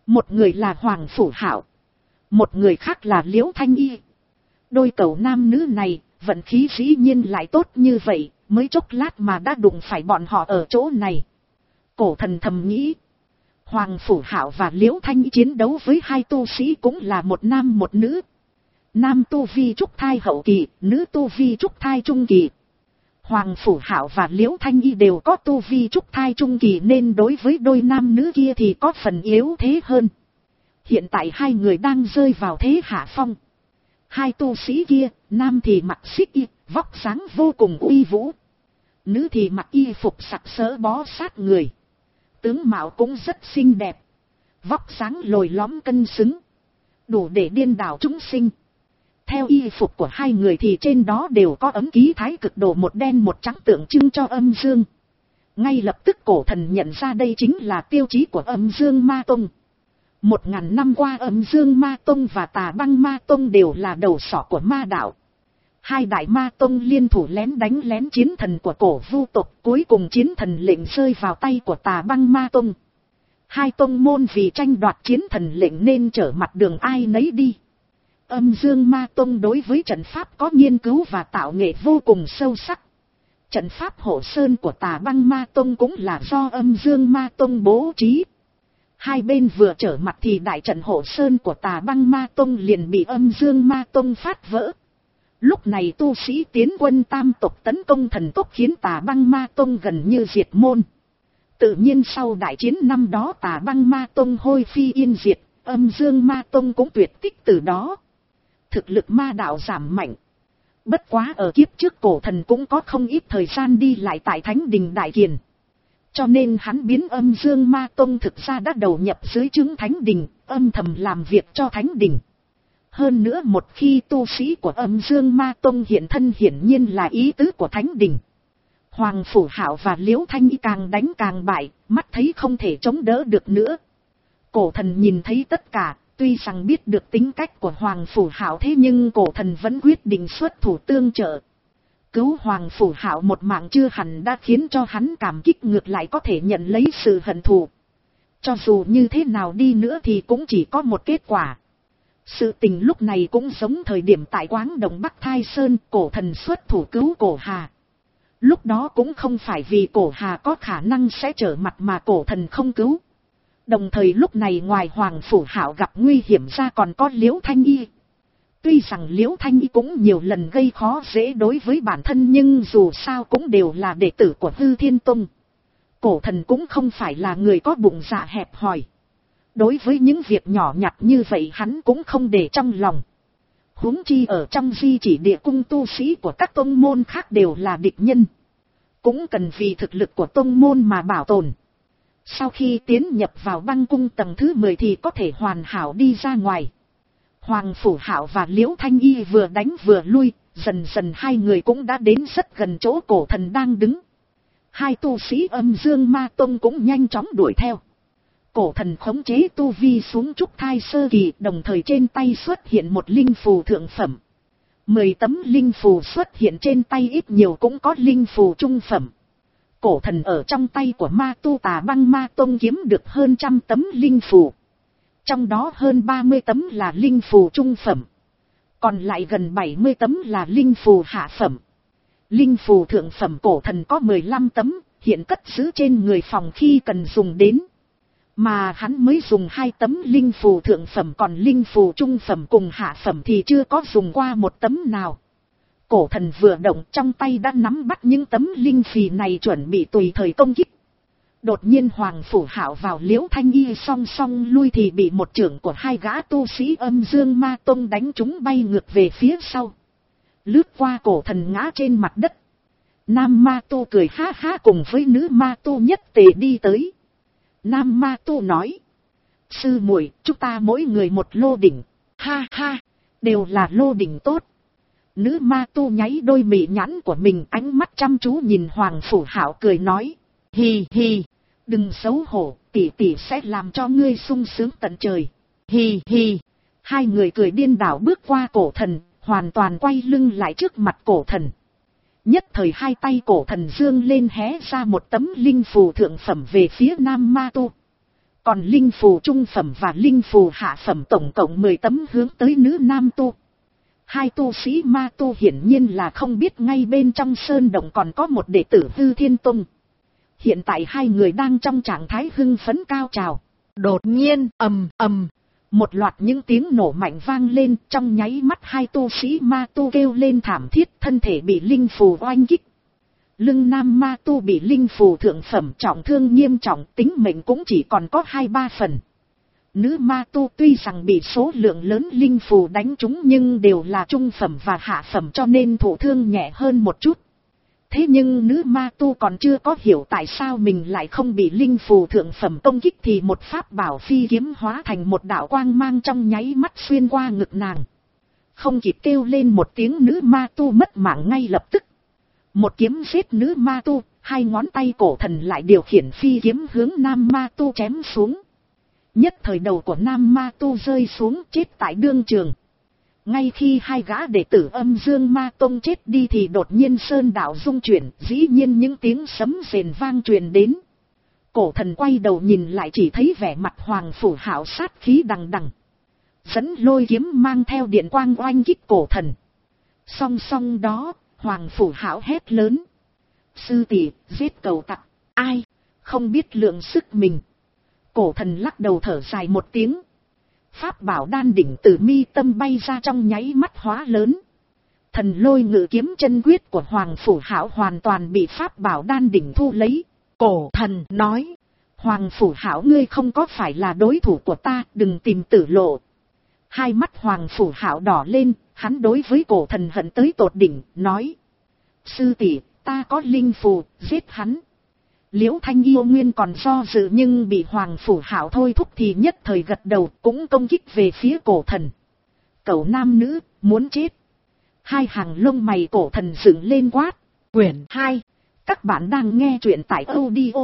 Một người là Hoàng Phủ Hạo, một người khác là Liễu Thanh Y. Đôi cậu nam nữ này, vận khí dĩ nhiên lại tốt như vậy, mới chốc lát mà đã đụng phải bọn họ ở chỗ này. Cổ thần thầm nghĩ. Hoàng Phủ Hạo và Liễu Thanh Y chiến đấu với hai tu sĩ cũng là một nam một nữ. Nam tu vi trúc thai hậu kỳ, nữ tu vi trúc thai trung kỳ. Hoàng Phủ Hạo và Liễu Thanh Y đều có tu vi trúc thai trung kỳ nên đối với đôi nam nữ kia thì có phần yếu thế hơn. Hiện tại hai người đang rơi vào thế hạ phong. Hai tu sĩ kia, nam thì mặc xích y, vóc dáng vô cùng uy vũ. Nữ thì mặc y phục sặc sỡ bó sát người. Tướng mạo cũng rất xinh đẹp. Vóc dáng lồi lõm cân xứng. Đủ để điên đảo chúng sinh. Theo y phục của hai người thì trên đó đều có ấm ký thái cực đồ một đen một trắng tượng trưng cho âm dương. Ngay lập tức cổ thần nhận ra đây chính là tiêu chí của âm dương ma tông. Một ngàn năm qua âm dương ma tông và tà băng ma tông đều là đầu sỏ của ma đạo. Hai đại ma tông liên thủ lén đánh lén chiến thần của cổ vu tộc, cuối cùng chiến thần lệnh rơi vào tay của tà băng ma tông. Hai tông môn vì tranh đoạt chiến thần lệnh nên trở mặt đường ai nấy đi. Âm dương ma tông đối với trận pháp có nghiên cứu và tạo nghệ vô cùng sâu sắc. Trận pháp hộ sơn của tà băng ma tông cũng là do âm dương ma tông bố trí. Hai bên vừa trở mặt thì đại trận hộ sơn của tà băng ma tông liền bị âm dương ma tông phát vỡ. Lúc này tu sĩ tiến quân tam tộc tấn công thần tốc khiến tà băng ma tông gần như diệt môn. Tự nhiên sau đại chiến năm đó tà băng ma tông hôi phi yên diệt, âm dương ma tông cũng tuyệt tích từ đó. Thực lực ma đạo giảm mạnh. Bất quá ở kiếp trước cổ thần cũng có không ít thời gian đi lại tại Thánh Đình Đại Kiền. Cho nên hắn biến âm dương ma tông thực ra đã đầu nhập dưới trướng Thánh Đình, âm thầm làm việc cho Thánh Đình. Hơn nữa một khi tu sĩ của âm dương ma tông hiện thân hiển nhiên là ý tứ của Thánh Đình. Hoàng Phủ Hạo và Liễu Thanh Y càng đánh càng bại, mắt thấy không thể chống đỡ được nữa. Cổ thần nhìn thấy tất cả, tuy rằng biết được tính cách của Hoàng Phủ Hạo thế nhưng cổ thần vẫn quyết định xuất thủ tương trợ. Cứu Hoàng Phủ Hạo một mạng chưa hẳn đã khiến cho hắn cảm kích, ngược lại có thể nhận lấy sự hận thù. Cho dù như thế nào đi nữa thì cũng chỉ có một kết quả. Sự tình lúc này cũng giống thời điểm tại Quáng Đồng Bắc Thai Sơn, cổ thần xuất thủ cứu cổ Hà. Lúc đó cũng không phải vì cổ Hà có khả năng sẽ trở mặt mà cổ thần không cứu. Đồng thời lúc này ngoài Hoàng Phủ Hạo gặp nguy hiểm ra còn có Liễu Thanh Y. Tuy rằng Liễu Thanh Y cũng nhiều lần gây khó dễ đối với bản thân nhưng dù sao cũng đều là đệ tử của Hư Thiên Tông. Cổ thần cũng không phải là người có bụng dạ hẹp hòi. Đối với những việc nhỏ nhặt như vậy hắn cũng không để trong lòng. Huống chi ở trong di chỉ địa cung tu sĩ của các tông môn khác đều là địch nhân. Cũng cần vì thực lực của tông môn mà bảo tồn. Sau khi tiến nhập vào băng cung tầng thứ mười thì có thể hoàn hảo đi ra ngoài. Hoàng Phủ Hạo và Liễu Thanh Y vừa đánh vừa lui, dần dần hai người cũng đã đến rất gần chỗ cổ thần đang đứng. Hai tu sĩ âm dương ma tông cũng nhanh chóng đuổi theo. Cổ thần khống chế tu vi xuống trúc thai sơ kỳ, đồng thời trên tay xuất hiện một linh phù thượng phẩm. Mười tấm linh phù xuất hiện trên tay ít nhiều cũng có linh phù trung phẩm. Cổ thần ở trong tay của ma tu tà băng ma tông kiếm được hơn trăm tấm linh phù. Trong đó hơn ba mươi tấm là linh phù trung phẩm. Còn lại gần bảy mươi tấm là linh phù hạ phẩm. Linh phù thượng phẩm cổ thần có mười lăm tấm, hiện cất giữ trên người phòng khi cần dùng đến. Mà hắn mới dùng hai tấm linh phù thượng phẩm, còn linh phù trung phẩm cùng hạ phẩm thì chưa có dùng qua một tấm nào. Cổ thần vừa động trong tay đã nắm bắt những tấm linh phì này chuẩn bị tùy thời công kích. Đột nhiên Hoàng Phủ Hạo vào Liễu Thanh Y song song lui thì bị một trưởng của hai gã tu sĩ âm dương ma tông đánh chúng bay ngược về phía sau. Lướt qua cổ thần ngã trên mặt đất. Nam ma tu cười ha ha cùng với nữ ma tu nhất tề đi tới. Nam ma tu nói. Sư muội, chúng ta mỗi người một lô đỉnh. Ha ha, đều là lô đỉnh tốt. Nữ ma tu nháy đôi mị nhãn của mình, ánh mắt chăm chú nhìn Hoàng Phủ Hạo cười nói. Hì hì, đừng xấu hổ, tỷ tỷ sẽ làm cho ngươi sung sướng tận trời. Hì hì, hai người cười điên đảo bước qua cổ thần, hoàn toàn quay lưng lại trước mặt cổ thần. Nhất thời hai tay cổ thần dương lên hé ra một tấm linh phù thượng phẩm về phía nam ma tu. Còn linh phù trung phẩm và linh phù hạ phẩm tổng cộng mười tấm hướng tới nữ nam tu. Hai tu sĩ ma tu hiển nhiên là không biết ngay bên trong sơn động còn có một đệ tử Hư Thiên Tông. Hiện tại hai người đang trong trạng thái hưng phấn cao trào. Đột nhiên, ầm ầm, một loạt những tiếng nổ mạnh vang lên, trong nháy mắt hai tu sĩ ma tu kêu lên thảm thiết, thân thể bị linh phù oanh kích. Lưng nam ma tu bị linh phù thượng phẩm trọng thương nghiêm trọng, tính mệnh cũng chỉ còn có hai ba phần. Nữ ma tu tuy rằng bị số lượng lớn linh phù đánh trúng nhưng đều là trung phẩm và hạ phẩm cho nên thụ thương nhẹ hơn một chút. Thế nhưng nữ ma tu còn chưa có hiểu tại sao mình lại không bị linh phù thượng phẩm công kích thì một pháp bảo phi kiếm hóa thành một đạo quang mang trong nháy mắt xuyên qua ngực nàng. Không kịp kêu lên một tiếng, nữ ma tu mất mạng ngay lập tức. Một kiếm giết nữ ma tu, hai ngón tay cổ thần lại điều khiển phi kiếm hướng nam ma tu chém xuống. Nhất thời đầu của nam ma tu rơi xuống chết tại đương trường. Ngay khi hai gã đệ tử Âm Dương Ma Tông chết đi thì đột nhiên sơn đạo rung chuyển, dĩ nhiên những tiếng sấm rền vang truyền đến. Cổ thần quay đầu nhìn lại chỉ thấy vẻ mặt Hoàng Phủ Hạo sát khí đằng đằng. Dẫn lôi kiếm mang theo điện quang oanh kích cổ thần. Song song đó, Hoàng Phủ Hạo hét lớn: sư tỷ, giết cầu tặc. Ai? Không biết lượng sức mình. Cổ thần lắc đầu thở dài một tiếng. Pháp bảo đan đỉnh từ mi tâm bay ra trong nháy mắt hóa lớn. Thần lôi ngự kiếm chân quyết của Hoàng Phủ Hạo hoàn toàn bị pháp bảo đan đỉnh thu lấy. Cổ thần nói: Hoàng Phủ Hạo, ngươi không có phải là đối thủ của ta, đừng tìm tử lộ. Hai mắt Hoàng Phủ Hạo đỏ lên, hắn đối với cổ thần hận tới tột đỉnh, nói: sư tỷ, ta có linh phù, giết hắn. Liễu Thanh Yêu Nguyên còn do dự nhưng bị Hoàng Phủ Hạo thôi thúc thì nhất thời gật đầu, cũng công kích về phía cổ thần. Cẩu nam nữ, muốn chết. Hai hàng lông mày cổ thần dựng lên quát. Quyển hai. Các bạn đang nghe truyện tại audio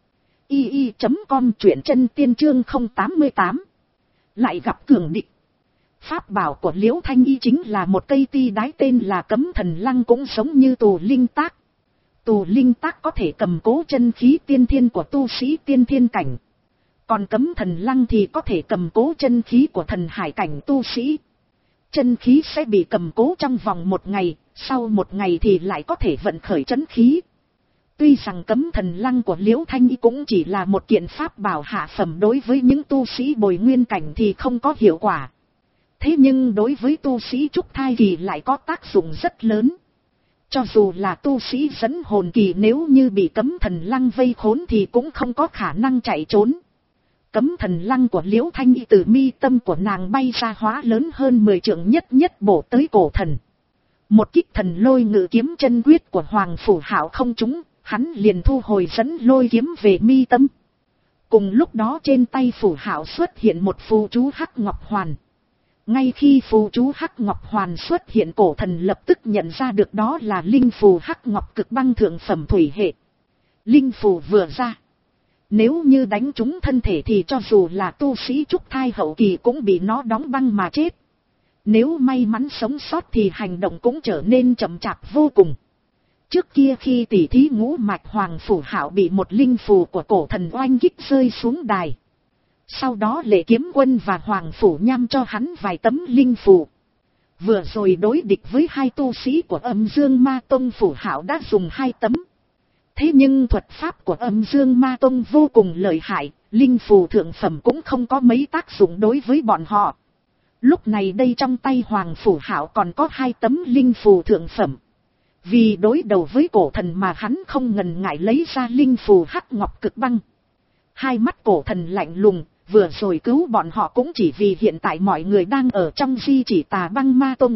i i chấm com, truyện chân tiên chương không tám mươi tám. Lại gặp cường địch. Pháp bảo của Liễu Thanh Y chính là một cây ti đái tên là Cấm Thần Lăng, cũng giống như tù linh tác. Tù linh tác có thể cầm cố chân khí tiên thiên của tu sĩ tiên thiên cảnh. Còn Cấm Thần Lăng thì có thể cầm cố chân khí của thần hải cảnh tu sĩ. Chân khí sẽ bị cầm cố trong vòng một ngày, sau một ngày thì lại có thể vận khởi chân khí. Tuy rằng Cấm Thần Lăng của Liễu Thanh Y cũng chỉ là một kiện pháp bảo hạ phẩm, đối với những tu sĩ bồi nguyên cảnh thì không có hiệu quả. Thế nhưng đối với tu sĩ trúc thai kỳ lại có tác dụng rất lớn. Cho dù là tu sĩ dẫn hồn kỳ, nếu như bị Cấm Thần Lăng vây khốn thì cũng không có khả năng chạy trốn. Cấm Thần Lăng của Liễu Thanh Y từ mi tâm của nàng bay ra hóa lớn hơn mười trượng, nhất nhất bổ tới cổ thần. Một kích thần lôi ngự kiếm chân quyết của Hoàng Phủ Hạo không trúng, hắn liền thu hồi dẫn lôi kiếm về mi tâm. Cùng lúc đó trên tay Phủ Hạo xuất hiện một phù chú Hắc Ngọc Hoàn. Ngay khi phù chú Hắc Ngọc Hoàn xuất hiện, cổ thần lập tức nhận ra được đó là linh phù Hắc Ngọc Cực Băng thượng phẩm thủy hệ. Linh phù vừa ra, nếu như đánh trúng thân thể thì cho dù là tu sĩ trúc thai hậu kỳ cũng bị nó đóng băng mà chết. Nếu may mắn sống sót thì hành động cũng trở nên chậm chạp vô cùng. Trước kia khi tỉ thí ngũ mạch, Hoàng Phủ Hạo bị một linh phù của cổ thần oanh kích rơi xuống đài. Sau đó Lệ Kiếm Quân và Hoàng Phủ Nham cho hắn vài tấm linh phù. Vừa rồi đối địch với hai tu sĩ của Âm Dương Ma Tông, Phủ Hạo đã dùng hai tấm. Thế nhưng thuật pháp của Âm Dương Ma Tông vô cùng lợi hại, linh phù thượng phẩm cũng không có mấy tác dụng đối với bọn họ. Lúc này đây trong tay Hoàng Phủ Hạo còn có hai tấm linh phù thượng phẩm. Vì đối đầu với cổ thần mà hắn không ngần ngại lấy ra linh phù Hắc Ngọc Cực Băng. Hai mắt cổ thần lạnh lùng, vừa rồi cứu bọn họ cũng chỉ vì hiện tại mọi người đang ở trong di chỉ Tà Băng Ma Tông.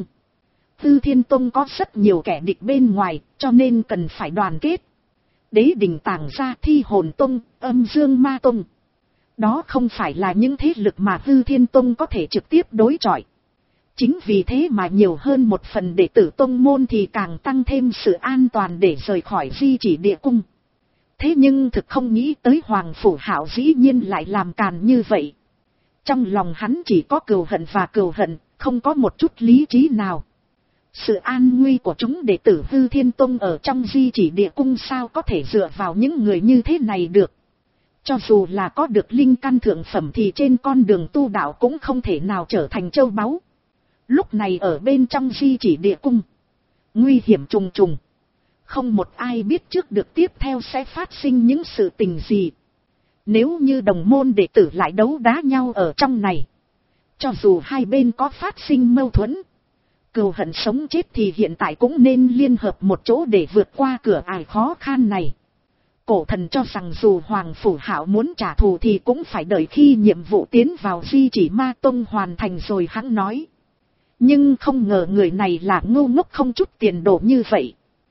Hư Thiên Tông có rất nhiều kẻ địch bên ngoài, cho nên cần phải đoàn kết. Đế Đình Tàng Gia, Thi Hồn Tông, Âm Dương Ma Tông, đó không phải là những thế lực mà Hư Thiên Tông có thể trực tiếp đối chọi. Chính vì thế mà nhiều hơn một phần đệ tử tông môn thì càng tăng thêm sự an toàn để rời khỏi di chỉ địa cung. Thế nhưng thực không nghĩ tới Hoàng Phủ Hạo dĩ nhiên lại làm càn như vậy. Trong lòng hắn chỉ có cừu hận và cừu hận, không có một chút lý trí nào. Sự an nguy của chúng đệ tử Hư Thiên Tông ở trong di chỉ địa cung sao có thể dựa vào những người như thế này được. Cho dù là có được linh căn thượng phẩm thì trên con đường tu đạo cũng không thể nào trở thành châu báu. Lúc này ở bên trong di chỉ địa cung, nguy hiểm trùng trùng. Không một ai biết trước được tiếp theo sẽ phát sinh những sự tình gì. Nếu như đồng môn đệ tử lại đấu đá nhau ở trong này, cho dù hai bên có phát sinh mâu thuẫn, cừu hận sống chết thì hiện tại cũng nên liên hợp một chỗ để vượt qua cửa ải khó khăn này. Cổ thần cho rằng dù Hoàng Phủ Hạo muốn trả thù thì cũng phải đợi khi nhiệm vụ tiến vào di chỉ ma tông hoàn thành rồi hắn nói. Nhưng không ngờ người này là ngu ngốc không chút tiền đồ như vậy.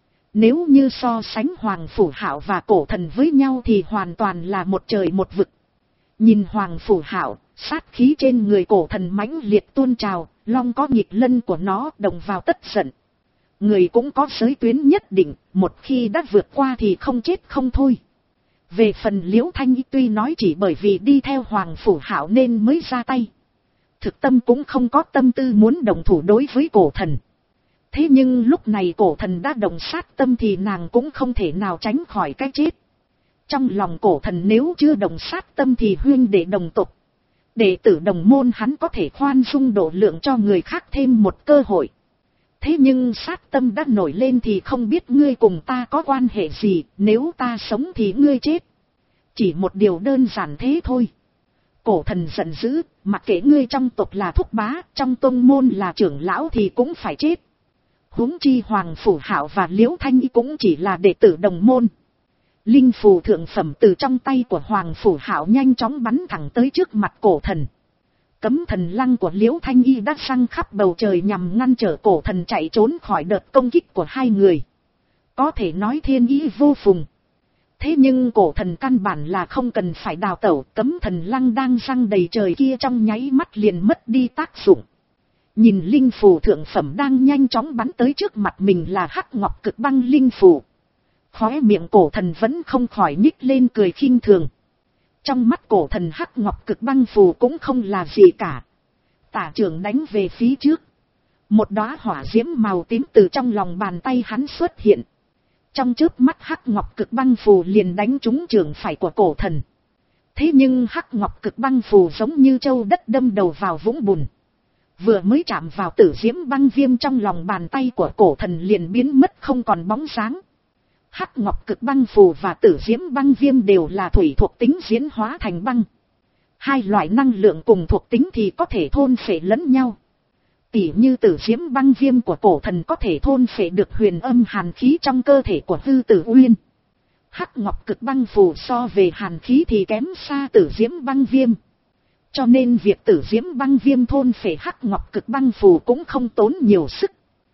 Nếu như so sánh Hoàng Phủ Hạo và cổ thần với nhau thì hoàn toàn là một trời một vực. Nhìn Hoàng Phủ Hạo, sát khí trên người cổ thần mãnh liệt tuôn trào, long có nghịch lân của nó đồng vào tất giận. Người cũng có giới tuyến nhất định, một khi đã vượt qua thì không chết không thôi. Về phần Liễu Thanh Y tuy nói chỉ bởi vì đi theo Hoàng Phủ Hạo nên mới ra tay, thực tâm cũng không có tâm tư muốn đồng thủ đối với cổ thần. Thế nhưng lúc này cổ thần đã động sát tâm thì nàng cũng không thể nào tránh khỏi cái chết. Trong lòng cổ thần nếu chưa động sát tâm thì huyên đệ đồng tục, đệ tử đồng môn hắn có thể khoan dung độ lượng cho người khác thêm một cơ hội. Thế nhưng sát tâm đã nổi lên thì không biết ngươi cùng ta có quan hệ gì, nếu ta sống thì ngươi chết. Chỉ một điều đơn giản thế thôi. Cổ thần giận dữ, mặc kệ ngươi trong tộc là thúc bá, trong tông môn là trưởng lão thì cũng phải chết. Huống chi Hoàng Phủ Hạo và Liễu Thanh Y cũng chỉ là đệ tử đồng môn. Linh phù thượng phẩm từ trong tay của Hoàng Phủ Hạo nhanh chóng bắn thẳng tới trước mặt cổ thần. Cấm thần lăng của Liễu Thanh Y đã săng khắp bầu trời nhằm ngăn trở cổ thần chạy trốn khỏi đợt công kích của hai người. Có thể nói thiên ý vô phùng. Thế nhưng cổ thần căn bản là không cần phải đào tẩu, cấm thần lăng đang răng đầy trời kia trong nháy mắt liền mất đi tác dụng. Nhìn linh phù thượng phẩm đang nhanh chóng bắn tới trước mặt mình là hắc ngọc cực băng linh phù. Khóe miệng cổ thần vẫn không khỏi nhích lên cười khinh thường. Trong mắt cổ thần hắc ngọc cực băng phù cũng không là gì cả. Tả trưởng đánh về phía trước. Một đóa hỏa diễm màu tím từ trong lòng bàn tay hắn xuất hiện. Trong chớp mắt hắc ngọc cực băng phù liền đánh trúng trưởng phải của cổ thần. Thế nhưng hắc ngọc cực băng phù giống như châu đất đâm đầu vào vũng bùn. Vừa mới chạm vào tử diễm băng viêm trong lòng bàn tay của cổ thần liền biến mất không còn bóng dáng. Hắc ngọc cực băng phù và tử diễm băng viêm đều là thủy thuộc tính diễn hóa thành băng. Hai loại năng lượng cùng thuộc tính thì có thể thôn phệ lẫn nhau. Tỉ như tử diễm băng viêm của cổ thần có thể thôn phệ được huyền âm hàn khí trong cơ thể của hư tử uyên. Hắc ngọc cực băng phù so về hàn khí thì kém xa tử diễm băng viêm. Cho nên việc tử diễm băng viêm thôn phệ hắc ngọc cực băng phù cũng không tốn nhiều sức.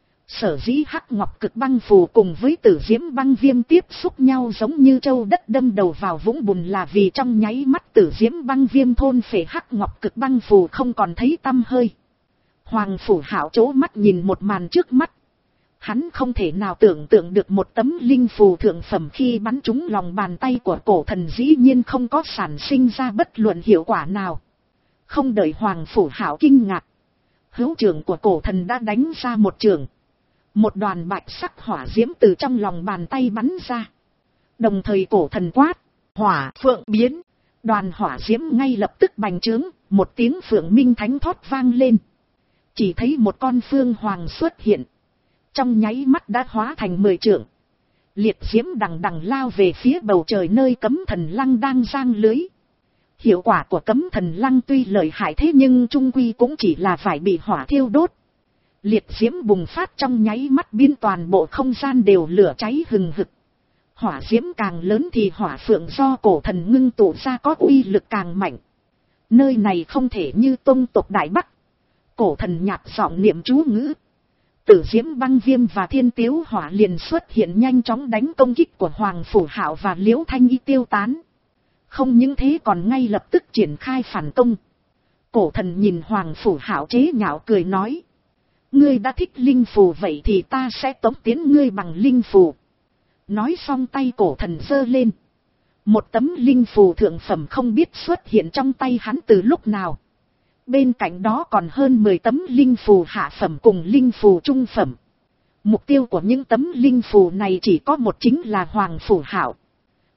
Sở dĩ hắc ngọc cực băng phù cùng với tử diễm băng viêm tiếp xúc nhau giống như châu đất đâm đầu vào vũng bùn là vì trong nháy mắt tử diễm băng viêm thôn phệ hắc ngọc cực băng phù không còn thấy tăm hơi. Hoàng Phủ Hạo chố mắt nhìn một màn trước mắt. Hắn không thể nào tưởng tượng được một tấm linh phù thượng phẩm khi bắn trúng lòng bàn tay của cổ thần dĩ nhiên không có sản sinh ra bất luận hiệu quả nào. Không đợi Hoàng Phủ Hạo kinh ngạc, hữu trưởng của cổ thần đã đánh ra một trường. Một đoàn bạch sắc hỏa diễm từ trong lòng bàn tay bắn ra. Đồng thời cổ thần quát, hỏa phượng biến. Đoàn hỏa diễm ngay lập tức bành trướng, một tiếng phượng minh thánh thót vang lên. Chỉ thấy một con phương hoàng xuất hiện. Trong nháy mắt đã hóa thành mười trượng. Liệt diễm đằng đằng lao về phía bầu trời nơi cấm thần lăng đang giang lưới. Hiệu quả của cấm thần lăng tuy lợi hại thế nhưng trung quy cũng chỉ là phải bị hỏa thiêu đốt. Liệt diễm bùng phát trong nháy mắt biến toàn bộ không gian đều lửa cháy hừng hực. Hỏa diễm càng lớn thì hỏa phượng do cổ thần ngưng tụ ra có uy lực càng mạnh. Nơi này không thể như tông tộc Đại Bắc. Cổ thần nhạt giọng niệm chú ngữ. Tử diễm băng viêm và thiên tiếu hỏa liền xuất hiện nhanh chóng đánh công kích của Hoàng Phủ Hạo và Liễu Thanh Y tiêu tán. Không những thế còn ngay lập tức triển khai phản công. Cổ thần nhìn Hoàng Phủ Hạo chế nhạo cười nói. Ngươi đã thích linh phù vậy thì ta sẽ tống tiến ngươi bằng linh phù. Nói xong tay cổ thần giơ lên. Một tấm linh phù thượng phẩm không biết xuất hiện trong tay hắn từ lúc nào. Bên cạnh đó còn hơn mười tấm linh phù hạ phẩm cùng linh phù trung phẩm. Mục tiêu của những tấm linh phù này chỉ có một chính là Hoàng Phủ Hạo.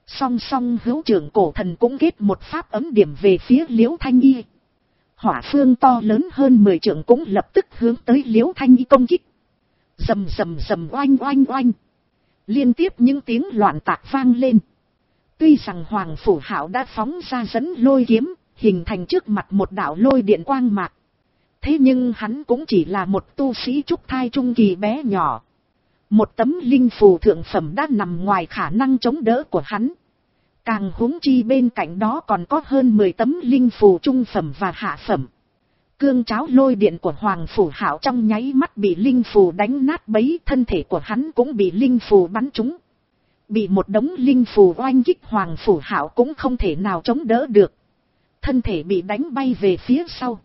Song song hữu trưởng cổ thần cũng kết một pháp ấm điểm về phía Liễu Thanh Y. Hỏa phương to lớn hơn mười trượng cũng lập tức hướng tới Liễu Thanh Y công kích. Rầm rầm rầm oanh oanh oanh. Liên tiếp những tiếng loạn tạc vang lên. Tuy rằng Hoàng Phủ Hạo đã phóng ra dẫn lôi kiếm, hình thành trước mặt một đạo lôi điện quang mạc. Thế nhưng hắn cũng chỉ là một tu sĩ trúc thai trung kỳ bé nhỏ. Một tấm linh phù thượng phẩm đã nằm ngoài khả năng chống đỡ của hắn. Càng huống chi bên cạnh đó còn có hơn mười tấm linh phù trung phẩm và hạ phẩm. Cương cháo lôi điện của Hoàng Phủ Hạo trong nháy mắt bị linh phù đánh nát bấy, thân thể của hắn cũng bị linh phù bắn trúng. Bị một đống linh phù oanh kích, Hoàng Phủ Hạo cũng không thể nào chống đỡ được. Thân thể bị đánh bay về phía sau.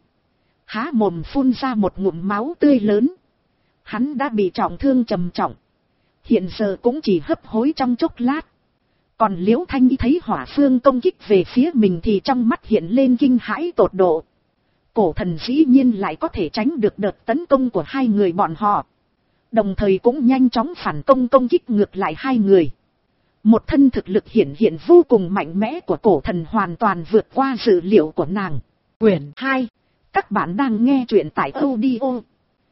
Há mồm phun ra một ngụm máu tươi lớn. Hắn đã bị trọng thương trầm trọng. Hiện giờ cũng chỉ hấp hối trong chốc lát. Còn Liễu Thanh Y thấy hỏa phương công kích về phía mình thì trong mắt hiện lên kinh hãi tột độ. Cổ thần dĩ nhiên lại có thể tránh được đợt tấn công của hai người bọn họ. Đồng thời cũng nhanh chóng phản công công kích ngược lại hai người. Một thân thực lực hiển hiện vô cùng mạnh mẽ của cổ thần hoàn toàn vượt qua dự liệu của nàng. Quyển hai. Các bạn đang nghe truyện tại audio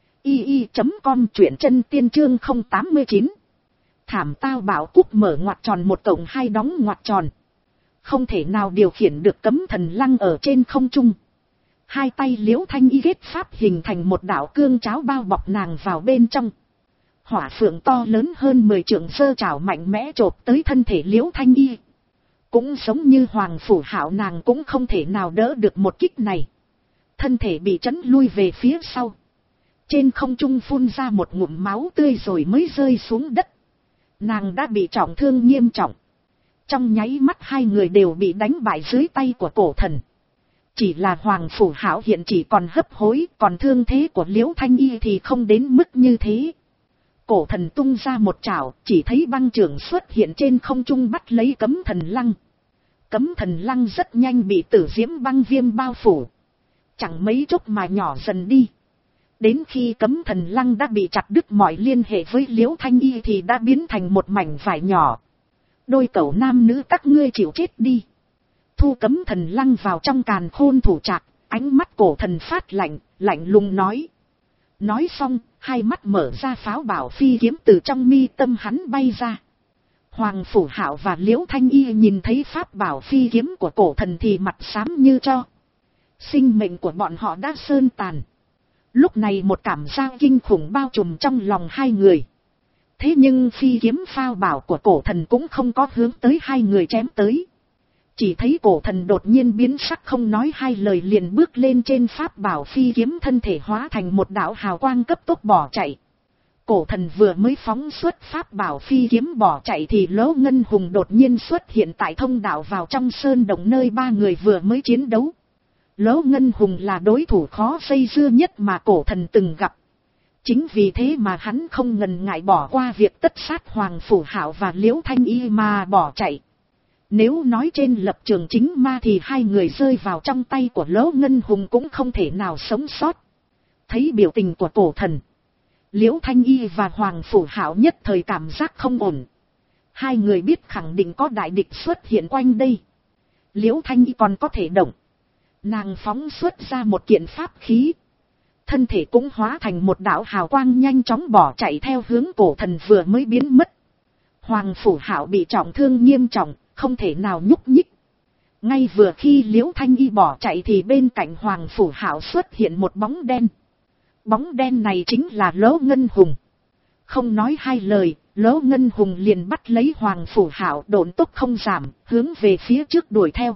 i i chấm com, truyện chân tiên chương không tám chín. Thảm tao bảo cúc mở ngoặc tròn một cộng hai đóng ngoặc tròn. Không thể nào điều khiển được cấm thần lăng ở trên không trung. Hai tay Liễu Thanh Y kết pháp hình thành một đạo cương cháo bao bọc nàng vào bên trong. Hỏa phượng to lớn hơn mười trượng sơ trảo mạnh mẽ chộp tới thân thể Liễu Thanh Y. Cũng giống như Hoàng Phủ Hạo, nàng cũng không thể nào đỡ được một kích này. Thân thể bị chấn lui về phía sau. Trên không trung phun ra một ngụm máu tươi rồi mới rơi xuống đất. Nàng đã bị trọng thương nghiêm trọng. Trong nháy mắt hai người đều bị đánh bại dưới tay của cổ thần. Chỉ là Hoàng Phủ Hạo hiện chỉ còn hấp hối, còn thương thế của Liễu Thanh Y thì không đến mức như thế. Cổ thần tung ra một chảo, chỉ thấy băng chưởng xuất hiện trên không trung bắt lấy cấm thần lăng. Cấm thần lăng rất nhanh bị tử diễm băng viêm bao phủ. Chẳng mấy chốc mà nhỏ dần đi. Đến khi cấm thần lăng đã bị chặt đứt mọi liên hệ với Liễu Thanh Y thì đã biến thành một mảnh vải nhỏ. Đôi cẩu nam nữ các ngươi chịu chết đi. Thu cấm thần lăng vào trong càn khôn thủ trạc, ánh mắt cổ thần phát lạnh, lạnh lùng nói. Nói xong, hai mắt mở ra, pháo bảo phi kiếm từ trong mi tâm hắn bay ra. Hoàng Phủ Hạo và Liễu Thanh Y nhìn thấy pháp bảo phi kiếm của cổ thần thì mặt xám như cho. Sinh mệnh của bọn họ đã sơn tàn. Lúc này một cảm giác kinh khủng bao trùm trong lòng hai người. Thế nhưng phi kiếm phao bảo của cổ thần cũng không có hướng tới hai người chém tới. Chỉ thấy cổ thần đột nhiên biến sắc, không nói hai lời liền bước lên trên pháp bảo phi kiếm, thân thể hóa thành một đạo hào quang cấp tốc bỏ chạy. Cổ thần vừa mới phóng xuất pháp bảo phi kiếm bỏ chạy thì Lỗ Ngân Hùng đột nhiên xuất hiện tại thông đạo vào trong sơn động nơi ba người vừa mới chiến đấu. Lỗ Ngân Hùng là đối thủ khó dây dưa nhất mà cổ thần từng gặp. Chính vì thế mà hắn không ngần ngại bỏ qua việc tất sát Hoàng Phủ Hạo và Liễu Thanh Y mà bỏ chạy. Nếu nói trên lập trường chính ma thì hai người rơi vào trong tay của Lỗ Ngân Hùng cũng không thể nào sống sót. Thấy biểu tình của cổ thần, Liễu Thanh Y và Hoàng Phủ Hạo nhất thời cảm giác không ổn. Hai người biết khẳng định có đại địch xuất hiện quanh đây. Liễu Thanh Y còn có thể động. Nàng phóng xuất ra một kiện pháp khí. Thân thể cũng hóa thành một đạo hào quang nhanh chóng bỏ chạy theo hướng cổ thần vừa mới biến mất. Hoàng Phủ Hạo bị trọng thương nghiêm trọng, không thể nào nhúc nhích. Ngay vừa khi Liễu Thanh Y bỏ chạy thì bên cạnh Hoàng Phủ Hạo xuất hiện một bóng đen. Bóng đen này chính là Lỗ Ngân Hùng. Không nói hai lời, Lỗ Ngân Hùng liền bắt lấy Hoàng Phủ Hạo, độn tốc không giảm, hướng về phía trước đuổi theo.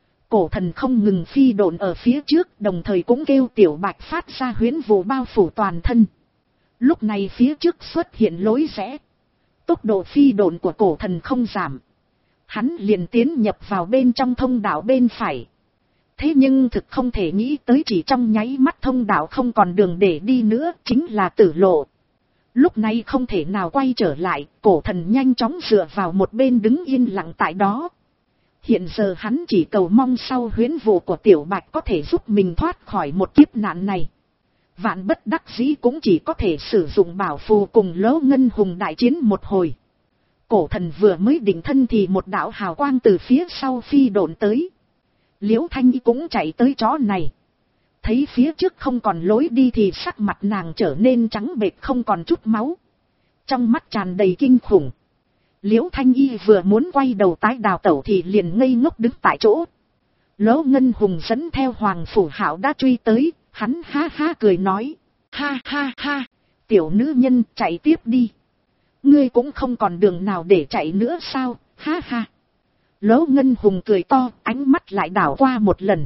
Cổ thần không ngừng phi độn ở phía trước, đồng thời cũng kêu Tiểu Bạch phát ra huyễn vụ bao phủ toàn thân. Lúc này phía trước xuất hiện lối rẽ. Tốc độ phi độn của cổ thần không giảm. Hắn liền tiến nhập vào bên trong thông đạo bên phải. Thế nhưng thực không thể nghĩ tới chỉ trong nháy mắt thông đạo không còn đường để đi nữa, chính là tử lộ. Lúc này không thể nào quay trở lại, cổ thần nhanh chóng dựa vào một bên đứng yên lặng tại đó. Hiện giờ hắn chỉ cầu mong sau huyễn vụ của Tiểu Bạch có thể giúp mình thoát khỏi một kiếp nạn này. Vạn bất đắc dĩ cũng chỉ có thể sử dụng bảo phù cùng Lỗ Ngân Hùng đại chiến một hồi. Cổ thần vừa mới định thân thì một đạo hào quang từ phía sau phi độn tới. Liễu Thanh Y cũng chạy tới chỗ này. Thấy phía trước không còn lối đi thì sắc mặt nàng trở nên trắng bệch không còn chút máu. Trong mắt tràn đầy kinh khủng. Liễu Thanh Y vừa muốn quay đầu tái đào tẩu thì liền ngây ngốc đứng tại chỗ. Lỗ Ngân Hùng dẫn theo Hoàng Phủ Hạo đã truy tới, hắn ha ha cười nói. Ha ha ha, tiểu nữ nhân chạy tiếp đi. Ngươi cũng không còn đường nào để chạy nữa sao, ha ha. Lỗ Ngân Hùng cười to, ánh mắt lại đảo qua một lần.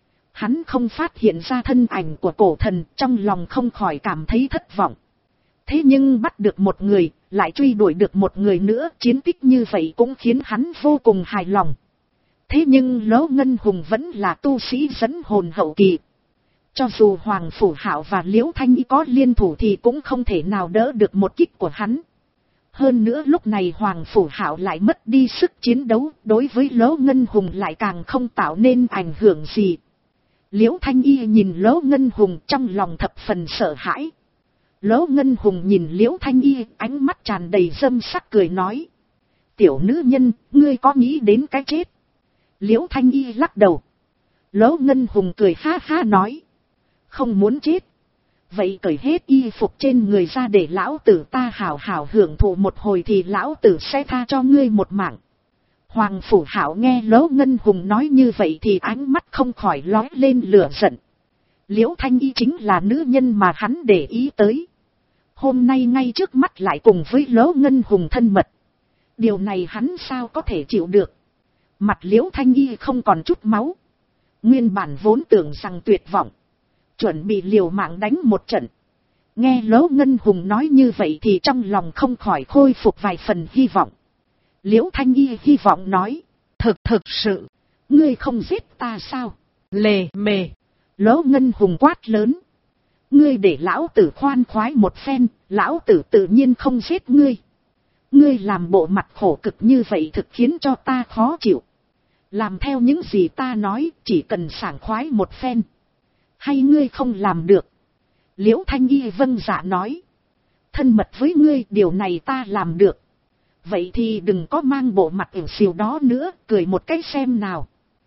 Hắn không phát hiện ra thân ảnh của cổ thần, trong lòng không khỏi cảm thấy thất vọng. Thế nhưng bắt được một người, lại truy đuổi được một người nữa, chiến tích như vậy cũng khiến hắn vô cùng hài lòng. Thế nhưng Lỗ Ngân Hùng vẫn là tu sĩ dẫn hồn hậu kỳ. Cho dù Hoàng Phủ Hạo và Liễu Thanh Y có liên thủ thì cũng không thể nào đỡ được một kích của hắn. Hơn nữa lúc này Hoàng Phủ Hạo lại mất đi sức chiến đấu, đối với Lỗ Ngân Hùng lại càng không tạo nên ảnh hưởng gì. Liễu Thanh Y nhìn Lỗ Ngân Hùng trong lòng thập phần sợ hãi. Lỗ Ngân Hùng nhìn Liễu Thanh Y, ánh mắt tràn đầy dâm sắc cười nói. Tiểu nữ nhân, ngươi có nghĩ đến cái chết? Liễu Thanh Y lắc đầu. Lỗ Ngân Hùng cười ha ha nói. Không muốn chết. Vậy cởi hết y phục trên người ra để lão tử ta hảo hảo hưởng thụ một hồi thì lão tử sẽ tha cho ngươi một mạng. Hoàng Phủ Hạo nghe Lỗ Ngân Hùng nói như vậy thì ánh mắt không khỏi lóe lên lửa giận. Liễu Thanh Y chính là nữ nhân mà hắn để ý tới. Hôm nay ngay trước mắt lại cùng với Lỗ Ngân Hùng thân mật. Điều này hắn sao có thể chịu được. Mặt Liễu Thanh Y không còn chút máu. Nguyên bản vốn tưởng rằng tuyệt vọng. Chuẩn bị liều mạng đánh một trận. Nghe Lỗ Ngân Hùng nói như vậy thì trong lòng không khỏi khôi phục vài phần hy vọng. Liễu Thanh Y hy vọng nói. Thực thực sự. Ngươi không giết ta sao? Lề mề. Lỗ Ngân Hùng quát lớn. Ngươi để lão tử khoan khoái một phen. Lão tử tự nhiên không giết ngươi. Ngươi làm bộ mặt khổ cực như vậy thực khiến cho ta khó chịu. Làm theo những gì ta nói, chỉ cần sảng khoái một phen. Hay ngươi không làm được? Liễu Thanh Y vâng dạ nói. Thân mật với ngươi, điều này ta làm được. Vậy thì đừng có mang bộ mặt ỉu xìu đó nữa, cười một cái xem nào.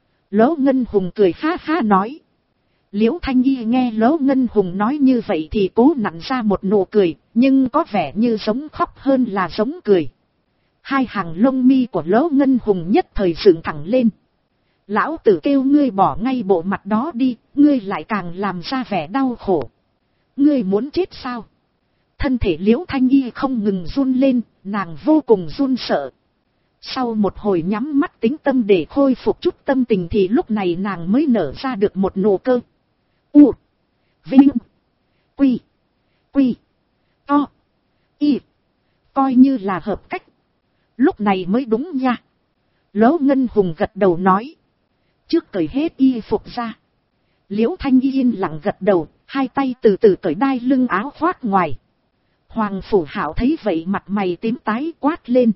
Lỗ Ngân Hùng cười ha ha nói. Liễu Thanh Y nghe Lỗ Ngân Hùng nói như vậy thì cố nặn ra một nụ cười, nhưng có vẻ như giống khóc hơn là giống cười. Hai hàng lông mi của Lỗ Ngân Hùng nhất thời dựng thẳng lên. Lão tử kêu ngươi bỏ ngay bộ mặt đó đi, ngươi lại càng làm ra vẻ đau khổ. Ngươi muốn chết sao? Thân thể Liễu Thanh Y không ngừng run lên, nàng vô cùng run sợ. Sau một hồi nhắm mắt tĩnh tâm để khôi phục chút tâm tình thì lúc này nàng mới nở ra được một nụ cơ. U. Vinh. Quy. Quy. To. Y. Coi như là hợp cách. Lúc này mới đúng nha. Lỗ Ngân Hùng gật đầu nói. Trước cởi hết y phục ra. Liễu Thanh Y yên lặng gật đầu, hai tay từ từ cởi đai lưng áo khoác ngoài. Hoàng Phủ Hạo thấy vậy mặt mày tím tái quát lên.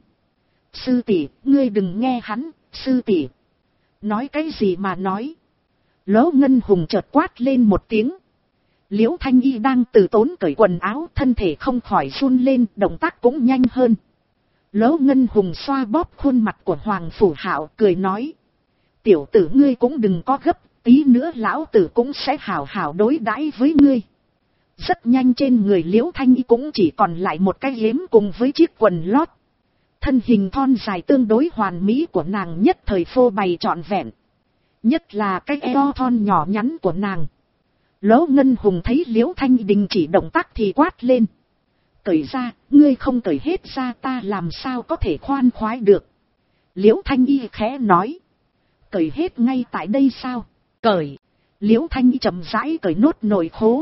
Sư tỷ, ngươi đừng nghe hắn, sư tỷ. Nói cái gì mà nói? Lỗ Ngân Hùng chợt quát lên một tiếng. Liễu Thanh Y đang từ tốn cởi quần áo, thân thể không khỏi run lên, động tác cũng nhanh hơn. Lỗ Ngân Hùng xoa bóp khuôn mặt của Hoàng Phủ Hạo cười nói. Tiểu tử ngươi cũng đừng có gấp, tí nữa lão tử cũng sẽ hảo hảo đối đãi với ngươi. Rất nhanh trên người Liễu Thanh Y cũng chỉ còn lại một cái yếm cùng với chiếc quần lót. Thân hình thon dài tương đối hoàn mỹ của nàng nhất thời phô bày trọn vẹn. Nhất là cái eo thon nhỏ nhắn của nàng. Lỗ Ngân Hùng thấy Liễu Thanh Y đình chỉ động tác thì quát lên. Cởi ra, ngươi không cởi hết ra ta làm sao có thể khoan khoái được. Liễu Thanh Y khẽ nói. Cởi hết ngay tại đây sao? Cởi. Liễu Thanh Y chậm rãi cởi nốt nội khố.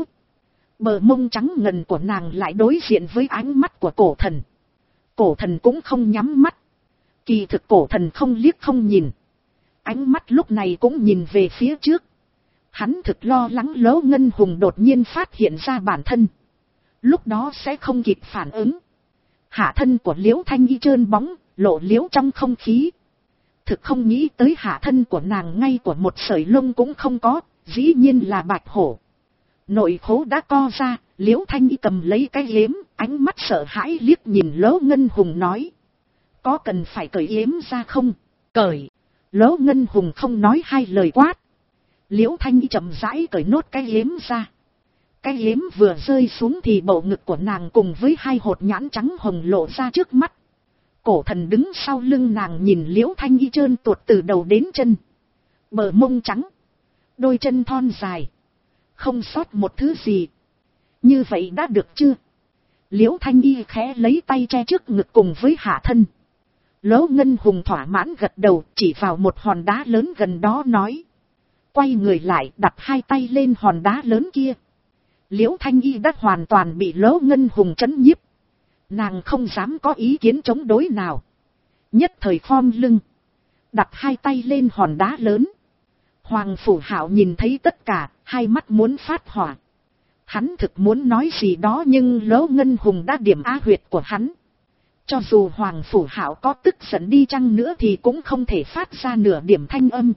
Bờ mông trắng ngần của nàng lại đối diện với ánh mắt của cổ thần. Cổ thần cũng không nhắm mắt. Kỳ thực cổ thần không liếc không nhìn. Ánh mắt lúc này cũng nhìn về phía trước. Hắn thực lo lắng Lỗ Ngân Hùng đột nhiên phát hiện ra bản thân. Lúc đó sẽ không kịp phản ứng. Hạ thân của Liễu Thanh Y trơn bóng, lộ liễu trong không khí. Thực không nghĩ tới hạ thân của nàng ngay của một sợi lông cũng không có, dĩ nhiên là bạch hổ. Nội khố đã co ra, Liễu Thanh Y cầm lấy cái yếm, ánh mắt sợ hãi liếc nhìn Lỗ Ngân Hùng nói. có cần phải cởi yếm ra không? Cởi. Lỗ Ngân Hùng không nói hai lời quát. Liễu Thanh Y chậm rãi cởi nốt cái yếm ra. Cái yếm vừa rơi xuống thì bầu ngực của nàng cùng với hai hột nhãn trắng hồng lộ ra trước mắt. Cổ thần đứng sau lưng nàng nhìn Liễu Thanh Y trơn tuột từ đầu đến chân. Bờ mông trắng. Đôi chân thon dài. Không sót một thứ gì. Như vậy đã được chưa? Liễu Thanh Y khẽ lấy tay che trước ngực cùng với hạ thân. Lỗ Ngân Hùng thỏa mãn gật đầu chỉ vào một hòn đá lớn gần đó nói. Quay người lại đặt hai tay lên hòn đá lớn kia. Liễu Thanh Y đã hoàn toàn bị Lỗ Ngân Hùng trấn nhiếp. Nàng không dám có ý kiến chống đối nào. Nhất thời khom lưng. Đặt hai tay lên hòn đá lớn. Hoàng Phủ Hạo nhìn thấy tất cả, hai mắt muốn phát hỏa. Hắn thực muốn nói gì đó nhưng Lỗ Ngân Hùng đã điểm á huyệt của hắn. Cho dù Hoàng Phủ Hạo có tức giận đi chăng nữa thì cũng không thể phát ra nửa điểm thanh âm.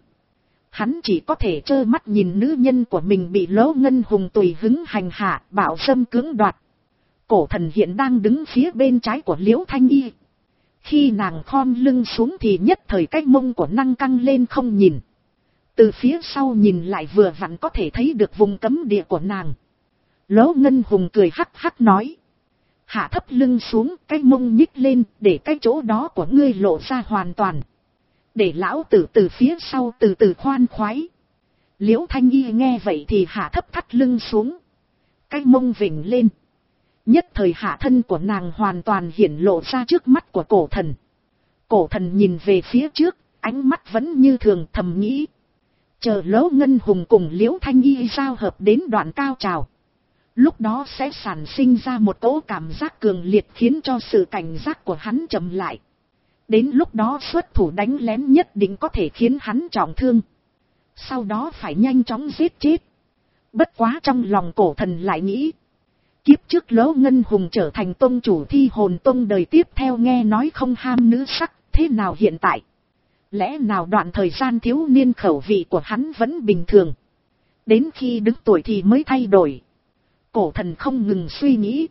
Hắn chỉ có thể trơ mắt nhìn nữ nhân của mình bị Lỗ Ngân Hùng tùy hứng hành hạ, bạo xâm cưỡng đoạt. Cổ thần hiện đang đứng phía bên trái của Liễu Thanh Y. Khi nàng khom lưng xuống thì nhất thời cái mông của nàng căng lên không nhìn. Từ phía sau nhìn lại vừa vặn có thể thấy được vùng cấm địa của nàng. Lỗ Ngân Hùng cười hắc hắc nói. Hạ thấp lưng xuống, cái mông nhích lên, để cái chỗ đó của ngươi lộ ra hoàn toàn. Để lão tử từ phía sau từ từ khoan khoái. Liễu Thanh Y nghe vậy thì hạ thấp thắt lưng xuống. Cái mông vểnh lên. Nhất thời hạ thân của nàng hoàn toàn hiển lộ ra trước mắt của cổ thần. Cổ thần nhìn về phía trước, ánh mắt vẫn như thường thầm nghĩ. Chờ Lỗ Ngân Hùng cùng Liễu Thanh Y giao hợp đến đoạn cao trào. Lúc đó sẽ sản sinh ra một cỗ cảm giác cường liệt khiến cho sự cảnh giác của hắn chậm lại. Đến lúc đó xuất thủ đánh lén nhất định có thể khiến hắn trọng thương. Sau đó phải nhanh chóng giết chết. Bất quá trong lòng cổ thần lại nghĩ. Kiếp trước Lỗ Ngân Hùng trở thành tông chủ thi hồn tông đời tiếp theo nghe nói không ham nữ sắc, thế nào hiện tại? Lẽ nào đoạn thời gian thiếu niên khẩu vị của hắn vẫn bình thường? Đến khi đứng tuổi thì mới thay đổi. Cổ thần không ngừng suy nghĩ.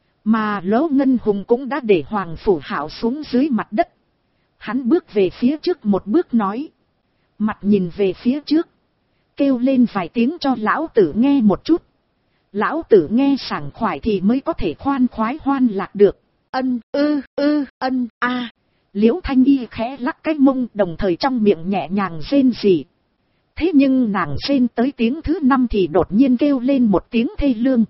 Mà Lỗ Ngân Hùng cũng đã để Hoàng Phủ Hạo xuống dưới mặt đất. Hắn bước về phía trước một bước nói. Mặt nhìn về phía trước. Kêu lên vài tiếng cho lão tử nghe một chút. Lão tử nghe sảng khoái thì mới có thể khoan khoái hoan lạc được. Ân ư ư ân a. Liễu Thanh Y khẽ lắc cái mông đồng thời trong miệng nhẹ nhàng rên rỉ. Thế nhưng nàng rên tới tiếng thứ năm thì đột nhiên kêu lên một tiếng thê lương.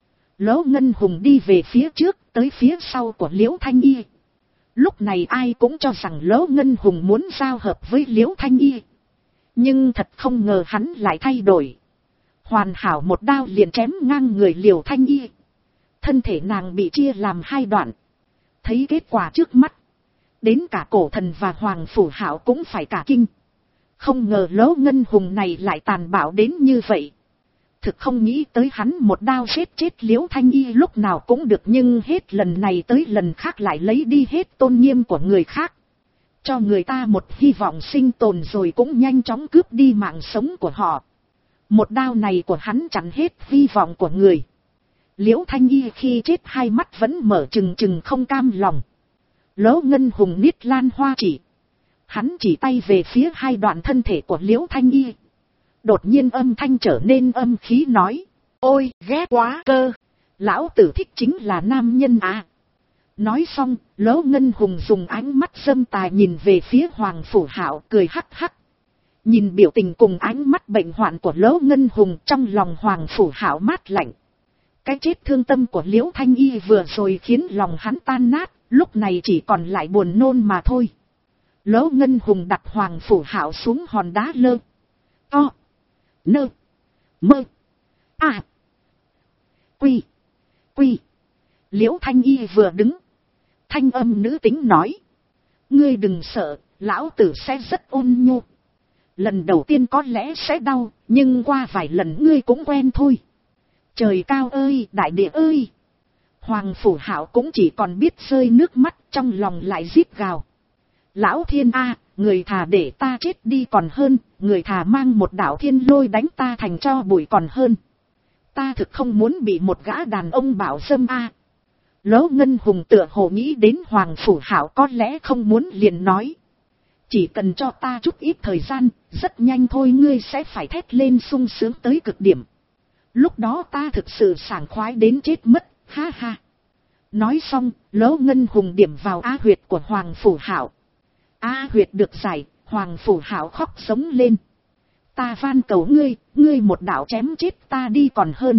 Lỗ Ngân Hùng đi về phía trước tới phía sau của Liễu Thanh Y. Lúc này ai cũng cho rằng Lỗ Ngân Hùng muốn giao hợp với Liễu Thanh Y. Nhưng thật không ngờ hắn lại thay đổi. Hoàn hảo một đao liền chém ngang người Liễu Thanh Y. Thân thể nàng bị chia làm hai đoạn. Thấy kết quả trước mắt. Đến cả cổ thần và Hoàng Phủ Hạo cũng phải cả kinh. Không ngờ Lỗ Ngân Hùng này lại tàn bạo đến như vậy. Thực không nghĩ tới hắn một đao giết chết Liễu Thanh Y lúc nào cũng được nhưng hết lần này tới lần khác lại lấy đi hết tôn nghiêm của người khác. Cho người ta một hy vọng sinh tồn rồi cũng nhanh chóng cướp đi mạng sống của họ. Một đao này của hắn chặn hết hy vọng của người. Liễu Thanh Y khi chết hai mắt vẫn mở trừng trừng không cam lòng. Lỗ Ngân Hùng niết lan hoa chỉ. Hắn chỉ tay về phía hai đoạn thân thể của Liễu Thanh Y. Đột nhiên âm thanh trở nên âm khí nói. Ôi ghét quá cơ. Lão tử thích chính là nam nhân à. Nói xong, Lỗ Ngân Hùng dùng ánh mắt dâm tài nhìn về phía Hoàng Phủ Hạo cười hắc hắc. Nhìn biểu tình cùng ánh mắt bệnh hoạn của Lỗ Ngân Hùng trong lòng Hoàng Phủ Hạo mát lạnh. Cái chết thương tâm của Liễu Thanh Y vừa rồi khiến lòng hắn tan nát, lúc này chỉ còn lại buồn nôn mà thôi. Lỗ Ngân Hùng đặt Hoàng Phủ Hạo xuống hòn đá lơ. To. Nơ. Mơ. À. Quy. Quy. Liễu Thanh Y vừa đứng. Thanh âm nữ tính nói. Ngươi đừng sợ, lão tử sẽ rất ôn nhu. Lần đầu tiên có lẽ sẽ đau, nhưng qua vài lần ngươi cũng quen thôi. Trời cao ơi, đại địa ơi. Hoàng Phủ Hạo cũng chỉ còn biết rơi nước mắt, trong lòng lại rít gào. Lão thiên a, người thà để ta chết đi còn hơn, người thà mang một đạo thiên lôi đánh ta thành tro bụi còn hơn. Ta thực không muốn bị một gã đàn ông bảo xâm a. Lỗ Ngân Hùng tựa hồ nghĩ đến Hoàng Phủ Hạo có lẽ không muốn liền nói. Chỉ cần cho ta chút ít thời gian, rất nhanh thôi ngươi sẽ phải thét lên sung sướng tới cực điểm. Lúc đó ta thực sự sảng khoái đến chết mất, ha ha. Nói xong, Lỗ Ngân Hùng điểm vào á huyệt của Hoàng Phủ Hạo. Á huyệt được giải, Hoàng Phủ Hạo khóc sống lên. Ta van cầu ngươi, ngươi một đạo chém chết ta đi còn hơn.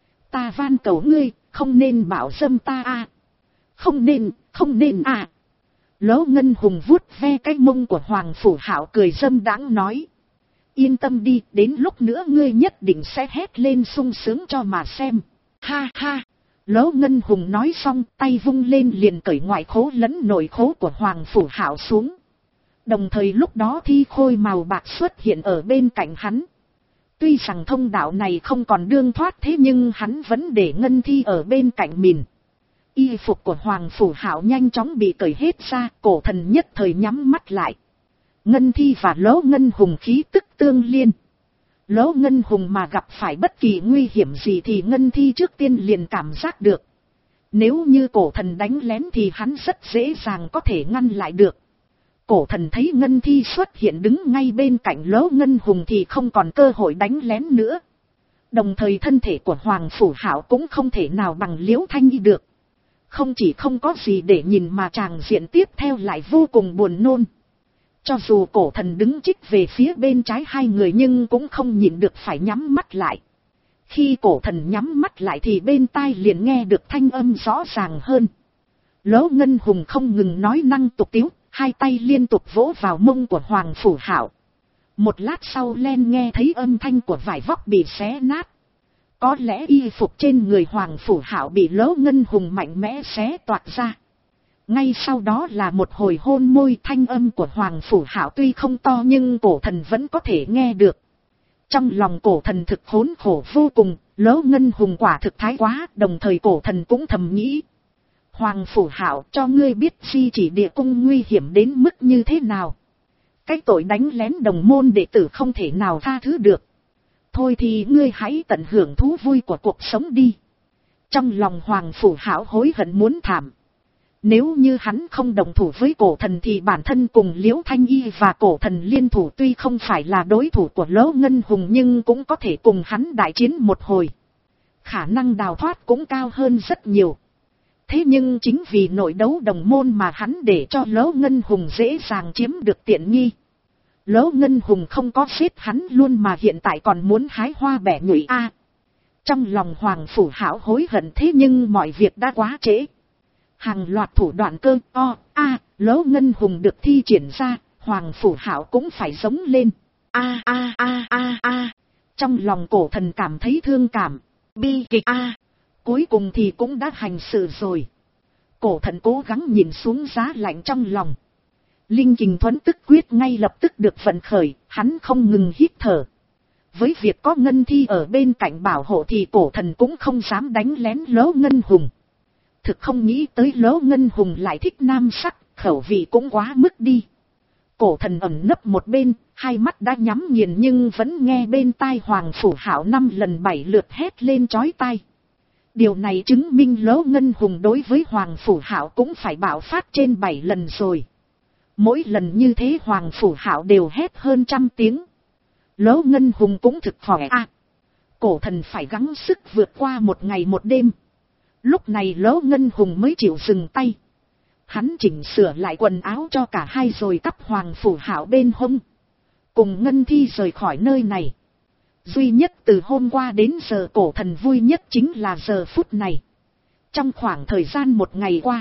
Ta van cầu ngươi, không nên bảo dâm ta a, à. Không nên, không nên à. Lỗ Ngân Hùng vuốt ve cái mông của Hoàng Phủ Hạo cười dâm đãng nói. Yên tâm đi, đến lúc nữa ngươi nhất định sẽ hét lên sung sướng cho mà xem. Ha ha. Lỗ Ngân Hùng nói xong tay vung lên liền cởi ngoại khố lẫn nội khố của Hoàng Phủ Hạo xuống. Đồng thời lúc đó thi khôi màu bạc xuất hiện ở bên cạnh hắn. Tuy rằng thông đạo này không còn đương thoát thế nhưng hắn vẫn để Ngân Thi ở bên cạnh mình. Y phục của Hoàng Phủ Hạo nhanh chóng bị cởi hết ra, cổ thần nhất thời nhắm mắt lại. Ngân Thi và Lỗ Ngân Hùng khí tức tương liên. Lỗ Ngân Hùng mà gặp phải bất kỳ nguy hiểm gì thì Ngân Thi trước tiên liền cảm giác được. Nếu như cổ thần đánh lén thì hắn rất dễ dàng có thể ngăn lại được. Cổ thần thấy Ngân Thi xuất hiện đứng ngay bên cạnh Lỗ Ngân Hùng thì không còn cơ hội đánh lén nữa. Đồng thời thân thể của Hoàng Phủ Hạo cũng không thể nào bằng Liễu Thanh Y được. Không chỉ không có gì để nhìn mà tràng diện tiếp theo lại vô cùng buồn nôn. Cho dù cổ thần đứng chích về phía bên trái hai người nhưng cũng không nhịn được phải nhắm mắt lại. Khi cổ thần nhắm mắt lại thì bên tai liền nghe được thanh âm rõ ràng hơn. Lỗ Ngân Hùng không ngừng nói năng tục tiếu, hai tay liên tục vỗ vào mông của Hoàng Phủ Hạo. Một lát sau len nghe thấy âm thanh của vải vóc bị xé nát. Có lẽ y phục trên người Hoàng Phủ Hạo bị Lỗ Ngân Hùng mạnh mẽ xé toạc ra. Ngay sau đó là một hồi hôn môi, thanh âm của Hoàng Phủ Hạo tuy không to nhưng cổ thần vẫn có thể nghe được. Trong lòng cổ thần thực khốn khổ vô cùng, Lỗ Ngân Hùng quả thực thái quá, đồng thời cổ thần cũng thầm nghĩ. Hoàng Phủ Hạo cho ngươi biết Di Chỉ Địa Cung nguy hiểm đến mức như thế nào. Cái tội đánh lén đồng môn đệ tử không thể nào tha thứ được. Thôi thì ngươi hãy tận hưởng thú vui của cuộc sống đi. Trong lòng Hoàng Phủ Hạo hối hận muốn thảm. Nếu như hắn không đồng thủ với cổ thần thì bản thân cùng Liễu Thanh Y và cổ thần liên thủ tuy không phải là đối thủ của Lỗ Ngân Hùng nhưng cũng có thể cùng hắn đại chiến một hồi. Khả năng đào thoát cũng cao hơn rất nhiều. Thế nhưng chính vì nội đấu đồng môn mà hắn để cho Lỗ Ngân Hùng dễ dàng chiếm được tiện nghi. Lỗ Ngân Hùng không có giết hắn luôn mà hiện tại còn muốn hái hoa bẻ nhụy a. À, trong lòng Hoàng Phủ Hạo hối hận thế nhưng mọi việc đã quá trễ. Hàng loạt thủ đoạn cơ o a à, Lỗ Ngân Hùng được thi triển ra, Hoàng Phủ Hạo cũng phải giống lên. A a a a a. Trong lòng cổ thần cảm thấy thương cảm, bi kịch a. À, cuối cùng thì cũng đã hành sự rồi. Cổ thần cố gắng nhìn xuống giá lạnh trong lòng. Linh kình thuẫn tức quyết ngay lập tức được vận khởi, hắn không ngừng hít thở. Với việc có Ngân Thi ở bên cạnh bảo hộ thì cổ thần cũng không dám đánh lén Lỗ Ngân Hùng. Thực không nghĩ tới Lỗ Ngân Hùng lại thích nam sắc, khẩu vị cũng quá mức đi. Cổ thần ẩn nấp một bên, hai mắt đã nhắm nghiền nhưng vẫn nghe bên tai Hoàng Phủ Hạo năm lần bảy lượt hét lên chói tai. Điều này chứng minh Lỗ Ngân Hùng đối với Hoàng Phủ Hạo cũng phải bạo phát trên bảy lần rồi. Mỗi lần như thế Hoàng Phủ Hạo đều hét hơn trăm tiếng. Lỗ Ngân Hùng cũng thực khỏe a. À, cổ thần phải gắng sức vượt qua một ngày một đêm. Lúc này Lỗ Ngân Hùng mới chịu dừng tay. Hắn chỉnh sửa lại quần áo cho cả hai rồi cắp Hoàng Phủ Hạo bên hông. Cùng Ngân Thi rời khỏi nơi này. Duy nhất từ hôm qua đến giờ cổ thần vui nhất chính là giờ phút này. Trong khoảng thời gian một ngày qua,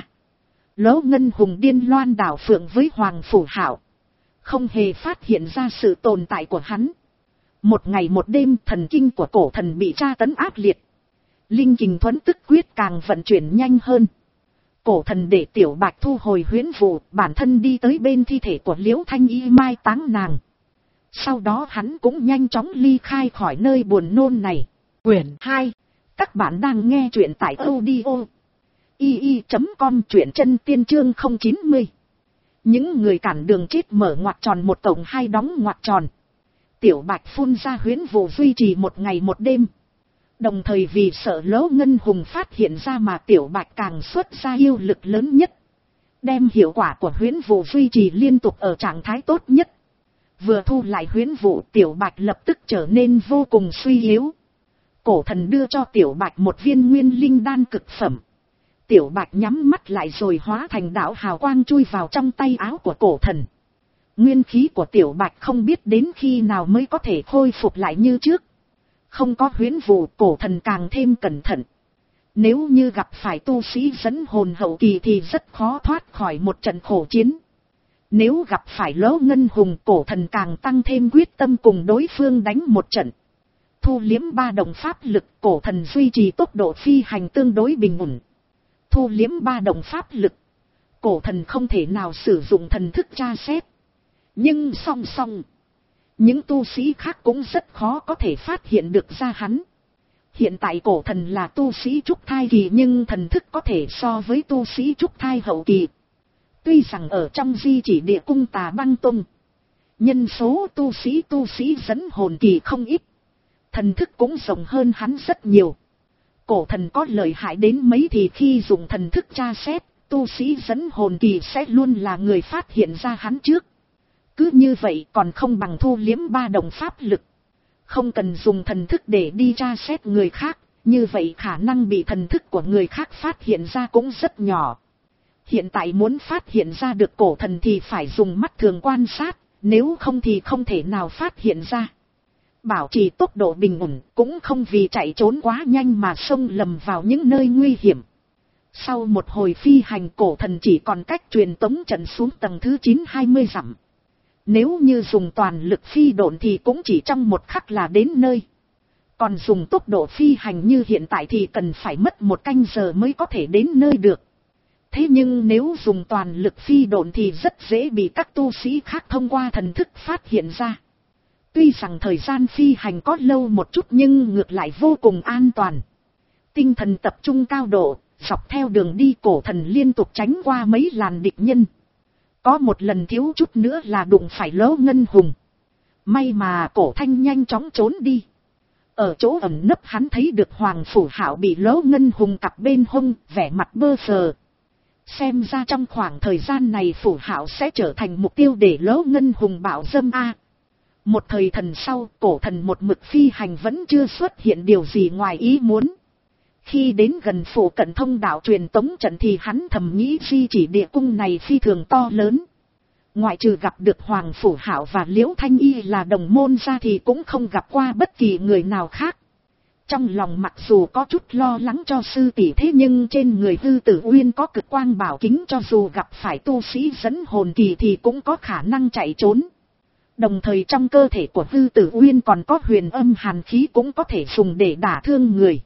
Lỗ Ngân Hùng điên loan đảo phượng với Hoàng Phủ Hạo, không hề phát hiện ra sự tồn tại của hắn. Một ngày một đêm thần kinh của cổ thần bị tra tấn ác liệt. Linh kình thuẫn tức quyết càng vận chuyển nhanh hơn. Cổ thần để Tiểu Bạch thu hồi huyễn vụ, bản thân đi tới bên thi thể của Liễu Thanh Y mai táng nàng. Sau đó hắn cũng nhanh chóng ly khai khỏi nơi buồn nôn này. Quyển hai. Các bạn đang nghe truyện tại audio i i chấm com, truyện chân tiên chương không chín mươi. Những người cản đường chết mở ngoặc tròn một cổng hai đóng ngoặc tròn. Tiểu Bạch phun ra huyễn vụ duy trì một ngày một đêm. Đồng thời vì sợ Lỗ Ngân Hùng phát hiện ra mà Tiểu Bạch càng xuất ra yêu lực lớn nhất. Đem hiệu quả của huyễn vụ duy trì liên tục ở trạng thái tốt nhất. Vừa thu lại huyễn vụ, Tiểu Bạch lập tức trở nên vô cùng suy yếu. Cổ thần đưa cho Tiểu Bạch một viên nguyên linh đan cực phẩm. Tiểu Bạch nhắm mắt lại rồi hóa thành đạo hào quang chui vào trong tay áo của cổ thần. Nguyên khí của Tiểu Bạch không biết đến khi nào mới có thể khôi phục lại như trước. Không có huyễn vụ, cổ thần càng thêm cẩn thận. Nếu như gặp phải tu sĩ dẫn hồn hậu kỳ thì rất khó thoát khỏi một trận khổ chiến. Nếu gặp phải Lỗ Ngân Hùng, cổ thần càng tăng thêm quyết tâm cùng đối phương đánh một trận. Thu liếm ba đồng pháp lực, cổ thần duy trì tốc độ phi hành tương đối bình ổn. Thu liếm ba đồng pháp lực, cổ thần không thể nào sử dụng thần thức tra xét. Nhưng song song, những tu sĩ khác cũng rất khó có thể phát hiện được ra hắn. Hiện tại cổ thần là tu sĩ trúc thai kỳ nhưng thần thức có thể so với tu sĩ trúc thai hậu kỳ. Tuy rằng ở trong di chỉ địa cung Tà Băng Tông, nhân số tu sĩ tu sĩ dẫn hồn kỳ không ít. Thần thức cũng rộng hơn hắn rất nhiều. Cổ thần có lợi hại đến mấy thì khi dùng thần thức tra xét, tu sĩ dẫn hồn kỳ sẽ luôn là người phát hiện ra hắn trước. Cứ như vậy còn không bằng thu liếm ba đồng pháp lực. Không cần dùng thần thức để đi tra xét người khác, như vậy khả năng bị thần thức của người khác phát hiện ra cũng rất nhỏ. Hiện tại muốn phát hiện ra được cổ thần thì phải dùng mắt thường quan sát, nếu không thì không thể nào phát hiện ra. Bảo trì tốc độ bình ổn, cũng không vì chạy trốn quá nhanh mà xông lầm vào những nơi nguy hiểm. Sau một hồi phi hành, cổ thần chỉ còn cách truyền tống trận xuống tầng thứ chín hai mươi dặm. Nếu như dùng toàn lực phi độn thì cũng chỉ trong một khắc là đến nơi. Còn dùng tốc độ phi hành như hiện tại thì cần phải mất một canh giờ mới có thể đến nơi được. Thế nhưng nếu dùng toàn lực phi độn thì rất dễ bị các tu sĩ khác thông qua thần thức phát hiện ra. Tuy rằng thời gian phi hành có lâu một chút nhưng ngược lại vô cùng an toàn. Tinh thần tập trung cao độ, dọc theo đường đi cổ thần liên tục tránh qua mấy làn địch nhân. Có một lần thiếu chút nữa là đụng phải Lỗ Ngân Hùng. May mà cổ thanh nhanh chóng trốn đi. Ở chỗ ẩn nấp hắn thấy được Hoàng Phủ Hạo bị Lỗ Ngân Hùng cặp bên hông, vẻ mặt bơ phờ. Xem ra trong khoảng thời gian này Phủ Hạo sẽ trở thành mục tiêu để Lỗ Ngân Hùng bạo dâm a. Một thời thần sau, cổ thần một mực phi hành vẫn chưa xuất hiện điều gì ngoài ý muốn. Khi đến gần phủ cận thông đạo truyền tống trận thì hắn thầm nghĩ di chỉ địa cung này phi thường to lớn. Ngoại trừ gặp được Hoàng Phủ Hạo và Liễu Thanh Y là đồng môn ra thì cũng không gặp qua bất kỳ người nào khác. Trong lòng mặc dù có chút lo lắng cho sư tỷ, thế nhưng trên người Hư Tử Uyên có cực quang bảo kính, cho dù gặp phải tu sĩ dẫn hồn kỳ thì cũng có khả năng chạy trốn. Đồng thời trong cơ thể của Hư Tử Uyên còn có huyền âm hàn khí cũng có thể dùng để đả thương người.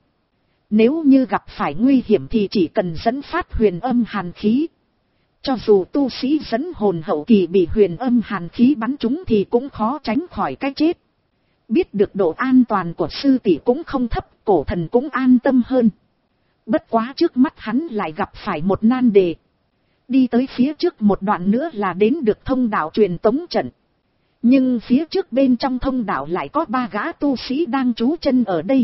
Nếu như gặp phải nguy hiểm thì chỉ cần dẫn phát huyền âm hàn khí. Cho dù tu sĩ dẫn hồn hậu kỳ bị huyền âm hàn khí bắn trúng thì cũng khó tránh khỏi cái chết. Biết được độ an toàn của sư tỷ cũng không thấp, cổ thần cũng an tâm hơn. Bất quá trước mắt hắn lại gặp phải một nan đề. Đi tới phía trước một đoạn nữa là đến được thông đạo truyền tống trận. Nhưng phía trước bên trong thông đạo lại có ba gã tu sĩ đang trú chân ở đây.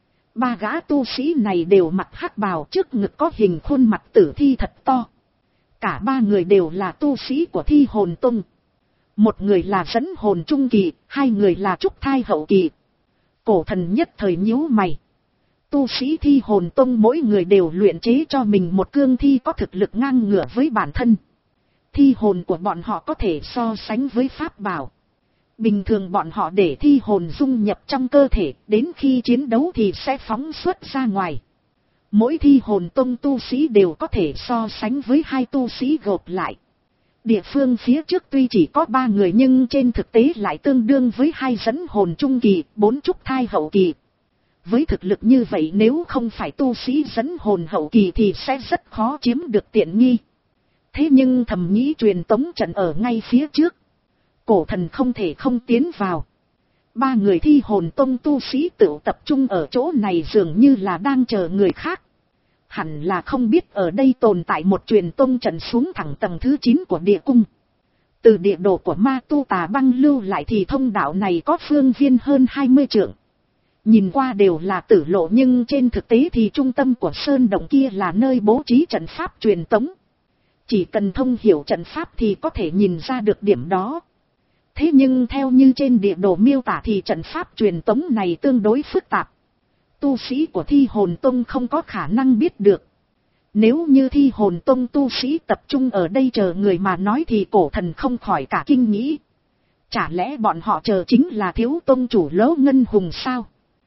Ba gã tu sĩ này đều mặc hắc bào, trước ngực có hình khuôn mặt tử thi thật to. Cả ba người đều là tu sĩ của Thi Hồn Tông. Một người là dẫn hồn trung kỳ, hai người là trúc thai hậu kỳ. Cổ thần nhất thời nhíu mày. Tu sĩ Thi Hồn Tông mỗi người đều luyện chế cho mình một cương thi có thực lực ngang ngửa với bản thân. Thi hồn của bọn họ có thể so sánh với pháp bảo. Bình thường bọn họ để thi hồn dung nhập trong cơ thể, đến khi chiến đấu thì sẽ phóng xuất ra ngoài. Mỗi Thi Hồn Tông tu sĩ đều có thể so sánh với hai tu sĩ gộp lại. Địa phương phía trước tuy chỉ có ba người nhưng trên thực tế lại tương đương với hai dẫn hồn trung kỳ, bốn trúc thai hậu kỳ. Với thực lực như vậy nếu không phải tu sĩ dẫn hồn hậu kỳ thì sẽ rất khó chiếm được tiện nghi. Thế nhưng thầm nghĩ truyền tống trận ở ngay phía trước. Cổ thần không thể không tiến vào. Ba người Thi Hồn Tông tu sĩ tự tập trung ở chỗ này dường như là đang chờ người khác. Hẳn là không biết ở đây tồn tại một truyền tông trận xuống thẳng tầng thứ chín của địa cung. Từ địa đồ của Ma Tu Tà Băng lưu lại thì thông đạo này có phương viên hơn hai mươi trượng. Nhìn qua đều là tử lộ nhưng trên thực tế thì trung tâm của sơn động kia là nơi bố trí trận pháp truyền tống. Chỉ cần thông hiểu trận pháp thì có thể nhìn ra được điểm đó. Thế nhưng theo như trên địa đồ miêu tả thì trận pháp truyền tống này tương đối phức tạp. Tu sĩ của Thi Hồn Tông không có khả năng biết được. Nếu như Thi Hồn Tông tu sĩ tập trung ở đây chờ người mà nói thì cổ thần không khỏi cả kinh nghĩ. Chả lẽ bọn họ chờ chính là thiếu tông chủ Lỗ Ngân Hùng sao?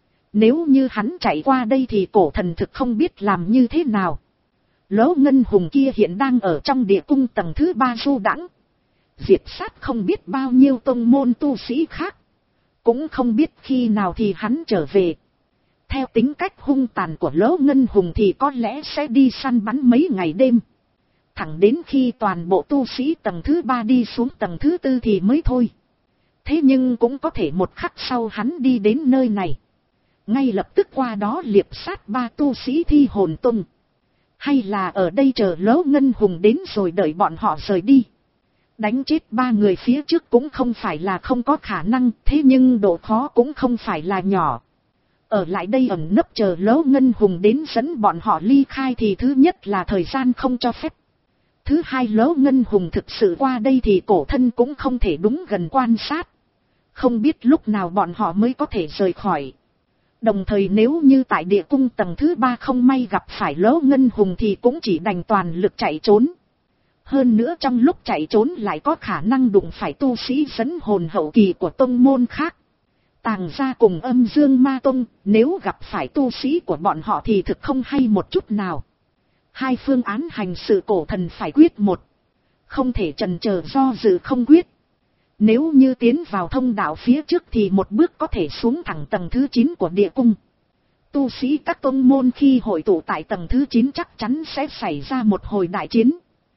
Nếu như hắn chạy qua đây thì cổ thần thực không biết làm như thế nào. Lỗ Ngân Hùng kia hiện đang ở trong địa cung tầng thứ ba du đãng, diệt sát không biết bao nhiêu tông môn tu sĩ khác. Cũng không biết khi nào thì hắn trở về. Theo tính cách hung tàn của Lỗ Ngân Hùng thì có lẽ sẽ đi săn bắn mấy ngày đêm. Thẳng đến khi toàn bộ tu sĩ tầng thứ ba đi xuống tầng thứ tư thì mới thôi. Thế nhưng cũng có thể một khắc sau hắn đi đến nơi này, ngay lập tức qua đó liệp sát ba tu sĩ Thi Hồn Tông. Hay là ở đây chờ Lỗ Ngân Hùng đến rồi đợi bọn họ rời đi. Đánh chết ba người phía trước cũng không phải là không có khả năng, thế nhưng độ khó cũng không phải là nhỏ. Ở lại đây ẩn nấp chờ Lỗ Ngân Hùng đến dẫn bọn họ ly khai thì thứ nhất là thời gian không cho phép. Thứ hai, Lỗ Ngân Hùng thực sự qua đây thì cổ thân cũng không thể đúng gần quan sát. Không biết lúc nào bọn họ mới có thể rời khỏi. Đồng thời nếu như tại địa cung tầng thứ ba không may gặp phải Lỗ Ngân Hùng thì cũng chỉ đành toàn lực chạy trốn. Hơn nữa trong lúc chạy trốn lại có khả năng đụng phải tu sĩ dẫn hồn hậu kỳ của tông môn khác. Tàng gia cùng Âm Dương Ma Tông, nếu gặp phải tu sĩ của bọn họ thì thực không hay một chút nào. Hai phương án hành sự cổ thần phải quyết một. Không thể chần chờ do dự không quyết. Nếu như tiến vào thông đạo phía trước thì một bước có thể xuống thẳng tầng thứ chín của địa cung. Tu sĩ các tông môn khi hội tụ tại tầng thứ chín chắc chắn sẽ xảy ra một hồi đại chiến.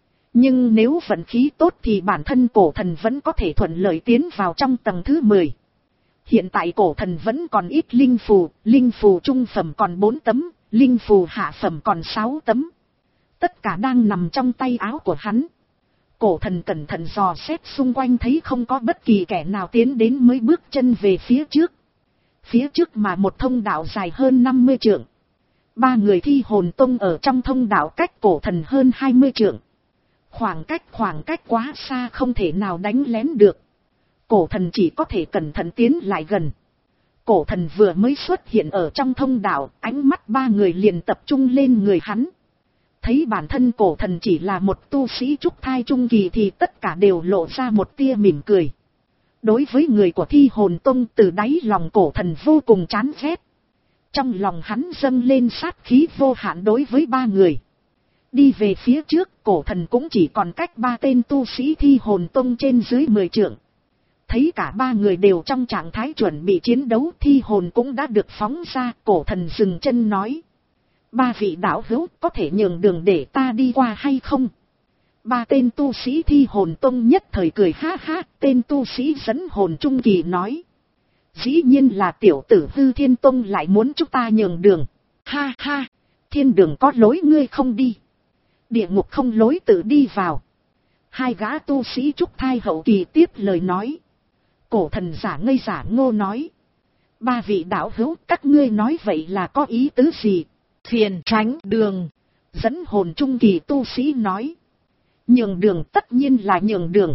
Nhưng nếu vận khí tốt thì bản thân cổ thần vẫn có thể thuận lợi tiến vào trong tầng thứ mười. Hiện tại cổ thần vẫn còn ít linh phù, linh phù trung phẩm còn bốn tấm, linh phù hạ phẩm còn sáu tấm. Tất cả đang nằm trong tay áo của hắn. Cổ thần cẩn thận dò xét xung quanh thấy không có bất kỳ kẻ nào tiến đến mới bước chân về phía trước. Phía trước mà một thông đạo dài hơn năm mươi trượng. Ba người Thi Hồn Tông ở trong thông đạo cách cổ thần hơn hai mươi trượng. Khoảng cách khoảng cách quá xa không thể nào đánh lén được. Cổ thần chỉ có thể cẩn thận tiến lại gần. Cổ thần vừa mới xuất hiện ở trong thông đạo, ánh mắt ba người liền tập trung lên người hắn. Thấy bản thân cổ thần chỉ là một tu sĩ trúc thai trung kỳ thì tất cả đều lộ ra một tia mỉm cười. Đối với người của Thi Hồn Tông từ đáy lòng cổ thần vô cùng chán ghét. Trong lòng hắn dâng lên sát khí vô hạn đối với ba người. Đi về phía trước, cổ thần cũng chỉ còn cách ba tên tu sĩ Thi Hồn Tông trên dưới mười trượng. Thấy cả ba người đều trong trạng thái chuẩn bị chiến đấu, thi hồn cũng đã được phóng ra, cổ thần dừng chân nói. Ba vị đạo hữu có thể nhường đường để ta đi qua hay không? Ba tên tu sĩ Thi Hồn Tông nhất thời cười ha ha, tên tu sĩ dẫn hồn trung kỳ nói. Dĩ nhiên là tiểu tử Hư Thiên Tông lại muốn chúng ta nhường đường. Ha ha, thiên đường có lối ngươi không đi. Địa ngục không lối tự đi vào. Hai gã tu sĩ trúc thai hậu kỳ tiếp lời nói. Cổ thần giả ngây giả ngô nói. Ba vị đạo hữu các ngươi nói vậy là có ý tứ gì? Phiền tránh đường. Dẫn hồn trung kỳ tu sĩ nói. Nhường đường tất nhiên là nhường đường.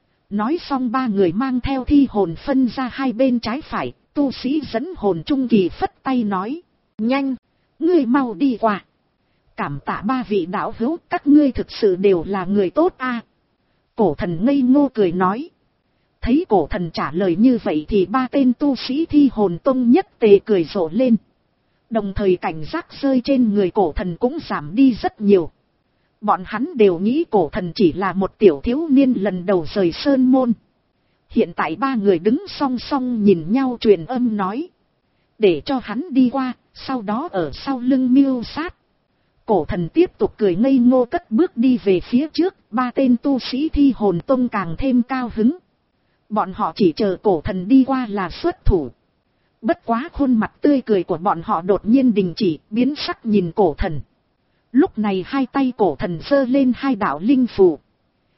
Nói xong ba người mang theo thi hồn phân ra hai bên trái phải. Tu sĩ dẫn hồn trung kỳ phất tay nói. Nhanh, ngươi mau đi qua. Cảm tạ ba vị đạo hữu, các ngươi thực sự đều là người tốt a. Cổ thần ngây ngô cười nói. Thấy cổ thần trả lời như vậy thì ba tên tu sĩ Thi Hồn Tông nhất tề cười rộ lên. Đồng thời cảnh giác rơi trên người cổ thần cũng giảm đi rất nhiều. Bọn hắn đều nghĩ cổ thần chỉ là một tiểu thiếu niên lần đầu rời sơn môn. Hiện tại ba người đứng song song nhìn nhau truyền âm nói. Để cho hắn đi qua, sau đó ở sau lưng mưu sát. Cổ thần tiếp tục cười ngây ngô cất bước đi về phía trước, ba tên tu sĩ Thi Hồn Tông càng thêm cao hứng. Bọn họ chỉ chờ cổ thần đi qua là xuất thủ. Bất quá khuôn mặt tươi cười của bọn họ đột nhiên đình chỉ, biến sắc nhìn cổ thần. Lúc này hai tay cổ thần giơ lên hai đạo linh phù.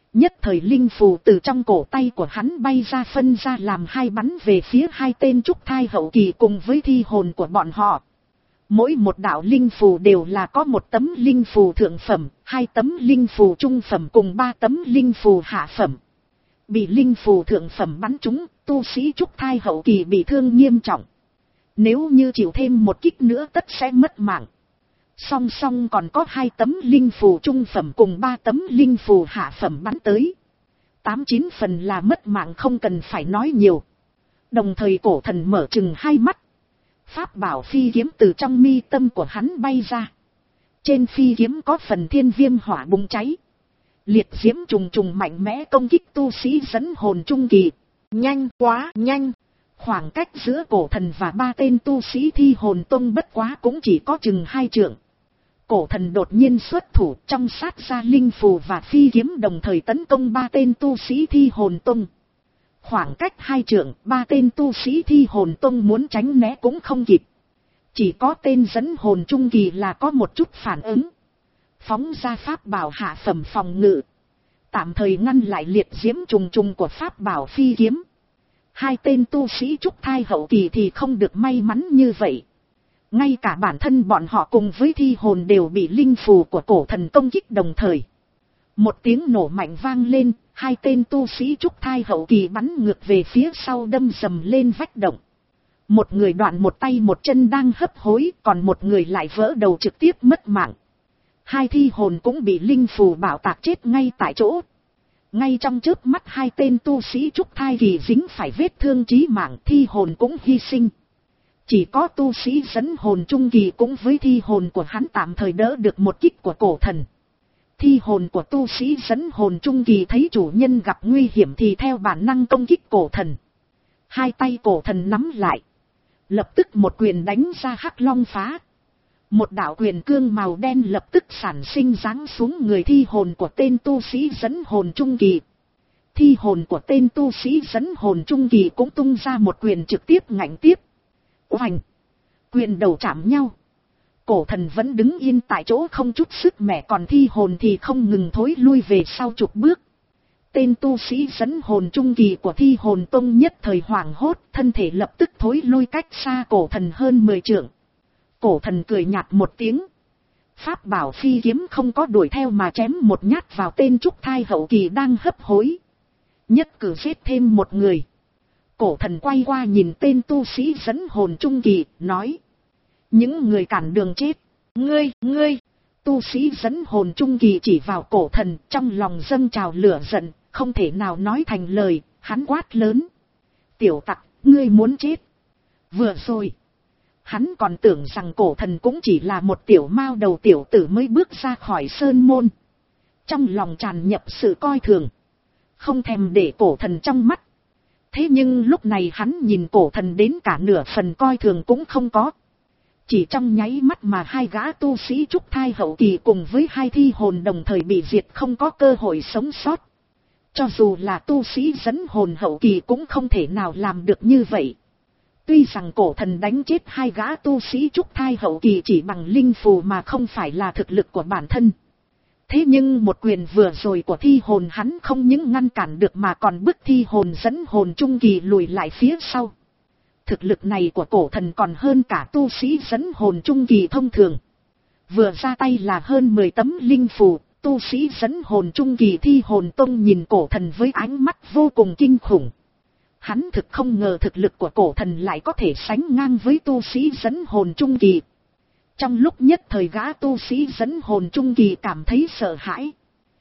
Nhất thời linh phù từ trong cổ tay của hắn bay ra, phân ra làm hai, bắn về phía hai tên trúc thai hậu kỳ cùng với thi hồn của bọn họ. Mỗi một đạo linh phù đều là có một tấm linh phù thượng phẩm, hai tấm linh phù trung phẩm cùng ba tấm linh phù hạ phẩm. Bị linh phù thượng phẩm bắn trúng, tu sĩ trúc thai hậu kỳ bị thương nghiêm trọng. Nếu như chịu thêm một kích nữa tất sẽ mất mạng. Song song còn có hai tấm linh phù trung phẩm cùng ba tấm linh phù hạ phẩm bắn tới. Tám chín phần là mất mạng không cần phải nói nhiều. Đồng thời cổ thần mở trừng hai mắt. Pháp bảo phi kiếm từ trong mi tâm của hắn bay ra. Trên phi kiếm có phần thiên viêm hỏa bùng cháy. Liệt diễm trùng trùng mạnh mẽ công kích tu sĩ dẫn hồn trung kỳ. Nhanh, quá nhanh. Khoảng cách giữa cổ thần và ba tên tu sĩ thi hồn tông bất quá cũng chỉ có chừng hai trượng. Cổ thần đột nhiên xuất thủ, trong sát ra linh phù và phi kiếm đồng thời tấn công ba tên tu sĩ thi hồn tông. Khoảng cách hai trượng, ba tên tu sĩ thi hồn tông muốn tránh né cũng không kịp. Chỉ có tên dẫn hồn trung kỳ là có một chút phản ứng. Phóng ra pháp bảo hạ phẩm phòng ngự. Tạm thời ngăn lại liệt diễm trùng trùng của pháp bảo phi kiếm. Hai tên tu sĩ trúc thai hậu kỳ thì không được may mắn như vậy. Ngay cả bản thân bọn họ cùng với thi hồn đều bị linh phù của cổ thần công kích đồng thời. Một tiếng nổ mạnh vang lên, hai tên tu sĩ trúc thai hậu kỳ bắn ngược về phía sau đâm dầm lên vách động. Một người đoạn một tay một chân đang hấp hối, còn một người lại vỡ đầu trực tiếp mất mạng. Hai thi hồn cũng bị linh phù bảo tạc chết ngay tại chỗ. Ngay trong chớp mắt hai tên tu sĩ trúc thai kỳ dính phải vết thương chí mạng, thi hồn cũng hy sinh. Chỉ có tu sĩ dẫn hồn trung kỳ cũng với thi hồn của hắn tạm thời đỡ được một kích của cổ thần. Thi hồn của tu sĩ dẫn hồn trung kỳ thấy chủ nhân gặp nguy hiểm thì theo bản năng công kích cổ thần. Hai tay cổ thần nắm lại. Lập tức một quyền đánh ra hắc long phá. Một đạo quyền cương màu đen lập tức sản sinh giáng xuống người thi hồn của tên tu sĩ dẫn hồn trung kỳ. Thi hồn của tên tu sĩ dẫn hồn trung kỳ cũng tung ra một quyền trực tiếp ngạnh tiếp. Oành! Quyền đầu chạm nhau. Cổ thần vẫn đứng yên tại chỗ không chút sức mẻ, còn thi hồn thì không ngừng thối lui về sau chục bước. Tên tu sĩ dẫn hồn trung kỳ của thi hồn tông nhất thời hoảng hốt, thân thể lập tức thối lui cách xa cổ thần hơn mười trượng. Cổ thần cười nhạt một tiếng. Pháp bảo phi kiếm không có đuổi theo mà chém một nhát vào tên trúc thai hậu kỳ đang hấp hối. Nhất cử giết thêm một người. Cổ thần quay qua nhìn tên tu sĩ dẫn hồn trung kỳ, nói. Những người cản đường chết. Ngươi, ngươi. Tu sĩ dẫn hồn trung kỳ chỉ vào cổ thần, trong lòng dâng trào lửa giận, không thể nào nói thành lời, hắn quát lớn. Tiểu tặc, ngươi muốn chết. Vừa rồi. Hắn còn tưởng rằng cổ thần cũng chỉ là một tiểu mao đầu tiểu tử mới bước ra khỏi sơn môn. Trong lòng tràn nhập sự coi thường. Không thèm để cổ thần trong mắt. Thế nhưng lúc này hắn nhìn cổ thần đến cả nửa phần coi thường cũng không có. Chỉ trong nháy mắt mà hai gã tu sĩ trúc thai hậu kỳ cùng với hai thi hồn đồng thời bị diệt, không có cơ hội sống sót. Cho dù là tu sĩ dẫn hồn hậu kỳ cũng không thể nào làm được như vậy. Tuy rằng cổ thần đánh chết hai gã tu sĩ trúc thai hậu kỳ chỉ bằng linh phù mà không phải là thực lực của bản thân. Thế nhưng một quyền vừa rồi của thi hồn hắn không những ngăn cản được mà còn bức thi hồn dẫn hồn trung kỳ lùi lại phía sau. Thực lực này của cổ thần còn hơn cả tu sĩ dẫn hồn trung kỳ thông thường. Vừa ra tay là hơn mười tấm linh phù, tu sĩ dẫn hồn trung kỳ thi hồn tông nhìn cổ thần với ánh mắt vô cùng kinh khủng. Hắn thực không ngờ thực lực của cổ thần lại có thể sánh ngang với tu sĩ dẫn hồn trung kỳ. Trong lúc nhất thời gã tu sĩ dẫn hồn trung kỳ cảm thấy sợ hãi.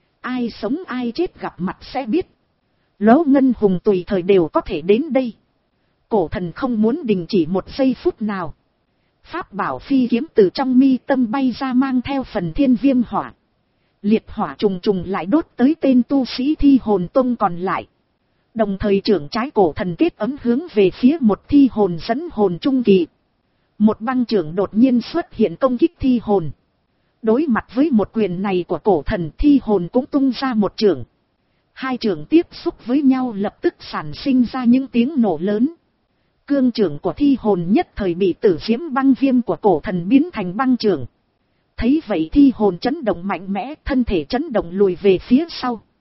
Ai sống ai chết gặp mặt sẽ biết. Lỗ Ngân Hùng tùy thời đều có thể đến đây. Cổ thần không muốn đình chỉ một giây phút nào. Pháp bảo phi kiếm từ trong mi tâm bay ra mang theo phần thiên viêm hỏa. Liệt hỏa trùng trùng lại đốt tới tên tu sĩ thi hồn tông còn lại. Đồng thời trưởng trái cổ thần kết ấm hướng về phía một thi hồn dẫn hồn trung kỳ. Một băng trưởng đột nhiên xuất hiện công kích thi hồn. Đối mặt với một quyền này của cổ thần, thi hồn cũng tung ra một trưởng. Hai trưởng tiếp xúc với nhau lập tức sản sinh ra những tiếng nổ lớn. Cương trưởng của thi hồn nhất thời bị tử diễm băng viêm của cổ thần biến thành băng trưởng. Thấy vậy thi hồn chấn động mạnh mẽ, thân thể chấn động lùi về phía sau.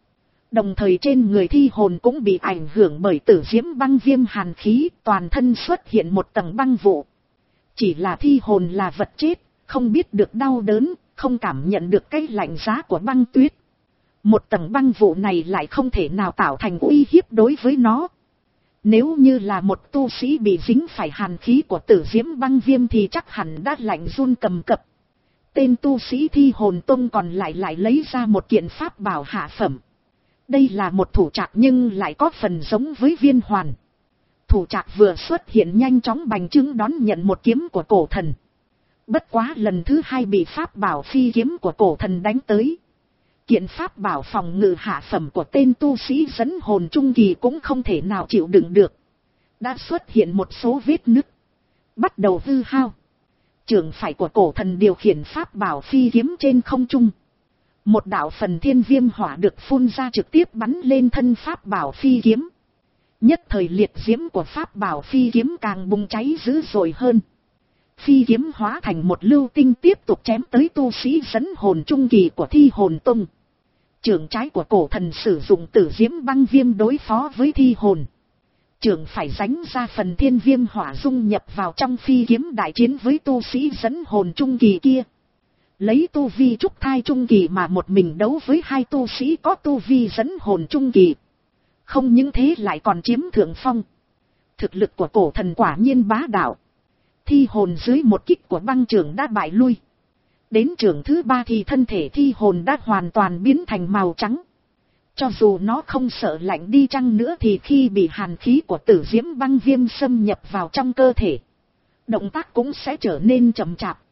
Đồng thời trên người thi hồn cũng bị ảnh hưởng bởi tử diễm băng viêm hàn khí, toàn thân xuất hiện một tầng băng vụ. Chỉ là thi hồn là vật chết, không biết được đau đớn, không cảm nhận được cái lạnh giá của băng tuyết. Một tầng băng vụ này lại không thể nào tạo thành uy hiếp đối với nó. Nếu như là một tu sĩ bị dính phải hàn khí của tử diễm băng viêm thì chắc hẳn đã lạnh run cầm cập. Tên tu sĩ thi hồn tông còn lại lại lấy ra một kiện pháp bảo hạ phẩm. Đây là một thủ trạc nhưng lại có phần giống với viên hoàn. Thủ trạc vừa xuất hiện nhanh chóng bành trướng đón nhận một kiếm của cổ thần. Bất quá lần thứ hai bị pháp bảo phi kiếm của cổ thần đánh tới. Kiện pháp bảo phòng ngự hạ phẩm của tên tu sĩ dẫn hồn trung kỳ cũng không thể nào chịu đựng được. Đã xuất hiện một số vết nứt. Bắt đầu hư hao. Trưởng phải của cổ thần điều khiển pháp bảo phi kiếm trên không trung. Một đạo phần thiên viêm hỏa được phun ra trực tiếp bắn lên thân pháp bảo phi kiếm. Nhất thời liệt diễm của pháp bảo phi kiếm càng bùng cháy dữ dội hơn. Phi kiếm hóa thành một lưu tinh tiếp tục chém tới tu sĩ dẫn hồn trung kỳ của thi hồn tông. Trưởng trái của cổ thần sử dụng tử diễm băng viêm đối phó với thi hồn. Trưởng phải ránh ra phần thiên viêm hỏa dung nhập vào trong phi kiếm đại chiến với tu sĩ dẫn hồn trung kỳ kia. Lấy tu vi trúc thai trung kỳ mà một mình đấu với hai tu sĩ có tu vi dẫn hồn trung kỳ. Không những thế lại còn chiếm thượng phong. Thực lực của cổ thần quả nhiên bá đạo. Thi hồn dưới một kích của băng trưởng đã bại lui. Đến trưởng thứ ba thì thân thể thi hồn đã hoàn toàn biến thành màu trắng. Cho dù nó không sợ lạnh đi chăng nữa thì khi bị hàn khí của tử diễm băng viêm xâm nhập vào trong cơ thể, động tác cũng sẽ trở nên chậm chạp.